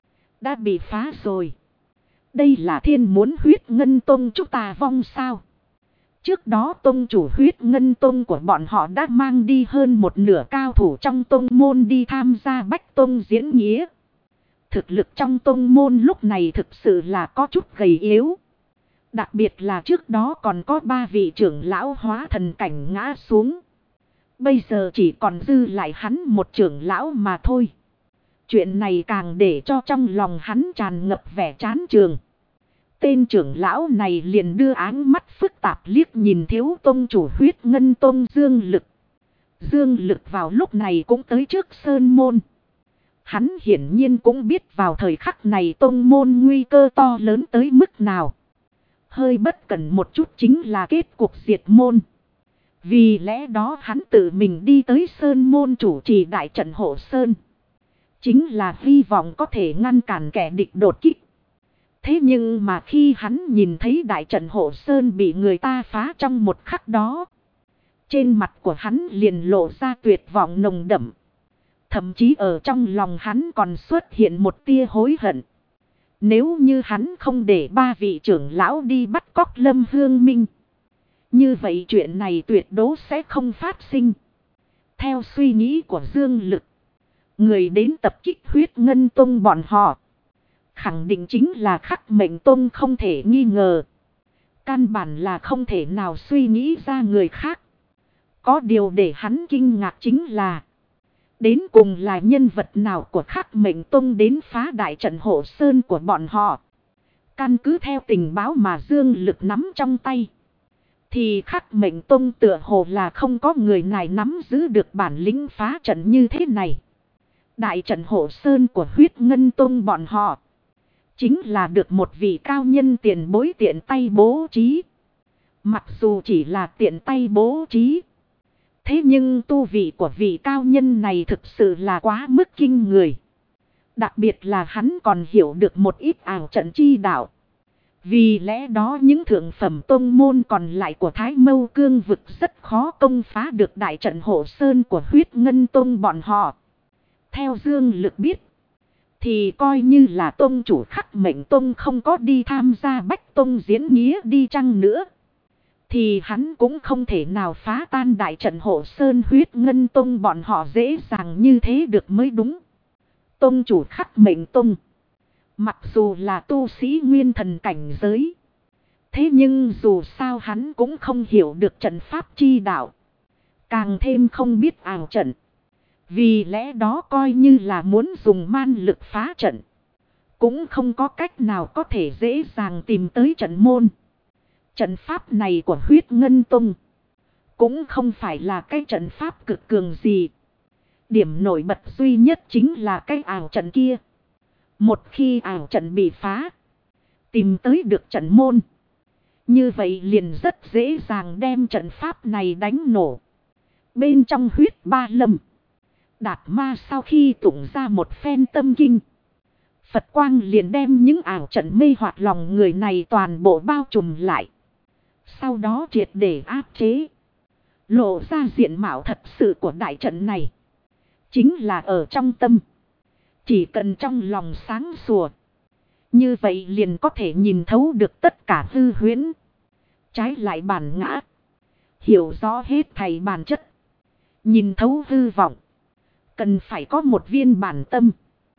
A: Đã bị phá rồi. Đây là thiên muốn huyết ngân tông chúng ta vong sao. Trước đó tông chủ huyết ngân tông của bọn họ đã mang đi hơn một nửa cao thủ trong tông môn đi tham gia bách tông diễn nghĩa. Thực lực trong tông môn lúc này thực sự là có chút gầy yếu. Đặc biệt là trước đó còn có 3 vị trưởng lão hóa thần cảnh ngã xuống. Bây giờ chỉ còn dư lại hắn một trưởng lão mà thôi. Chuyện này càng để cho trong lòng hắn tràn ngập vẻ chán chường. Tên trưởng lão này liền đưa áng mắt phức tạp liếc nhìn thiếu tông chủ huyết ngân tông Dương Lực. Dương Lực vào lúc này cũng tới trước sơn môn. Hắn hiển nhiên cũng biết vào thời khắc này tông môn nguy cơ to lớn tới mức nào. Hơi bất cẩn một chút chính là kết cục diệt môn. Vì lẽ đó hắn tự mình đi tới sơn môn chủ trì đại trận hộ sơn. Chính là hy vọng có thể ngăn cản kẻ địch đột kích. Thế nhưng mà khi hắn nhìn thấy đại trận hộ sơn bị người ta phá trong một khắc đó. Trên mặt của hắn liền lộ ra tuyệt vọng nồng đậm. Thậm chí ở trong lòng hắn còn xuất hiện một tia hối hận. Nếu như hắn không để ba vị trưởng lão đi bắt cóc Lâm Hương Minh, như vậy chuyện này tuyệt đối sẽ không phát sinh. Theo suy nghĩ của Dương Lực, người đến tập kích Huyết Ngân Tông bọn họ khẳng định chính là Khắc Mệnh Tông không thể nghi ngờ. Căn bản là không thể nào suy nghĩ ra người khác. Có điều để hắn kinh ngạc chính là, đến cùng là nhân vật nào của Khắc Mệnh Tông đến phá đại trận hộ sơn của bọn họ. Căn cứ theo tình báo mà Dương Lực nắm trong tay, thì Khắc Mệnh Tông tựa hồ là không có người này nắm giữ được bản lĩnh phá trận như thế này. Đại trận hộ sơn của Huyết Ngân Tông bọn họ chính là được một vị cao nhân tiền bối tiện tay bố trí. Mặc dù chỉ là tiện tay bố trí, thế nhưng tu vị của vị cao nhân này thực sự là quá mức kinh người. Đặc biệt là hắn còn hiểu được một ít ảo trận chi đạo. Vì lẽ đó những thượng phẩm tông môn còn lại của Thái Mâu Cương vực rất khó công phá được đại trận hộ sơn của Huyết Ngân Tông bọn họ. Theo Dương Lực biết, thì coi như là tông chủ Khắc Mệnh Tông không có đi tham gia Bách Tông diễn nghĩa đi chăng nữa, thì hắn cũng không thể nào phá tan đại trận hộ sơn Huyết Ngân Tông bọn họ dễ dàng như thế được mới đúng. Tông chủ Khắc Mệnh Tông mặc dù là tu sĩ nguyên thần cảnh giới, thế nhưng dù sao hắn cũng không hiểu được trận pháp chi đạo, càng thêm không biết ảo trận. Vì lẽ đó coi như là muốn dùng man lực phá trận, cũng không có cách nào có thể dễ dàng tìm tới trận môn. Trận pháp này của Huyết Ngân Tông cũng không phải là cái trận pháp cực cường gì. Điểm nổi bật duy nhất chính là cái ảo trận kia. Một khi ảo trận bị phá, tìm tới được trận môn, như vậy liền rất dễ dàng đem trận pháp này đánh nổ. Bên trong Huyết Ba Lâm, Đạt Ma sau khi tụng ra một phen tâm kinh, Phật quang liền đem những ảo trận mê hoặc lòng người này toàn bộ bao trùm lại. Sau đó triệt để áp chế, lộ ra diện mạo thật sự của đại trận này. Chính là ở trong tâm. Chỉ cần trong lòng sáng sủa, như vậy liền có thể nhìn thấu được tất cả hư huyễn. Trái lại bản ngã, hiểu rõ hết thảy bản chất, nhìn thấu hư vọng, cần phải có một viên bản tâm.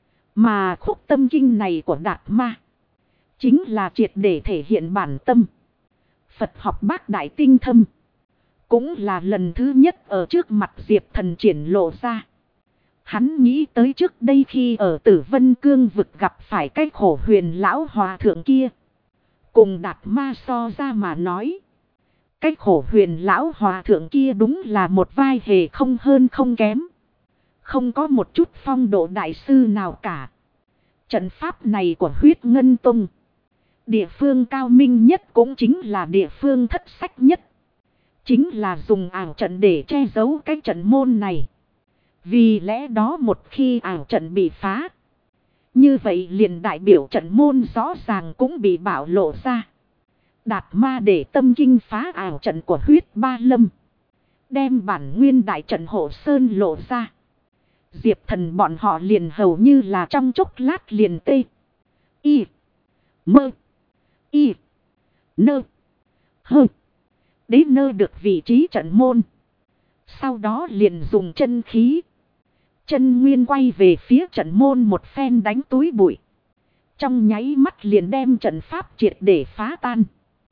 A: Mà khúc tâm kinh này của Đạt Ma chính là triệt để thể hiện bản tâm. Phật học Bát Đại Tinh Thâm cũng là lần thứ nhất ở trước mặt Diệp Thần triển lộ ra. Hắn nghĩ tới trước đây khi ở Tử Vân Cương vực gặp phải cái khổ huyền lão hòa thượng kia, cùng Đạt Ma so ra mà nói, cái khổ huyền lão hòa thượng kia đúng là một vai hề không hơn không kém, không có một chút phong độ đại sư nào cả. Trận pháp này của Huyết Ngân Tông, địa phương cao minh nhất cũng chính là địa phương thất sách nhất. Chính là dùng ảo trận để che giấu cái trận môn này. Vì lẽ đó một khi ảo trận bị phá, như vậy liền đại biểu trận môn rõ ràng cũng bị bạo lộ ra. Đạt Ma để tâm kinh phá ảo trận của Huyết Ba Lâm, đem bản nguyên đại trận hộ sơn lộ ra. Diệp Thần bọn họ liền hầu như là trong chốc lát liền tê. Y. Mơ. Y. Nơ. Hơ. Đế nơ được vị trí trận môn. Sau đó liền dùng chân khí, chân nguyên quay về phía trận môn một phen đánh túi bụi. Trong nháy mắt liền đem trận pháp triệt để phá tan.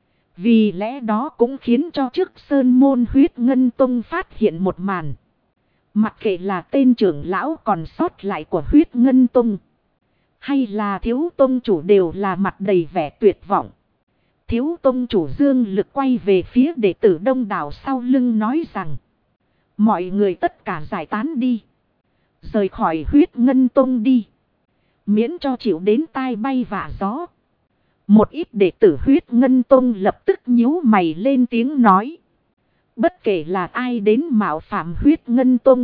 A: Vì lẽ đó cũng khiến cho trước sơn môn Huyết Ngân Tông phát hiện một màn. Mặc kệ là tên trưởng lão còn sót lại của Huyết Ngân Tông, hay là thiếu tông chủ đều là mặt đầy vẻ tuyệt vọng. Thiếu tông chủ Dương Lực quay về phía đệ tử đông đảo sau lưng nói rằng: mọi người tất cả giải tán đi, rời khỏi Huyết Ngân Tông đi, miễn cho chịu đến tai bay vạ gió. Một ít đệ tử Huyết Ngân Tông lập tức nhíu mày lên tiếng nói: bất kể là ai đến mạo phạm Huyết Ngân Tông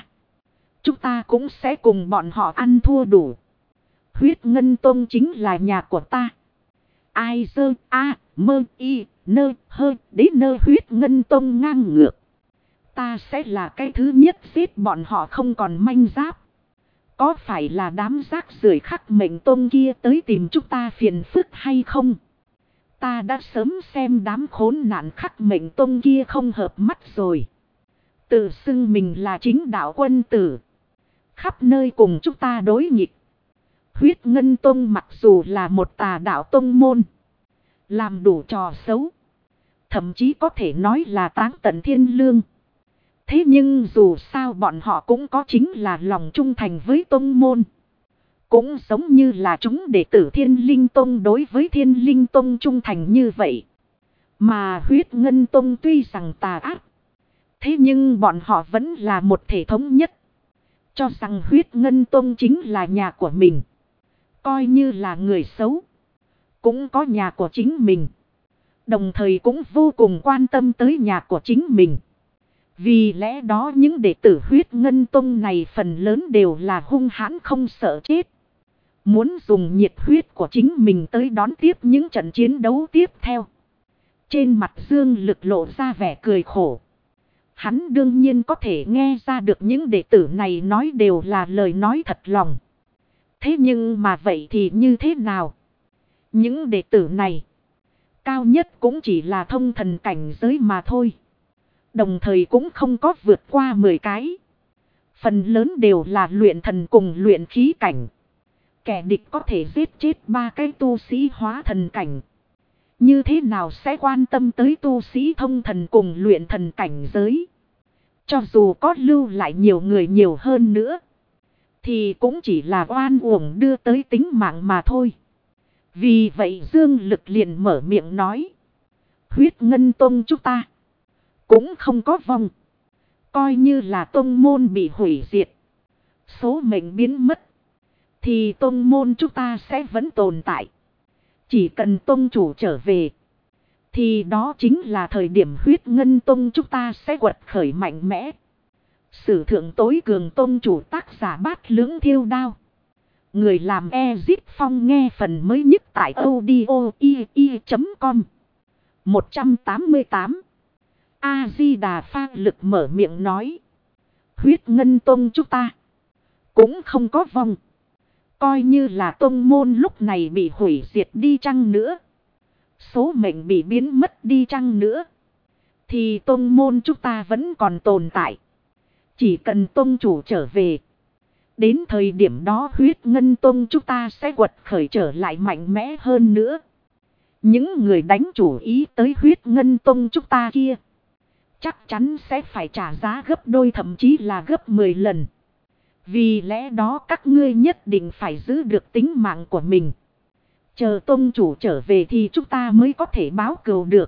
A: chúng ta cũng sẽ cùng bọn họ ăn thua đủ. Huyết Ngân Tông chính là nhà của ta. Ai dơ a mơ y nơ hơ đế nơ Huyết Ngân Tông ngang ngược, Ta sẽ là cái thứ nhất giết bọn họ không còn manh giáp. Có phải là đám rác rưởi Khắc Mệnh Tông kia tới tìm chúng ta phiền phức hay không? Ta đã sớm xem đám khốn nạn Khắc Mệnh Tông kia không hợp mắt rồi. Tự xưng mình là chính đạo quân tử. Khắp nơi cùng chúng ta đối nghịch. Huyết Ngân Tông mặc dù là một tà đạo tông môn. Làm đủ trò xấu. Thậm chí có thể nói là táng tận thiên lương. Thế nhưng dù sao bọn họ cũng có chính là lòng trung thành với tông môn. Cũng giống như là chúng đệ tử Thiên Linh Tông đối với Thiên Linh Tông trung thành như vậy. Mà Huyết Ngân Tông tuy rằng tà ác. Thế nhưng bọn họ vẫn là một thể thống nhất. Cho rằng Huyết Ngân Tông chính là nhà của mình. Coi như là người xấu. Cũng có nhà của chính mình. Đồng thời cũng vô cùng quan tâm tới nhà của chính mình. Vì lẽ đó những đệ tử Huyết Ngân Tông này phần lớn đều là hung hãn không sợ chết. Muốn dùng nhiệt huyết của chính mình tới đón tiếp những trận chiến đấu tiếp theo. Trên mặt Dương Lực lộ ra vẻ cười khổ. Hắn đương nhiên có thể nghe ra được những đệ tử này nói đều là lời nói thật lòng. Thế nhưng mà vậy thì như thế nào? Những đệ tử này, cao nhất cũng chỉ là thông thần cảnh giới mà thôi. Đồng thời cũng không có vượt qua 10 cái. Phần lớn đều là luyện thần cùng luyện khí cảnh. Kẻ địch có thể giết chết 3 cái tu sĩ hóa thần cảnh. Như thế nào sẽ quan tâm tới tu sĩ thông thần cùng luyện thần cảnh giới? Cho dù có lưu lại nhiều người nhiều hơn nữa, thì cũng chỉ là oan uổng đưa tới tính mạng mà thôi. Vì vậy Dương Lực liền mở miệng nói. Huyết Ngân Tông chúng ta cũng không có vong. Coi như là tông môn bị hủy diệt, số mệnh biến mất, thì tông môn chúng ta sẽ vẫn tồn tại. Chỉ cần tông chủ trở về, thì đó chính là thời điểm Huyết Ngân Tông chúng ta sẽ quật khởi mạnh mẽ. Sử thượng tối cường tông chủ tác giả Bát Lưỡng Thiêu Đao. Người làm Ezip Phong nghe phần mới nhất tại audio.com 188. A-di-đà Pha Lực mở miệng nói. Huyết Ngân Tông chúng ta cũng không có vong. Coi như là tông môn lúc này bị hủy diệt đi chăng nữa, số mệnh bị biến mất đi chăng nữa, thì tông môn chúng ta vẫn còn tồn tại. Chỉ cần tông chủ trở về, đến thời điểm đó Huyết Ngân Tông chúng ta sẽ quật khởi trở lại mạnh mẽ hơn nữa. Những người đánh chủ ý tới Huyết Ngân Tông chúng ta kia, chắc chắn sẽ phải trả giá gấp đôi thậm chí là gấp 10 lần. Vì lẽ đó các ngươi nhất định phải giữ được tính mạng của mình. Chờ tông chủ trở về thì chúng ta mới có thể báo cừu được.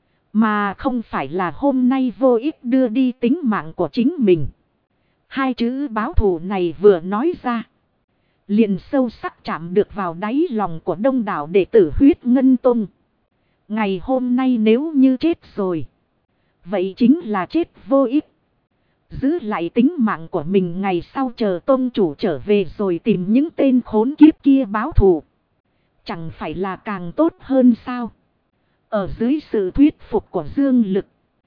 A: Mà không phải là hôm nay vô ích đưa đi tính mạng của chính mình. Hai chữ báo thù này vừa nói ra, liền sâu sắc chạm được vào đáy lòng của đông đảo đệ tử Huyết Ngân Tông. Ngày hôm nay nếu như chết rồi, vậy chính là chết vô ích. Giữ lại tính mạng của mình ngày sau chờ tông chủ trở về rồi tìm những tên khốn kiếp kia báo thù, chẳng phải là càng tốt hơn sao? Ở dưới sự thuyết phục của Dương Lực,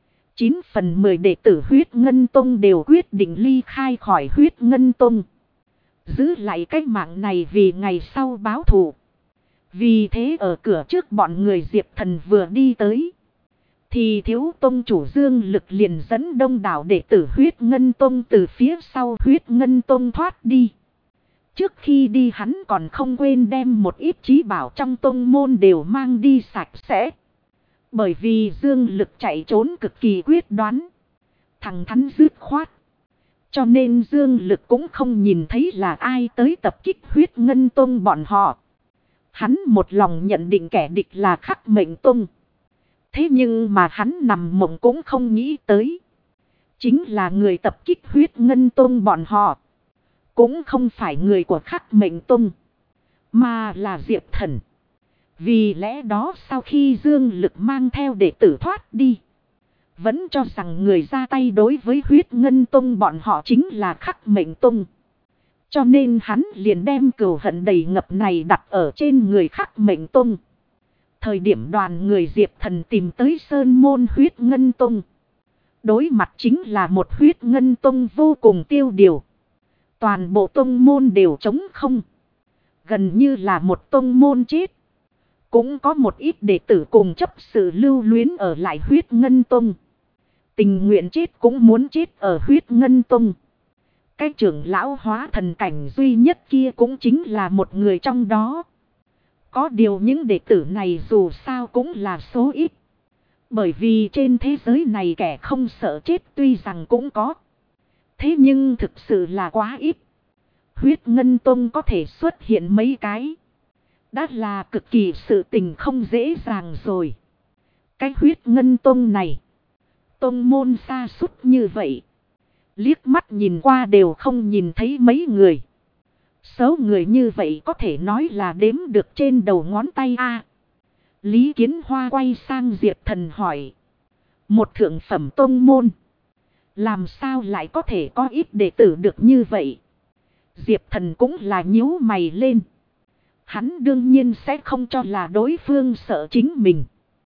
A: 9 phần 10 đệ tử Huyết Ngân Tông đều quyết định ly khai khỏi Huyết Ngân Tông. Giữ lại cái mạng này vì ngày sau báo thù. Vì thế ở cửa trước bọn người Diệp Thần vừa đi tới, thì thiếu tông chủ Dương Lực liền dẫn đông đảo đệ tử Huyết Ngân Tông từ phía sau Huyết Ngân Tông thoát đi. Trước khi đi hắn còn không quên đem một ít trí bảo trong tông môn đều mang đi sạch sẽ. Bởi vì Dương Lực chạy trốn cực kỳ quyết đoán, thẳng thắn dứt khoát. Cho nên Dương Lực cũng không nhìn thấy là ai tới tập kích Huyết Ngân Tông bọn họ. Hắn một lòng nhận định kẻ địch là Khắc Mệnh Tông. Thế nhưng mà hắn nằm mộng cũng không nghĩ tới, chính là người tập kích Huyết Ngân Tông bọn họ cũng không phải người của Khắc Mệnh Tông, mà là Diệp Thần. Vì lẽ đó sau khi Dương Lực mang theo đệ tử thoát đi, vẫn cho rằng người ra tay đối với Huyết Ngân Tông bọn họ chính là Khắc Mệnh Tông. Cho nên hắn liền đem cừu hận đầy ngập này đặt ở trên người Khắc Mệnh Tông. Thời điểm đoàn người Diệp Thần tìm tới Sơn Môn Huyết Ngân Tông, Đối mặt chính là một huyết ngân tông vô cùng tiêu điều. Toàn bộ tông môn đều trống không. Gần như là một tông môn chết. Cũng có một ít đệ tử cùng chấp sự lưu luyến ở lại huyết ngân tông. Tình nguyện chết cũng muốn chết ở huyết ngân tông. Cái trưởng lão hóa thần cảnh duy nhất kia cũng chính là một người trong đó. Có điều những đệ tử này dù sao cũng là số ít. Bởi vì trên thế giới này kẻ không sợ chết tuy rằng cũng có. Thế nhưng thực sự là quá ít. Huyết ngân tông có thể xuất hiện mấy cái. Đã là cực kỳ sự tình không dễ dàng rồi. Cái huyết ngân tông này. Tông môn xa sút như vậy. Liếc mắt nhìn qua đều không nhìn thấy mấy người. Số người như vậy có thể nói là đếm được trên đầu ngón tay a. Lý Kiến Hoa quay sang Diệp Thần hỏi. Một thượng phẩm tông môn. Làm sao lại có thể có ít đệ tử được như vậy? Diệp Thần cũng là nhíu mày lên. Hắn đương nhiên sẽ không cho là đối phương sợ chính mình.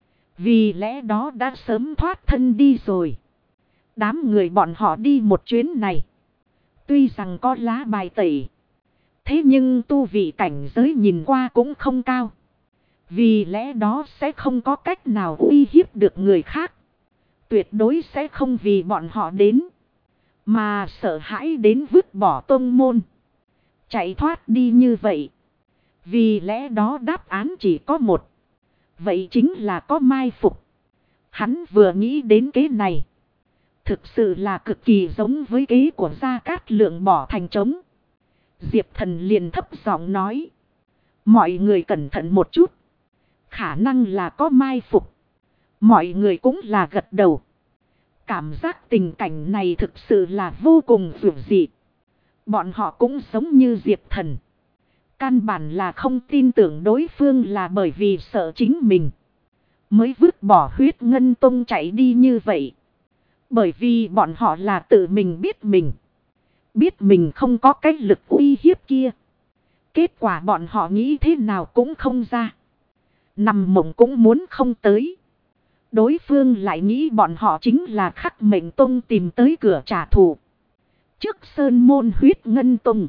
A: Vì lẽ đó đã sớm thoát thân đi rồi. Đám người bọn họ đi một chuyến này. Tuy rằng có lá bài tẩy. Thế nhưng tu vị cảnh giới nhìn qua cũng không cao. Vì lẽ đó sẽ không có cách nào uy hiếp được người khác. Tuyệt đối sẽ không vì bọn họ đến. Mà sợ hãi đến vứt bỏ tông môn. Chạy thoát đi như vậy. Vì lẽ đó đáp án chỉ có một. Vậy chính là có mai phục. Hắn vừa nghĩ đến kế này. Thực sự là cực kỳ giống với kế của Gia Cát Lượng bỏ thành trống. Diệp Thần liền thấp giọng nói. Mọi người cẩn thận một chút. Khả năng là có mai phục. Mọi người cũng là gật đầu. Cảm giác tình cảnh này thực sự là vô cùng dữ dị. Bọn họ cũng giống như Diệp Thần. Căn bản là không tin tưởng đối phương là bởi vì sợ chính mình. Mới vứt bỏ huyết ngân tông chạy đi như vậy. Bởi vì bọn họ là tự mình biết mình. Biết mình không có cái lực uy hiếp kia. Kết quả bọn họ nghĩ thế nào cũng không ra. Nằm mộng cũng muốn không tới. Đối phương lại nghĩ bọn họ chính là Khắc Mệnh Tông tìm tới cửa trả thù. Trước sơn môn huyết ngân tông.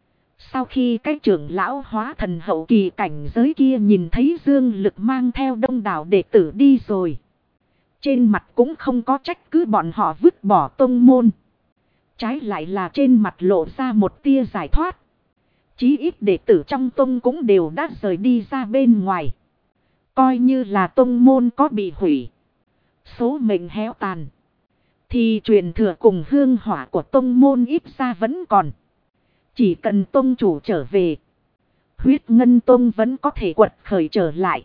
A: Sau khi cái trưởng lão hóa thần hậu kỳ cảnh giới kia nhìn thấy Dương Lực mang theo đông đảo đệ tử đi rồi. Trên mặt cũng không có trách cứ bọn họ vứt bỏ tông môn. Trái lại là trên mặt lộ ra một tia giải thoát. Chí ít đệ tử trong tông cũng đều đã rời đi ra bên ngoài. Coi như là tông môn có bị hủy. Số mệnh héo tàn. Thì truyền thừa cùng hương hỏa của tông môn ít ra vẫn còn. Chỉ cần tông chủ trở về. Huyết ngân tông vẫn có thể quật khởi trở lại.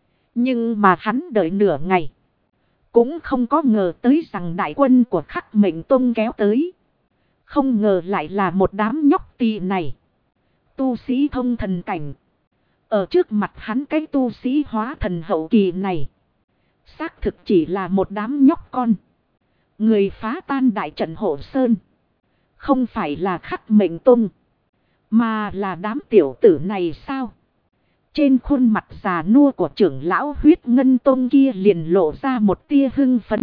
A: Nhưng mà hắn đợi nửa ngày. Cũng không có ngờ tới rằng đại quân của Khắc Mệnh Tông kéo tới. Không ngờ lại là một đám nhóc tỳ này. Tu sĩ thông thần cảnh. Ở trước mặt hắn cái tu sĩ hóa thần hậu kỳ này. Xác thực chỉ là một đám nhóc con. Người phá tan đại trận Hộ Sơn. Không phải là Khắc Mệnh Tông. Mà là đám tiểu tử này sao? Trên khuôn mặt già nua của trưởng lão huyết ngân tông kia liền lộ ra một tia hưng phấn.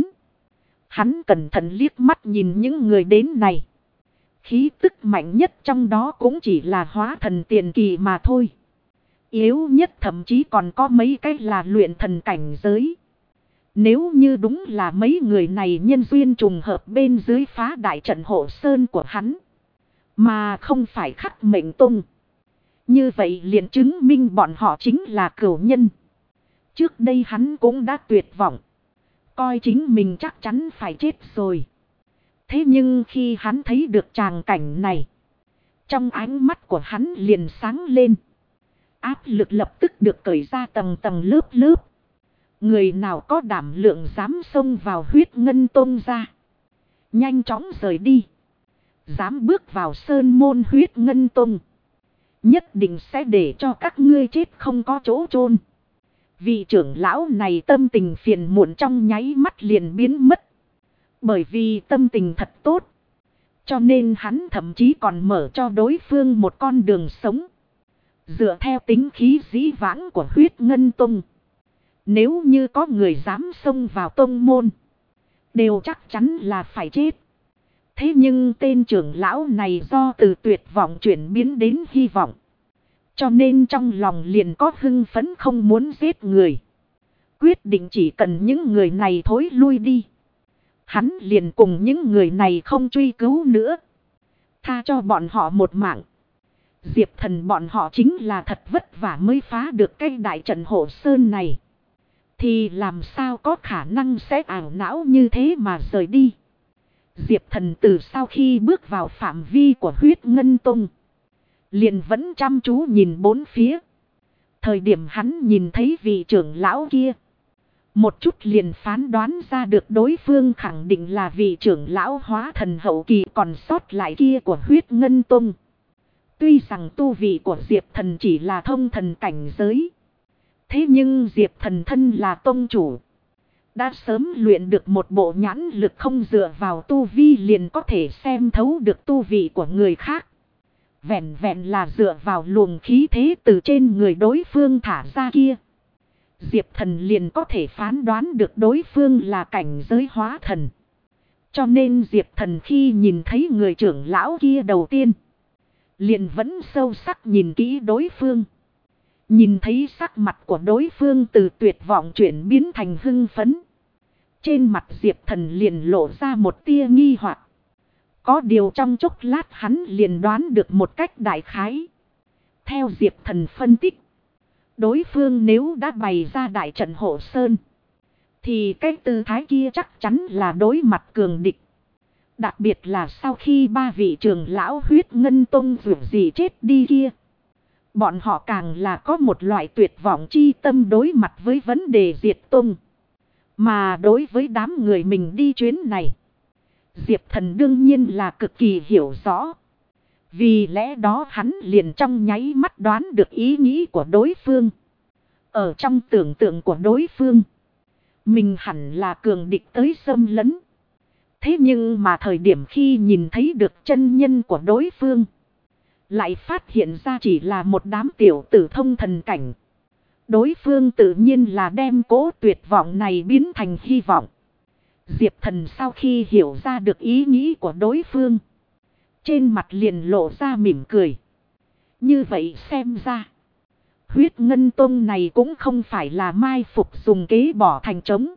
A: Hắn cẩn thận liếc mắt nhìn những người đến này. Khí tức mạnh nhất trong đó cũng chỉ là hóa thần tiền kỳ mà thôi. Yếu nhất thậm chí còn có mấy cái là luyện thần cảnh giới. Nếu như đúng là mấy người này nhân duyên trùng hợp bên dưới phá đại trận Hộ Sơn của hắn. Mà không phải Khắc Mệnh Tông. Như vậy liền chứng minh bọn họ chính là cửu nhân. Trước đây hắn cũng đã tuyệt vọng. Coi chính mình chắc chắn phải chết rồi. Thế nhưng khi hắn thấy được tràng cảnh này. Trong ánh mắt của hắn liền sáng lên. Áp lực lập tức được cởi ra tầng tầng lớp lớp. Người nào có đảm lượng dám xông vào huyết ngân tông ra. Nhanh chóng rời đi. Dám bước vào sơn môn huyết ngân tông. Nhất định sẽ để cho các ngươi chết không có chỗ chôn. Vị trưởng lão này tâm tình phiền muộn trong nháy mắt liền biến mất. Bởi vì tâm tình thật tốt. Cho nên hắn thậm chí còn mở cho đối phương một con đường sống. Dựa theo tính khí dĩ vãng của huyết ngân tông. Nếu như có người dám xông vào tông môn. đều chắc chắn là phải chết. Thế nhưng tên trưởng lão này do từ tuyệt vọng chuyển biến đến hy vọng. Cho nên trong lòng liền có hưng phấn không muốn giết người. Quyết định chỉ cần những người này thối lui đi. Hắn liền cùng những người này không truy cứu nữa. Tha cho bọn họ một mạng. Diệp Thần bọn họ chính là thật vất vả mới phá được cái đại trận hộ sơn này. Thì làm sao có khả năng sẽ ảo não như thế mà rời đi. Diệp Thần từ sau khi bước vào phạm vi của huyết ngân tông. Liền vẫn chăm chú nhìn bốn phía. Thời điểm hắn nhìn thấy vị trưởng lão kia. Một chút liền phán đoán ra được đối phương khẳng định là vị trưởng lão hóa thần hậu kỳ còn sót lại kia của huyết ngân tông. Tuy rằng tu vị của Diệp Thần chỉ là thông thần cảnh giới. Thế nhưng Diệp Thần thân là tông chủ. Đã sớm luyện được một bộ nhãn lực không dựa vào tu vi liền có thể xem thấu được tu vị của người khác. Vẹn vẹn là dựa vào luồng khí thế từ trên người đối phương thả ra kia. Diệp Thần liền có thể phán đoán được đối phương là cảnh giới hóa thần. Cho nên Diệp Thần khi nhìn thấy người trưởng lão kia đầu tiên. Liền vẫn sâu sắc nhìn kỹ đối phương. Nhìn thấy sắc mặt của đối phương từ tuyệt vọng chuyển biến thành hưng phấn. Trên mặt Diệp Thần liền lộ ra một tia nghi hoặc. Có điều trong chốc lát hắn liền đoán được một cách đại khái. Theo Diệp Thần phân tích. Đối phương nếu đã bày ra đại trận hộ sơn. Thì cái tư thái kia chắc chắn là đối mặt cường địch. Đặc biệt là sau khi ba vị trưởng lão huyết ngân tông dù gì chết đi kia. Bọn họ càng là có một loại tuyệt vọng chi tâm đối mặt với vấn đề diệt tông. Mà đối với đám người mình đi chuyến này. Diệp Thần đương nhiên là cực kỳ hiểu rõ. Vì lẽ đó hắn liền trong nháy mắt đoán được ý nghĩ của đối phương. Ở trong tưởng tượng của đối phương. Mình hẳn là cường địch tới xâm lấn. Thế nhưng mà thời điểm khi nhìn thấy được chân nhân của đối phương. Lại phát hiện ra chỉ là một đám tiểu tử thông thần cảnh. Đối phương tự nhiên là đem cố tuyệt vọng này biến thành hy vọng. Diệp Thần sau khi hiểu ra được ý nghĩ của đối phương. Trên mặt liền lộ ra mỉm cười. Như vậy xem ra. Huyết ngân tông này cũng không phải là mai phục dùng kế bỏ thành trống.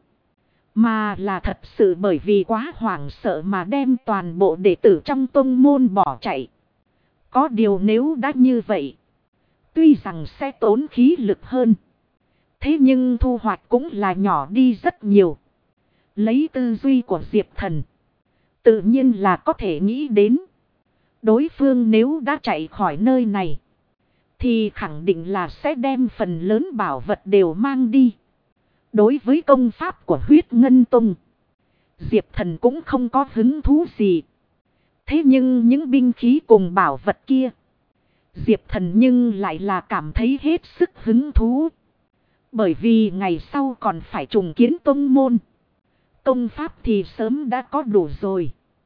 A: Mà là thật sự bởi vì quá hoảng sợ mà đem toàn bộ đệ tử trong tông môn bỏ chạy. Có điều nếu đã như vậy. Tuy rằng sẽ tốn khí lực hơn. Thế nhưng thu hoạch cũng là nhỏ đi rất nhiều. Lấy tư duy của Diệp Thần. Tự nhiên là có thể nghĩ đến. Đối phương nếu đã chạy khỏi nơi này. Thì khẳng định là sẽ đem phần lớn bảo vật đều mang đi. Đối với công pháp của huyết ngân tông. Diệp Thần cũng không có hứng thú gì. Thế nhưng những binh khí cùng bảo vật kia. Diệp Thần nhưng lại là cảm thấy hết sức hứng thú. Bởi vì ngày sau còn phải trùng kiến tông môn. Công pháp thì sớm đã có đủ rồi.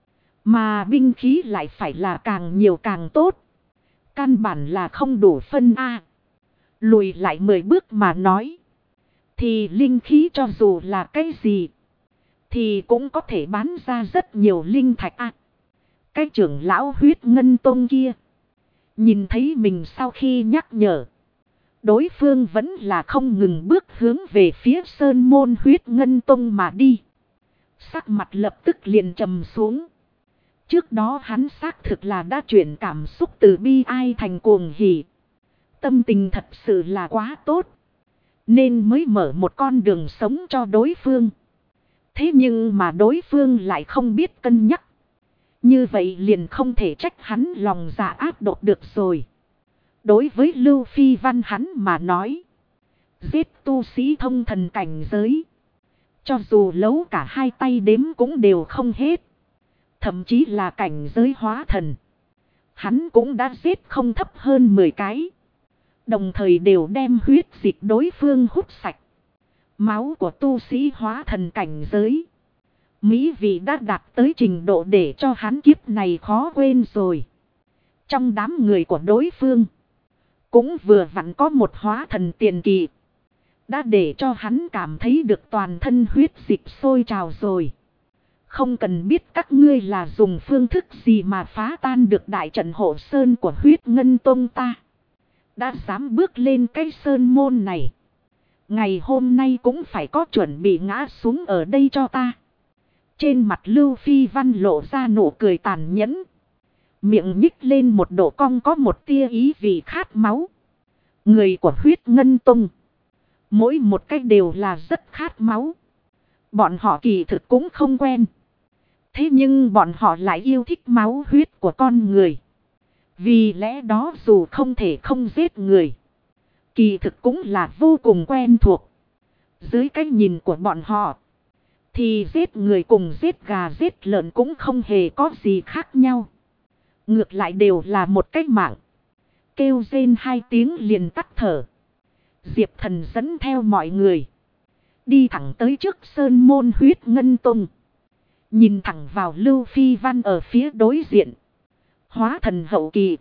A: Mà binh khí lại phải là càng nhiều càng tốt. Căn bản là không đủ phân A. Lùi lại 10 bước mà nói. Thì linh khí cho dù là cái gì. Thì cũng có thể bán ra rất nhiều linh thạch A. Cái trưởng lão huyết ngân tông kia. Nhìn thấy mình sau khi nhắc nhở. Đối phương vẫn là không ngừng bước hướng về phía sơn môn huyết ngân tông mà đi. Sắc mặt lập tức liền trầm xuống. Trước đó hắn xác thực là đã chuyển cảm xúc từ bi ai thành cuồng hỉ. Tâm tình thật sự là quá tốt. Nên mới mở một con đường sống cho đối phương. Thế nhưng mà đối phương lại không biết cân nhắc. Như vậy liền không thể trách hắn lòng dạ ác độc được rồi. Đối với Lưu Phi Văn hắn mà nói. Giết tu sĩ thông thần cảnh giới. Cho dù lấu cả hai tay đếm cũng đều không hết. Thậm chí là cảnh giới hóa thần. Hắn cũng đã giết không thấp hơn 10 cái. Đồng thời đều đem huyết dịch đối phương hút sạch. Máu của tu sĩ hóa thần cảnh giới. Mỹ vị đã đạt tới trình độ để cho hắn kiếp này khó quên rồi. Trong đám người của đối phương. Cũng vừa vặn có một hóa thần tiền kỳ. Đã để cho hắn cảm thấy được toàn thân huyết dịch sôi trào rồi. Không cần biết các ngươi là dùng phương thức gì mà phá tan được đại trận hộ sơn của huyết ngân tông ta. Đã dám bước lên cái sơn môn này. Ngày hôm nay cũng phải có chuẩn bị ngã xuống ở đây cho ta. Trên mặt Lưu Phi Văn lộ ra nụ cười tàn nhẫn. Miệng nhích lên một độ cong có một tia ý vị khát máu. Người của huyết ngân tông. Mỗi một cách đều là rất khát máu. Bọn họ kỳ thực cũng không quen. Thế nhưng bọn họ lại yêu thích máu huyết của con người. Vì lẽ đó dù không thể không giết người. Kỳ thực cũng là vô cùng quen thuộc. Dưới cái nhìn của bọn họ. Thì giết người cùng giết gà giết lợn cũng không hề có gì khác nhau. Ngược lại đều là một cái mạng. Kêu rên 2 tiếng liền tắt thở. Diệp Thần dẫn theo mọi người. Đi thẳng tới trước sơn môn huyết ngân tông. Nhìn thẳng vào Lưu Phi Văn ở phía đối diện. Hóa thần hậu kỳ.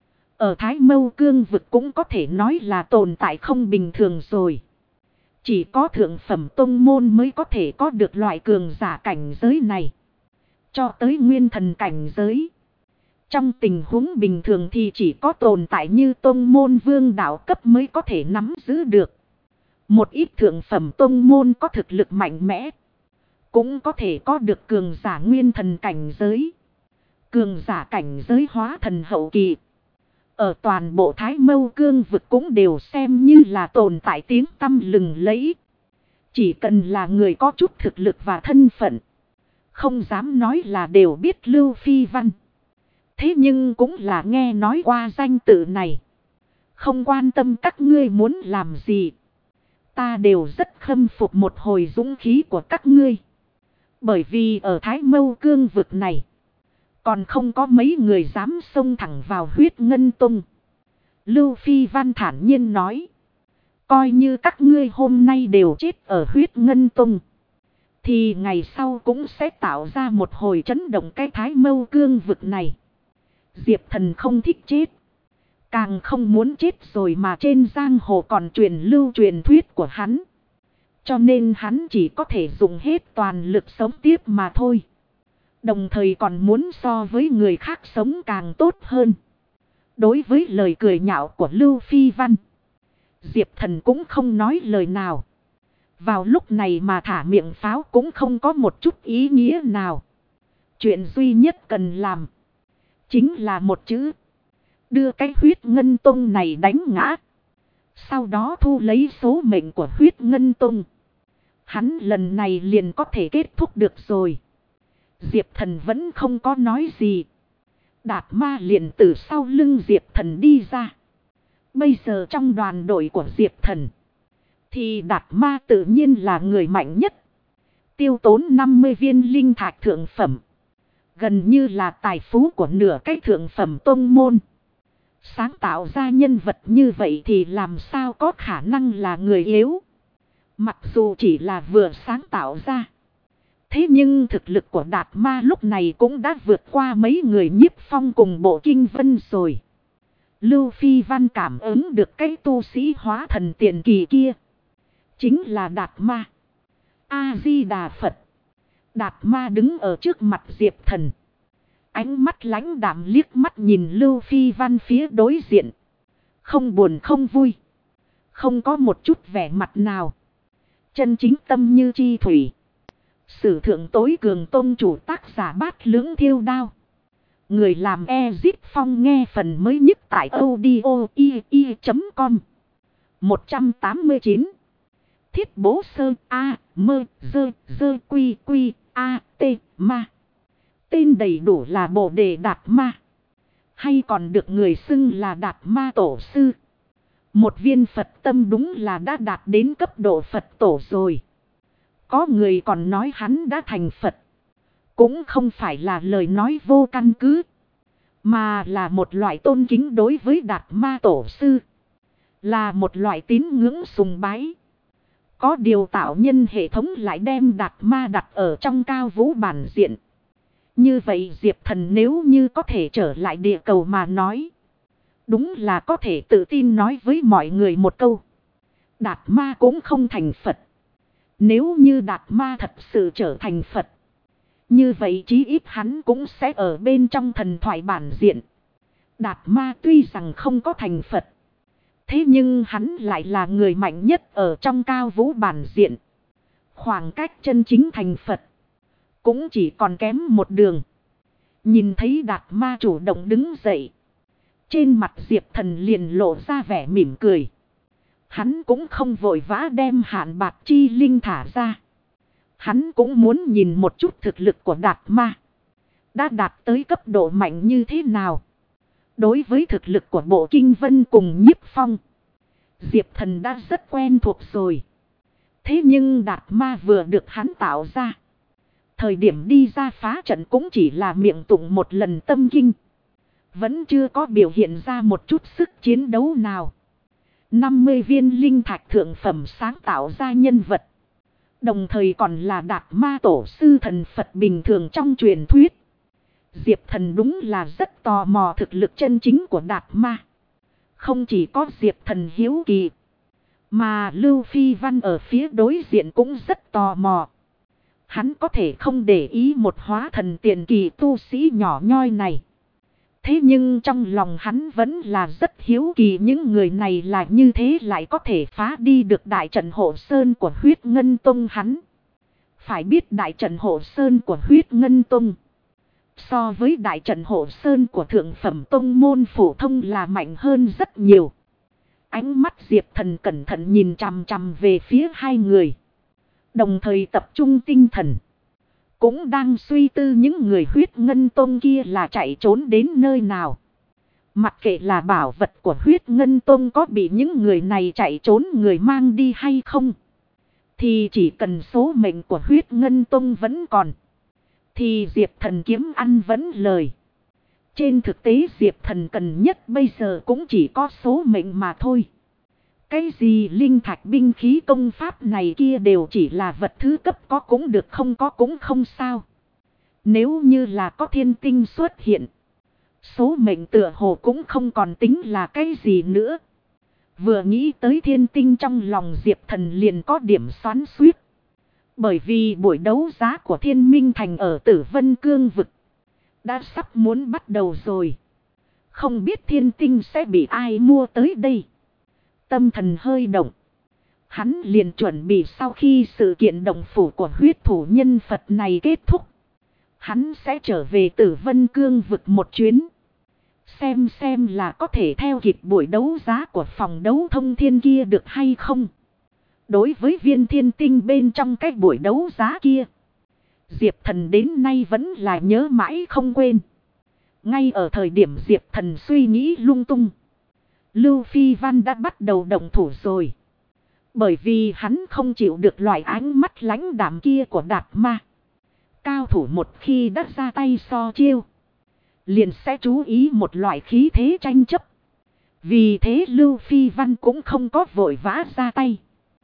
A: Ở Thái Mâu Cương vực cũng có thể nói là tồn tại không bình thường rồi. Chỉ có thượng phẩm tông môn mới có thể có được loại cường giả cảnh giới này. Cho tới nguyên thần cảnh giới. Trong tình huống bình thường thì chỉ có tồn tại như tông môn vương đạo cấp mới có thể nắm giữ được. Một ít thượng phẩm tông môn có thực lực mạnh mẽ. Cũng có thể có được cường giả nguyên thần cảnh giới. Cường giả cảnh giới hóa thần hậu kỳ. Ở toàn bộ Thái Mâu Cương vực cũng đều xem như là tồn tại tiếng tăm lừng lẫy. Chỉ cần là người có chút thực lực và thân phận. Không dám nói là đều biết Lưu Phi Văn. Thế nhưng cũng là nghe nói qua danh tự này. Không quan tâm các ngươi muốn làm gì. Ta đều rất khâm phục một hồi dũng khí của các ngươi. Bởi vì ở Thái Mâu Cương vực này. Còn không có mấy người dám xông thẳng vào huyết ngân tông. Lưu Phi Văn thản nhiên nói. Coi như các ngươi hôm nay đều chết ở huyết ngân tông. Thì ngày sau cũng sẽ tạo ra một hồi chấn động cái Thái Mâu Cương vực này. Diệp Thần không thích chết. Càng không muốn chết rồi mà trên giang hồ còn truyền lưu truyền thuyết của hắn. Cho nên hắn chỉ có thể dùng hết toàn lực sống tiếp mà thôi. Đồng thời còn muốn so với người khác sống càng tốt hơn. Đối với lời cười nhạo của Lưu Phi Văn. Diệp Thần cũng không nói lời nào. Vào lúc này mà thả miệng pháo cũng không có một chút ý nghĩa nào. Chuyện duy nhất cần làm. Chính là một chữ. Đưa cái huyết ngân tông này đánh ngã. Sau đó thu lấy số mệnh của huyết ngân tông. Hắn lần này liền có thể kết thúc được rồi. Diệp Thần vẫn không có nói gì. Đạt Ma liền từ sau lưng Diệp Thần đi ra. Bây giờ trong đoàn đội của Diệp Thần. Thì Đạt Ma tự nhiên là người mạnh nhất. Tiêu tốn 50 viên linh thạch thượng phẩm. Gần như là tài phú của nửa cái thượng phẩm tông môn. Sáng tạo ra nhân vật như vậy thì làm sao có khả năng là người yếu. Mặc dù chỉ là vừa sáng tạo ra. Thế nhưng thực lực của Đạt Ma lúc này cũng đã vượt qua mấy người Nhiếp Phong cùng Bộ Kinh Vân rồi. Lưu Phi Văn cảm ứng được cái tu sĩ hóa thần tiền kỳ kia. Chính là Đạt Ma. A-di-đà Phật. Đạt Ma đứng ở trước mặt Diệp Thần. Ánh mắt lãnh đạm liếc mắt nhìn Lưu Phi Văn phía đối diện. Không buồn không vui. Không có một chút vẻ mặt nào. Chân chính tâm như chi thủy. Sử thượng tối cường tôn chủ tác giả Bát Lưỡng Thiêu Đao. Người làm Ezip Phong nghe phần mới nhất tại audio.com 189. Thiết bố sơ A mơ dơ dơ quy quy A t ma. Tên đầy đủ là Bồ Đề Đạt Ma. Hay còn được người xưng là Đạt Ma Tổ Sư. Một viên Phật tâm đúng là đã đạt đến cấp độ Phật Tổ rồi. Có người còn nói hắn đã thành Phật. Cũng không phải là lời nói vô căn cứ. Mà là một loại tôn kính đối với Đạt Ma Tổ Sư. Là một loại tín ngưỡng sùng bái. Có điều tạo nhân hệ thống lại đem Đạt Ma đặt ở trong cao vũ bản diện. Như vậy Diệp Thần nếu như có thể trở lại địa cầu mà nói. Đúng là có thể tự tin nói với mọi người một câu. Đạt Ma cũng không thành Phật. Nếu như Đạt Ma thật sự trở thành Phật. Như vậy chí ít hắn cũng sẽ ở bên trong thần thoại bản diện. Đạt ma tuy rằng không có thành Phật. Thế nhưng hắn lại là người mạnh nhất ở trong cao vũ bản diện. Khoảng cách chân chính thành Phật cũng chỉ còn kém một đường. Nhìn thấy Đạt ma chủ động đứng dậy. Trên mặt Diệp Thần liền lộ ra vẻ mỉm cười. Hắn cũng không vội vã đem Hạn Bạc Chi Linh thả ra. Hắn cũng muốn nhìn một chút thực lực của Đạt ma. Đã đạt tới cấp độ mạnh như thế nào. Đối với thực lực của Bộ Kinh Vân cùng Nhiếp Phong, Diệp Thần đã rất quen thuộc rồi. Thế nhưng Đạt ma vừa được hắn tạo ra. Thời điểm đi ra phá trận cũng chỉ là miệng tụng một lần tâm kinh. Vẫn chưa có biểu hiện ra một chút sức chiến đấu nào. 50 viên linh thạch thượng phẩm sáng tạo ra nhân vật. Đồng thời còn là Đạt ma tổ sư thần Phật bình thường trong truyền thuyết. Diệp Thần đúng là rất tò mò thực lực chân chính của Đạt ma. Không chỉ có Diệp Thần hiếu kỳ. Mà Lưu Phi Văn ở phía đối diện cũng rất tò mò. Hắn có thể không để ý một hóa thần tiền kỳ tu sĩ nhỏ nhoi này. Thế nhưng trong lòng hắn vẫn là rất hiếu kỳ những người này là như thế lại có thể phá đi được đại trận hộ sơn của Huyết Ngân Tông hắn. Phải biết đại trận hộ sơn của Huyết Ngân Tông so với đại trận hộ sơn của thượng phẩm tông môn phổ thông là mạnh hơn rất nhiều. Ánh mắt Diệp Thần cẩn thận nhìn chằm chằm về phía hai người. Đồng thời tập trung tinh thần. Cũng đang suy tư những người Huyết Ngân Tông kia là chạy trốn đến nơi nào. Mặc kệ là bảo vật của Huyết Ngân Tông có bị những người này chạy trốn người mang đi hay không. Thì chỉ cần số mệnh của Huyết Ngân Tông vẫn còn. Thì Diệp Thần kiếm ăn vẫn lời. Trên thực tế Diệp Thần cần nhất bây giờ cũng chỉ có số mệnh mà thôi. Cái gì linh thạch binh khí công pháp này kia đều chỉ là vật thứ cấp có cũng được không có cũng không sao. Nếu như là có thiên tinh xuất hiện. Số mệnh tựa hồ cũng không còn tính là cái gì nữa. Vừa nghĩ tới thiên tinh trong lòng Diệp Thần liền có điểm xoắn xuýt. Bởi vì buổi đấu giá của Thiên Minh Thành ở Tử Vân Cương Vực đã sắp muốn bắt đầu rồi. Không biết thiên tinh sẽ bị ai mua tới đây. Tâm thần hơi động. Hắn liền chuẩn bị sau khi sự kiện động phủ của huyết thủ nhân Phật này kết thúc. Hắn sẽ trở về Tử Vân Cương Vực một chuyến. Xem là có thể theo kịp buổi đấu giá của phòng đấu thông thiên kia được hay không. Đối với viên thiên tinh bên trong cái buổi đấu giá kia. Diệp Thần đến nay vẫn là nhớ mãi không quên. Ngay ở thời điểm Diệp Thần suy nghĩ lung tung. Lưu Phi Văn đã bắt đầu động thủ rồi. Bởi vì hắn không chịu được loại ánh mắt lãnh đạm kia của Đạt ma. Cao thủ một khi đã ra tay so chiêu. Liền sẽ chú ý một loại khí thế tranh chấp. Vì thế Lưu Phi Văn cũng không có vội vã ra tay.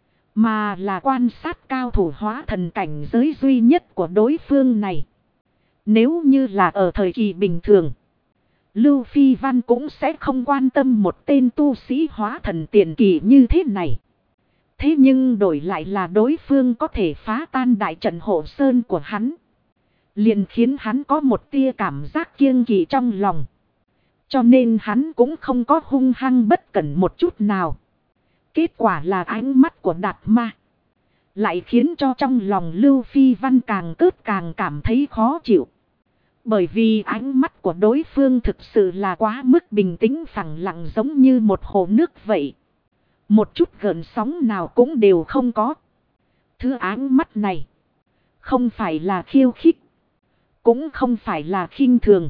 A: Mà là quan sát cao thủ hóa thần cảnh giới duy nhất của đối phương này. Nếu như là ở thời kỳ bình thường. Lưu Phi Văn cũng sẽ không quan tâm một tên tu sĩ hóa thần tiền kỳ như thế này. Thế nhưng đổi lại là đối phương có thể phá tan đại trận hộ sơn của hắn. Liền khiến hắn có một tia cảm giác kiêng kỵ trong lòng. Cho nên hắn cũng không có hung hăng bất cẩn một chút nào. Kết quả là ánh mắt của Đạt ma. Lại khiến cho trong lòng Lưu Phi Văn càng cảm thấy khó chịu. Bởi vì ánh mắt của đối phương thực sự là quá mức bình tĩnh phẳng lặng giống như một hồ nước vậy. Một chút gợn sóng nào cũng đều không có. Thứ ánh mắt này không phải là khiêu khích. Cũng không phải là khinh thường.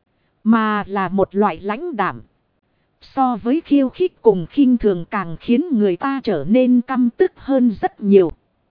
A: Mà là một loại lãnh đạm. So với khiêu khích cùng khinh thường càng khiến người ta trở nên căm tức hơn rất nhiều.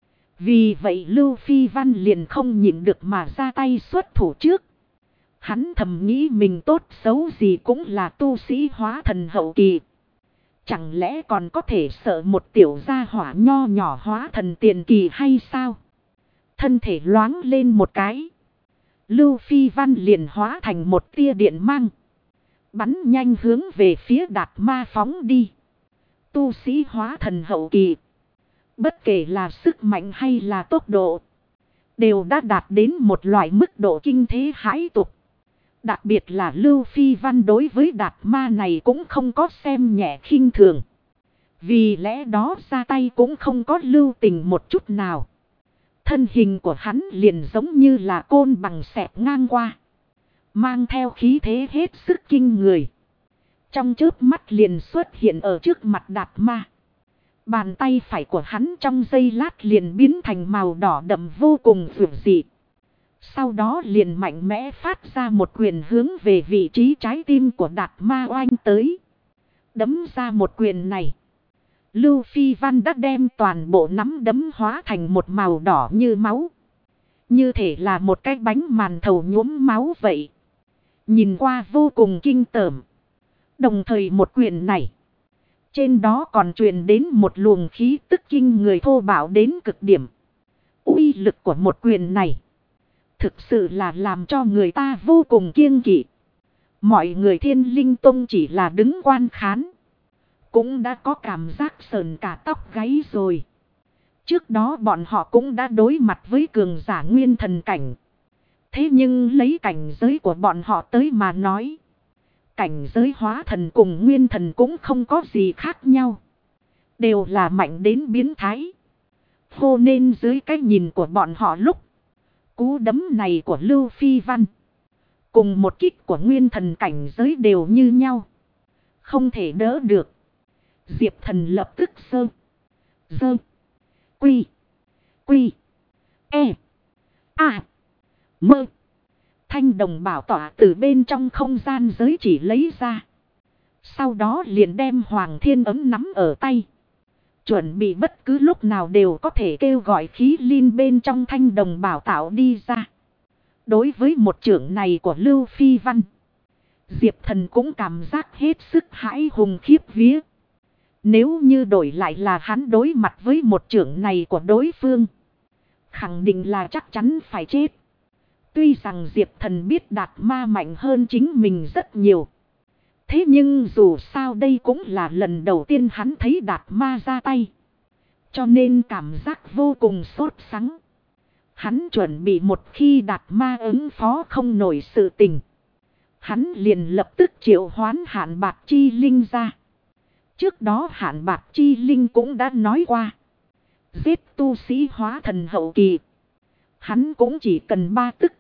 A: Vì vậy Lưu Phi Văn liền không nhịn được mà ra tay xuất thủ trước. Hắn thầm nghĩ mình tốt xấu gì cũng là tu sĩ hóa thần hậu kỳ. Chẳng lẽ còn có thể sợ một tiểu gia hỏa nho nhỏ hóa thần tiền kỳ hay sao? Thân thể loáng lên một cái. Lưu Phi Văn liền hóa thành một tia điện mang. Bắn nhanh hướng về phía Đạt ma phóng đi. Tu sĩ hóa thần hậu kỳ. Bất kể là sức mạnh hay là tốc độ. đều đã đạt đến một loại mức độ kinh thế hãi tục. Đặc biệt là Lưu Phi Văn đối với Đạt Ma này cũng không có xem nhẹ khinh thường. Vì lẽ đó ra tay cũng không có lưu tình một chút nào. Thân hình của hắn liền giống như là côn bằng xẹt ngang qua. Mang theo khí thế hết sức kinh người. Trong chớp mắt liền xuất hiện ở trước mặt Đạt Ma. Bàn tay phải của hắn trong giây lát liền biến thành màu đỏ đậm vô cùng dữ dị. Sau đó liền mạnh mẽ phát ra một quyền hướng về vị trí trái tim của Đạt Ma oanh tới. Đấm ra một quyền này. Lưu Phi Văn đã đem toàn bộ nắm đấm hóa thành một màu đỏ như máu. Như thể là một cái bánh màn thầu nhuốm máu vậy. Nhìn qua vô cùng kinh tởm. Đồng thời một quyền này. Trên đó còn truyền đến một luồng khí tức kinh người thô bạo đến cực điểm. Uy lực của một quyền này. Thực sự là làm cho người ta vô cùng kiêng kỵ. Mọi người Thiên Linh Tông chỉ là đứng quan khán. Cũng đã có cảm giác sờn cả tóc gáy rồi. Trước đó bọn họ cũng đã đối mặt với cường giả nguyên thần cảnh. Thế nhưng lấy cảnh giới của bọn họ tới mà nói. Cảnh giới hóa thần cùng nguyên thần cũng không có gì khác nhau. Đều là mạnh đến biến thái. Vô nên dưới cái nhìn của bọn họ lúc. Cú đấm này của Lưu Phi Văn. Cùng một kích của nguyên thần cảnh giới đều như nhau. Không thể đỡ được. Diệp Thần lập tức dơ. Quy. Mơ. Thanh đồng bảo tỏa từ bên trong không gian giới chỉ lấy ra. Sau đó liền đem Hoàng Thiên ấm nắm ở tay. Chuẩn bị bất cứ lúc nào đều có thể kêu gọi khí linh bên trong thanh đồng bảo tạo đi ra. Đối với một chưởng này của Lưu Phi Văn. Diệp Thần cũng cảm giác hết sức hãi hùng khiếp vía. Nếu như đổi lại là hắn đối mặt với một chưởng này của đối phương. Khẳng định là chắc chắn phải chết. Tuy rằng Diệp Thần biết Đạt Ma mạnh hơn chính mình rất nhiều. Thế nhưng dù sao đây cũng là lần đầu tiên hắn thấy Đạt Ma ra tay. Cho nên cảm giác vô cùng sốt sắng. Hắn chuẩn bị một khi Đạt Ma ứng phó không nổi sự tình. Hắn liền lập tức triệu hoán Hạn Bạc Chi Linh ra. Trước đó Hạn Bạc Chi Linh cũng đã nói qua. Giết tu sĩ hóa thần hậu kỳ. Hắn cũng chỉ cần 3 tức.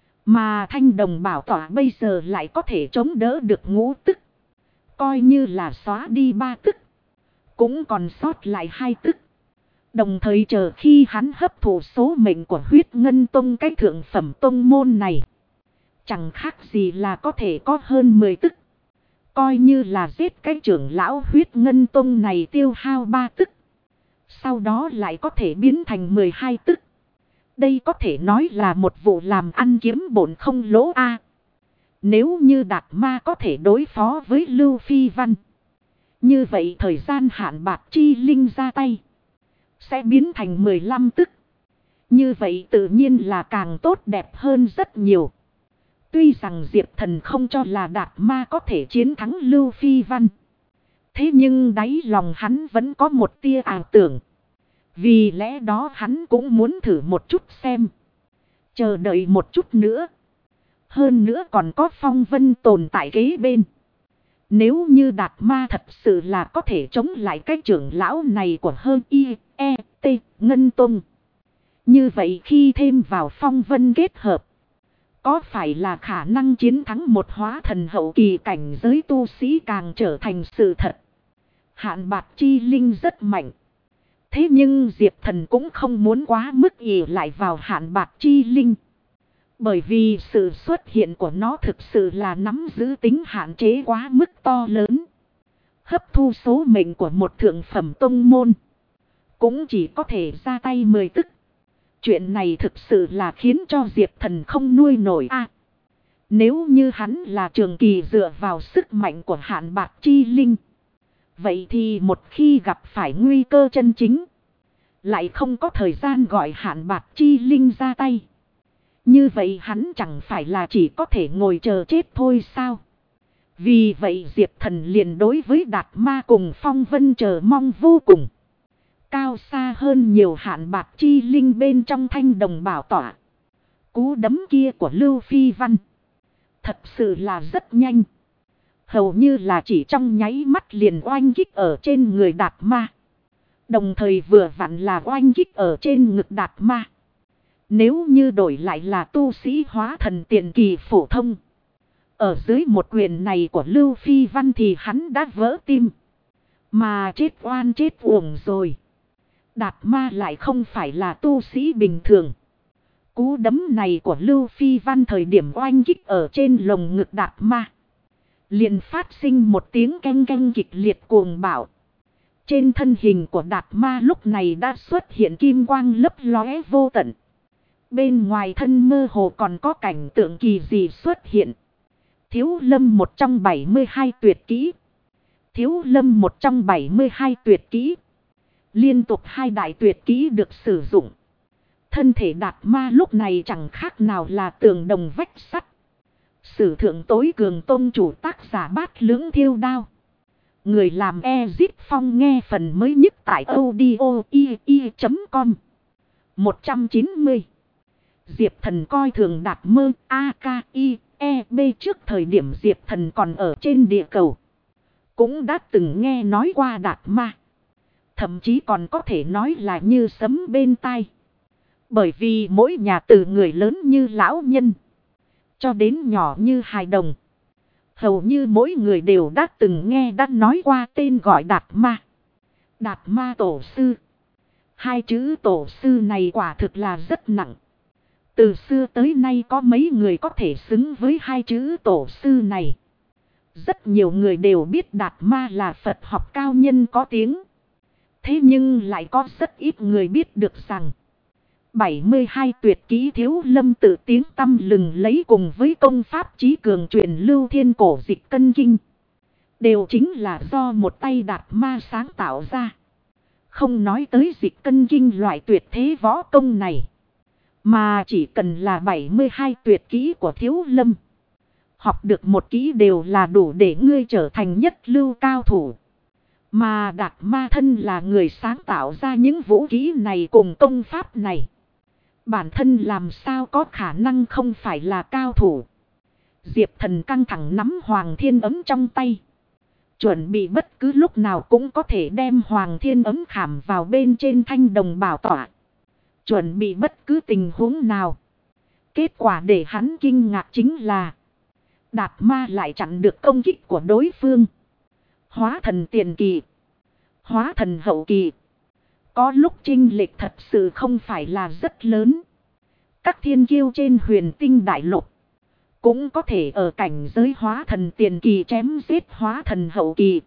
A: Mà thanh đồng bảo tỏa bây giờ lại có thể chống đỡ được ngũ tức. Coi như là xóa đi 3 tức. Cũng còn sót lại 2 tức. Đồng thời chờ khi hắn hấp thụ số mệnh của huyết ngân tông cái thượng phẩm tông môn này. Chẳng khác gì là có thể có hơn 10 tức. Coi như là giết cái trưởng lão huyết ngân tông này tiêu hao 3 tức. Sau đó lại có thể biến thành 12 tức. Đây có thể nói là một vụ làm ăn kiếm bổn không lỗ a. Nếu như Đạt Ma có thể đối phó với Lưu Phi Văn. Như vậy thời gian Hạn Bạc Chi Linh ra tay. Sẽ biến thành 15 tức. Như vậy tự nhiên là càng tốt đẹp hơn rất nhiều. Tuy rằng Diệp Thần không cho là Đạt Ma có thể chiến thắng Lưu Phi Văn. Thế nhưng đáy lòng hắn vẫn có một tia ảo tưởng. Vì lẽ đó hắn cũng muốn thử một chút xem. Chờ đợi một chút nữa. Hơn nữa còn có Phong Vân tồn tại kế bên. Nếu như Đạt Ma thật sự là có thể chống lại cái trưởng lão này của hơn T Ngân Tông. Như vậy khi thêm vào Phong Vân kết hợp. Có phải là khả năng chiến thắng một hóa thần hậu kỳ cảnh giới tu sĩ càng trở thành sự thật. Hạn Bạc Chi Linh rất mạnh. Thế nhưng Diệp Thần cũng không muốn quá mức ỷ lại vào Hạn Bạc Chi Linh. Bởi vì sự xuất hiện của nó thực sự là nắm giữ tính hạn chế quá mức to lớn. Hấp thu số mệnh của một thượng phẩm tông môn. Cũng chỉ có thể ra tay 10 tức. Chuyện này thực sự là khiến cho Diệp Thần không nuôi nổi a. Nếu như hắn là trường kỳ dựa vào sức mạnh của Hạn Bạc Chi Linh. Vậy thì một khi gặp phải nguy cơ chân chính. Lại không có thời gian gọi Hạn Bạc Chi Linh ra tay. Như vậy hắn chẳng phải là chỉ có thể ngồi chờ chết thôi sao. Vì vậy Diệp Thần liền đối với Đạt Ma cùng Phong Vân chờ mong vô cùng. Cao xa hơn nhiều hạn bạc chi linh bên trong thanh đồng bảo tỏa. Cú đấm kia của Lưu Phi Văn. Thật sự là rất nhanh. Hầu như là chỉ trong nháy mắt liền oanh kích ở trên người Đạt Ma. Đồng thời vừa vặn là oanh kích ở trên ngực Đạt Ma. Nếu như đổi lại là tu sĩ hóa thần tiền kỳ phổ thông. Ở dưới một quyền này của Lưu Phi Văn thì hắn đã vỡ tim. Mà chết oan chết uổng rồi. Đạt Ma lại không phải là tu sĩ bình thường. Cú đấm này của Lưu Phi Văn thời điểm oanh kích ở trên lồng ngực Đạt Ma. Liền phát sinh một tiếng canh canh kịch liệt cuồng bạo. Trên thân hình của Đạt Ma lúc này đã xuất hiện kim quang lấp lóe vô tận. Bên ngoài thân mơ hồ còn có cảnh tượng kỳ dị xuất hiện. Thiếu lâm một trong 72 tuyệt kỹ. Thiếu lâm một trong 72 tuyệt kỹ. Liên tục hai đại tuyệt kỹ được sử dụng. Thân thể Đạt Ma lúc này chẳng khác nào là tường đồng vách sắt. Sử thượng tối cường tôn chủ tác giả Bát Lưỡng Thiêu Đao. Người làm Ezip Phong nghe phần mới nhất tại audio.com. 190. Diệp Thần coi thường Đạt Mơ AKIEB trước thời điểm Diệp Thần còn ở trên địa cầu. Cũng đã từng nghe nói qua Đạt Ma. Thậm chí còn có thể nói là như sấm bên tai. Bởi vì mỗi nhà từ người lớn như lão nhân cho đến nhỏ như hài đồng. Hầu như mỗi người đều đã từng nghe đã nói qua tên gọi Đạt Ma. Đạt Ma tổ sư. Hai chữ tổ sư này quả thực là rất nặng. Từ xưa tới nay có mấy người có thể xứng với hai chữ tổ sư này. Rất nhiều người đều biết Đạt Ma là Phật học cao nhân có tiếng. Thế nhưng lại có rất ít người biết được rằng 72 tuyệt kỹ Thiếu Lâm tự tiếng tăm lừng lấy cùng với công pháp chí cường truyền lưu thiên cổ dịch cân kinh. Đều chính là do một tay Đạt Ma sáng tạo ra. Không nói tới dịch cân kinh loại tuyệt thế võ công này. Mà chỉ cần là 72 tuyệt kỹ của Thiếu Lâm. Học được một kỹ đều là đủ để ngươi trở thành nhất lưu cao thủ. Mà Đạt Ma thân là người sáng tạo ra những vũ kỹ này cùng công pháp này. Bản thân làm sao có khả năng không phải là cao thủ. Diệp Thần căng thẳng nắm Hoàng Thiên Ấm trong tay. Chuẩn bị bất cứ lúc nào cũng có thể đem Hoàng Thiên Ấm khảm vào bên trên thanh đồng bảo tọa. Chuẩn bị bất cứ tình huống nào. Kết quả để hắn kinh ngạc chính là Đạt Ma lại chặn được công kích của đối phương. Hóa thần tiền kỳ. Hóa thần hậu kỳ. Có lúc chênh lệch thật sự không phải là rất lớn. Các thiên kiêu trên huyền tinh đại lục cũng có thể ở cảnh giới hóa thần tiền kỳ chém giết hóa thần hậu kỳ.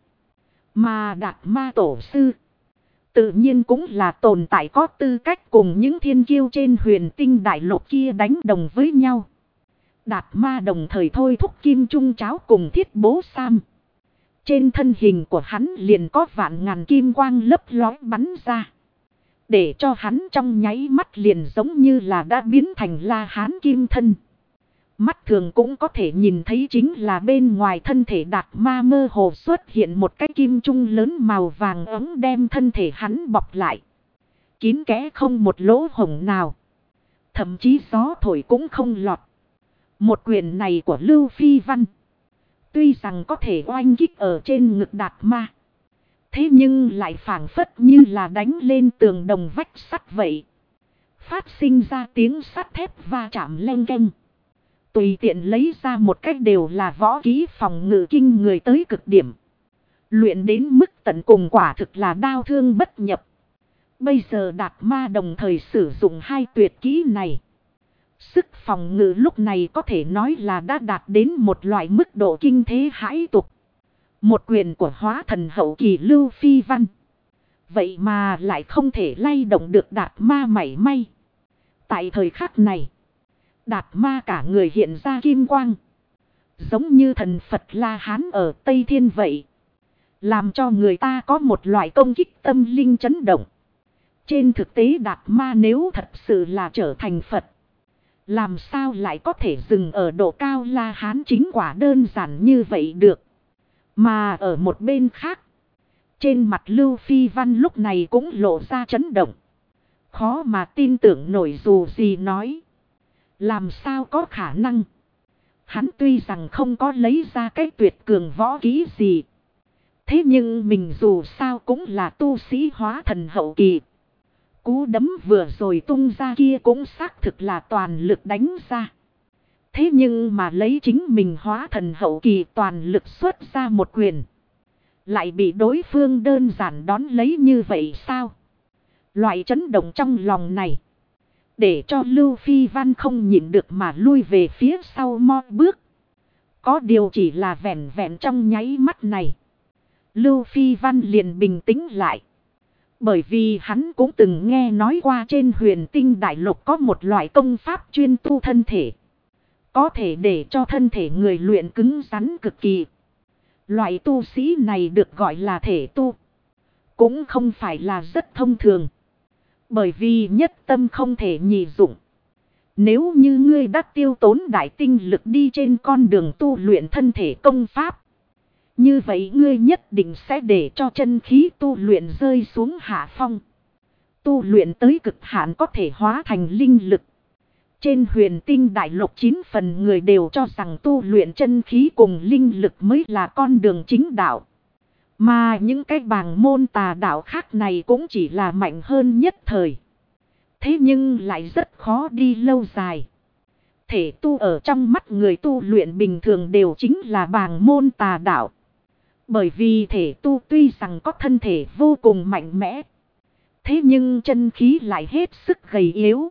A: Mà Đạt Ma tổ sư tự nhiên cũng là tồn tại có tư cách cùng những thiên kiêu trên huyền tinh đại lục kia đánh đồng với nhau. Đạt Ma đồng thời thôi thúc kim trung cháo cùng Thiết Bố Sam. Trên thân hình của hắn liền có vạn ngàn kim quang lấp lóe bắn ra. Để cho hắn trong nháy mắt liền giống như là đã biến thành La Hán kim thân. Mắt thường cũng có thể nhìn thấy chính là bên ngoài thân thể Đạt Ma mơ hồ xuất hiện một cái kim trung lớn màu vàng ấm đem thân thể hắn bọc lại. Kín kẽ không một lỗ hổng nào. Thậm chí gió thổi cũng không lọt. Một quyền này của Lưu Phi Văn. Tuy rằng có thể oanh kích ở trên ngực Đạt Ma. Thế nhưng lại phảng phất như là đánh lên tường đồng vách sắt vậy. Phát sinh ra tiếng sắt thép va chạm leng keng. Tùy tiện lấy ra một cách đều là võ kỹ phòng ngự kinh người tới cực điểm. Luyện đến mức tận cùng quả thực là đao thương bất nhập. Bây giờ Đạt Ma đồng thời sử dụng hai tuyệt kỹ này. Sức phòng ngự lúc này có thể nói là đã đạt đến một loại mức độ kinh thế hãi tục. Một quyền của hóa thần hậu kỳ Lưu Phi Văn. Vậy mà lại không thể lay động được Đạt Ma mảy may. Tại thời khắc này, Đạt Ma cả người hiện ra kim quang. Giống như thần Phật La Hán ở Tây Thiên vậy. Làm cho người ta có một loại công kích tâm linh chấn động. Trên thực tế Đạt Ma nếu thật sự là trở thành Phật. Làm sao lại có thể dừng ở độ cao La Hán chính quả đơn giản như vậy được. Mà ở một bên khác. Trên mặt Lưu Phi Văn lúc này cũng lộ ra chấn động. Khó mà tin tưởng nổi dù gì nói. Làm sao có khả năng. Hắn tuy rằng không có lấy ra cái tuyệt cường võ kỹ gì. Thế nhưng mình dù sao cũng là tu sĩ hóa thần hậu kỳ. Cú đấm vừa rồi tung ra kia cũng xác thực là toàn lực đánh ra. Thế nhưng mà lấy chính mình hóa thần hậu kỳ toàn lực xuất ra một quyền. Lại bị đối phương đơn giản đón lấy như vậy sao? Loại chấn động trong lòng này. Để cho Lưu Phi Văn không nhịn được mà lui về phía sau mo bước. Có điều chỉ là vẹn vẹn trong nháy mắt này. Lưu Phi Văn liền bình tĩnh lại. Bởi vì hắn cũng từng nghe nói qua trên Huyền Tinh Đại Lục có một loại công pháp chuyên tu thân thể. Có thể để cho thân thể người luyện cứng rắn cực kỳ. Loại tu sĩ này được gọi là thể tu. Cũng không phải là rất thông thường. Bởi vì nhất tâm không thể nhị dụng. Nếu như ngươi đã tiêu tốn đại tinh lực đi trên con đường tu luyện thân thể công pháp. Như vậy ngươi nhất định sẽ để cho chân khí tu luyện rơi xuống hạ phong. Tu luyện tới cực hạn có thể hóa thành linh lực. Trên Huyền Tinh Đại Lục 9 phần người đều cho rằng tu luyện chân khí cùng linh lực mới là con đường chính đạo. Mà những cái bàng môn tà đạo khác này cũng chỉ là mạnh hơn nhất thời. Thế nhưng lại rất khó đi lâu dài. Thể tu ở trong mắt người tu luyện bình thường đều chính là bàng môn tà đạo. Bởi vì thể tu tuy rằng có thân thể vô cùng mạnh mẽ. Thế nhưng chân khí lại hết sức gầy yếu.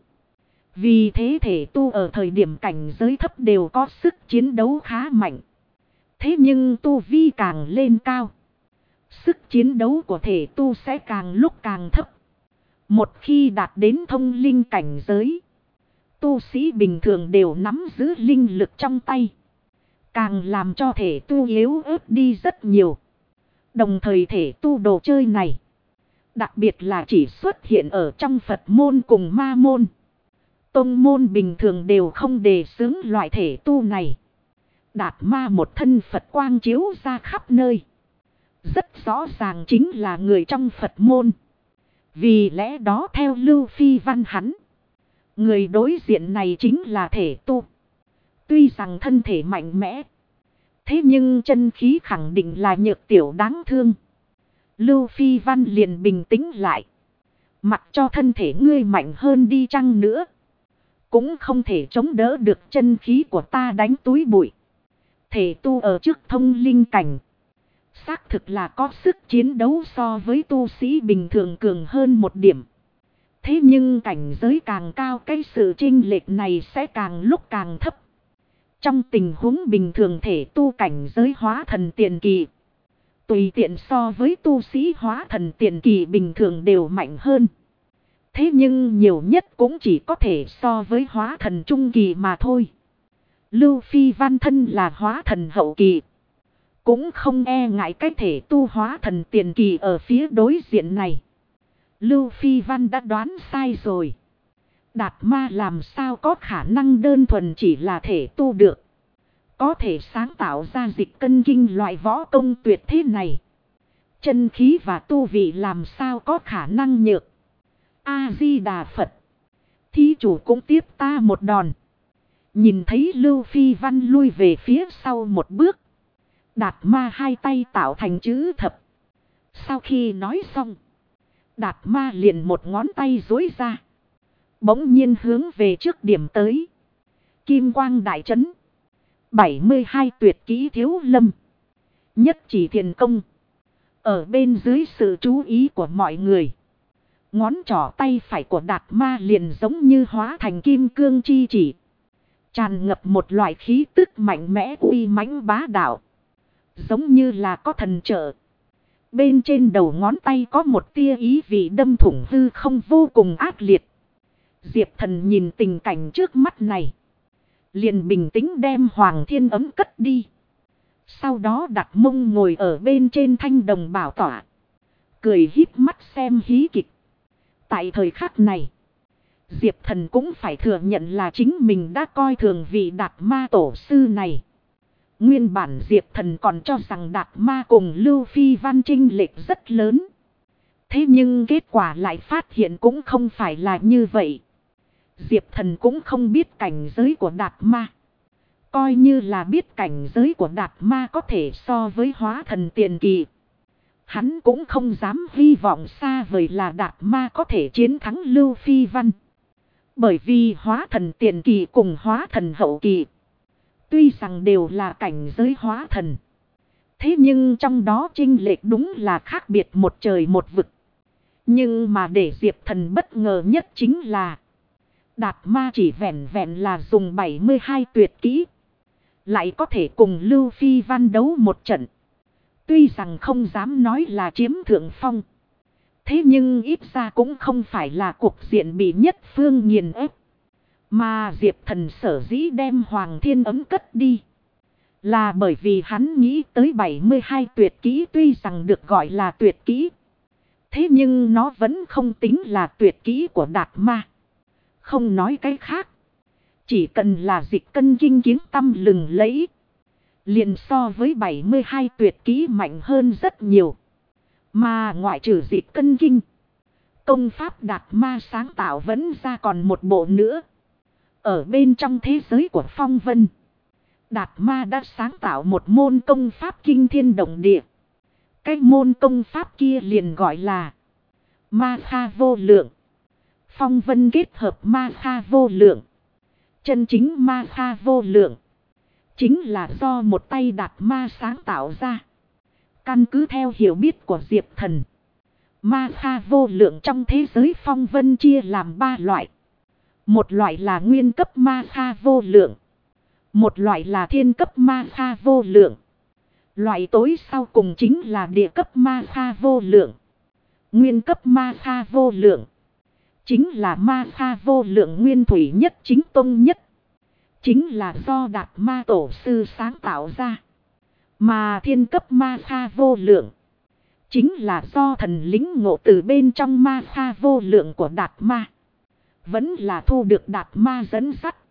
A: Vì thế thể tu ở thời điểm cảnh giới thấp đều có sức chiến đấu khá mạnh. Thế nhưng tu vi càng lên cao. Sức chiến đấu của thể tu sẽ càng lúc càng thấp. Một khi đạt đến thông linh cảnh giới. Tu sĩ bình thường đều nắm giữ linh lực trong tay. Càng làm cho thể tu yếu ớt đi rất nhiều. Đồng thời thể tu đồ chơi này. Đặc biệt là chỉ xuất hiện ở trong Phật môn cùng ma môn. Tông môn bình thường đều không đề xướng loại thể tu này. Đạt ma một thân Phật quang chiếu ra khắp nơi. Rất rõ ràng chính là người trong Phật môn. Vì lẽ đó theo Lưu Phi Văn hắn. Người đối diện này chính là thể tu. Tuy rằng thân thể mạnh mẽ. Thế nhưng chân khí khẳng định là nhược tiểu đáng thương. Lưu Phi Văn liền bình tĩnh lại. Mặc cho thân thể ngươi mạnh hơn đi chăng nữa. Cũng không thể chống đỡ được chân khí của ta đánh túi bụi. Thể tu ở trước thông linh cảnh. Xác thực là có sức chiến đấu so với tu sĩ bình thường cường hơn một điểm. Thế nhưng cảnh giới càng cao cái sự chênh lệch này sẽ càng lúc càng thấp. Trong tình huống bình thường thể tu cảnh giới hóa thần tiền kỳ. Tùy tiện so với tu sĩ hóa thần tiền kỳ bình thường đều mạnh hơn. Thế nhưng nhiều nhất cũng chỉ có thể so với hóa thần trung kỳ mà thôi. Lưu Phi Văn thân là hóa thần hậu kỳ. Cũng không e ngại cái thể tu hóa thần tiền kỳ ở phía đối diện này. Lưu Phi Văn đã đoán sai rồi. Đạt ma làm sao có khả năng đơn thuần chỉ là thể tu được. Có thể sáng tạo ra dịch cân kinh loại võ công tuyệt thế này. Chân khí và tu vị làm sao có khả năng nhược. A-di-đà Phật. Thí chủ cũng tiếp ta một đòn. Nhìn thấy Lưu Phi Văn lui về phía sau một bước. Đạt ma hai tay tạo thành chữ thập. Sau khi nói xong. Đạt ma liền một ngón tay duỗi ra. Bỗng nhiên hướng về trước điểm tới. Kim quang đại trấn. 72 tuyệt kỹ thiếu lâm. Nhất chỉ thiền công. Ở bên dưới sự chú ý của mọi người. Ngón trỏ tay phải của Đạt ma liền giống như hóa thành kim cương chi chỉ. Tràn ngập một loại khí tức mạnh mẽ uy mãnh bá đạo. Giống như là có thần trợ. Bên trên đầu ngón tay có một tia ý vị đâm thủng hư không vô cùng ác liệt. Diệp Thần nhìn tình cảnh trước mắt này. Liền bình tĩnh đem Hoàng Thiên ấm cất đi. Sau đó đặt mông ngồi ở bên trên thanh đồng bảo tọa. Cười híp mắt xem hí kịch. Tại thời khắc này. Diệp Thần cũng phải thừa nhận là chính mình đã coi thường vị Đạt ma tổ sư này. Nguyên bản Diệp Thần còn cho rằng Đạt Ma cùng Lưu Phi Văn chênh lệch rất lớn. Thế nhưng kết quả lại phát hiện cũng không phải là như vậy. Diệp Thần cũng không biết cảnh giới của Đạt Ma. Coi như là biết cảnh giới của Đạt Ma có thể so với hóa thần tiền kỳ. Hắn cũng không dám hy vọng xa vời là Đạt Ma có thể chiến thắng Lưu Phi Văn. Bởi vì hóa thần tiền kỳ cùng hóa thần hậu kỳ, tuy rằng đều là cảnh giới hóa thần, thế nhưng trong đó chênh lệch đúng là khác biệt một trời một vực. Nhưng mà để Diệp Thần bất ngờ nhất chính là Đạt Ma chỉ vẹn vẹn là dùng 72 tuyệt kỹ, lại có thể cùng Lưu Phi Văn đấu một trận. Tuy rằng không dám nói là chiếm thượng phong, thế nhưng ít ra cũng không phải là cuộc diện bị nhất phương nghiền ép. Mà Diệp Thần sở dĩ đem Hoàng Thiên Ấm cất đi, là bởi vì hắn nghĩ tới 72 tuyệt kỹ tuy rằng được gọi là tuyệt kỹ, thế nhưng nó vẫn không tính là tuyệt kỹ của Đạt Ma. Không nói cái khác, chỉ cần là dịch cân kinh tiếng tăm lừng lẫy, liền so với 72 tuyệt kỹ mạnh hơn rất nhiều. Mà ngoại trừ dịch cân kinh, công pháp Đạt Ma sáng tạo vẫn ra còn một bộ nữa. Ở bên trong thế giới của Phong Vân, Đạt Ma đã sáng tạo một môn công pháp kinh thiên động địa. Cái môn công pháp kia liền gọi là Ma Kha Vô Lượng. Phong Vân kết hợp Ma Kha Vô Lượng. Chân chính Ma Kha Vô Lượng chính là do một tay Đạt Ma sáng tạo ra. Căn cứ theo hiểu biết của Diệp Thần, Ma Kha Vô Lượng trong thế giới Phong Vân chia làm 3 loại. Một loại là nguyên cấp Ma Kha Vô Lượng, một loại là thiên cấp Ma Kha Vô Lượng, loại tối sau cùng chính là địa cấp Ma Kha Vô Lượng. Nguyên cấp Ma Kha Vô Lượng chính là Ma Kha Vô Lượng nguyên thủy nhất chính tông nhất, chính là do Đạt Ma tổ sư sáng tạo ra. Mà thiên cấp Ma Kha Vô Lượng chính là do thần lính ngộ từ bên trong Ma Kha Vô Lượng của Đạt Ma, vẫn là thu được Đạt Ma dẫn dắt.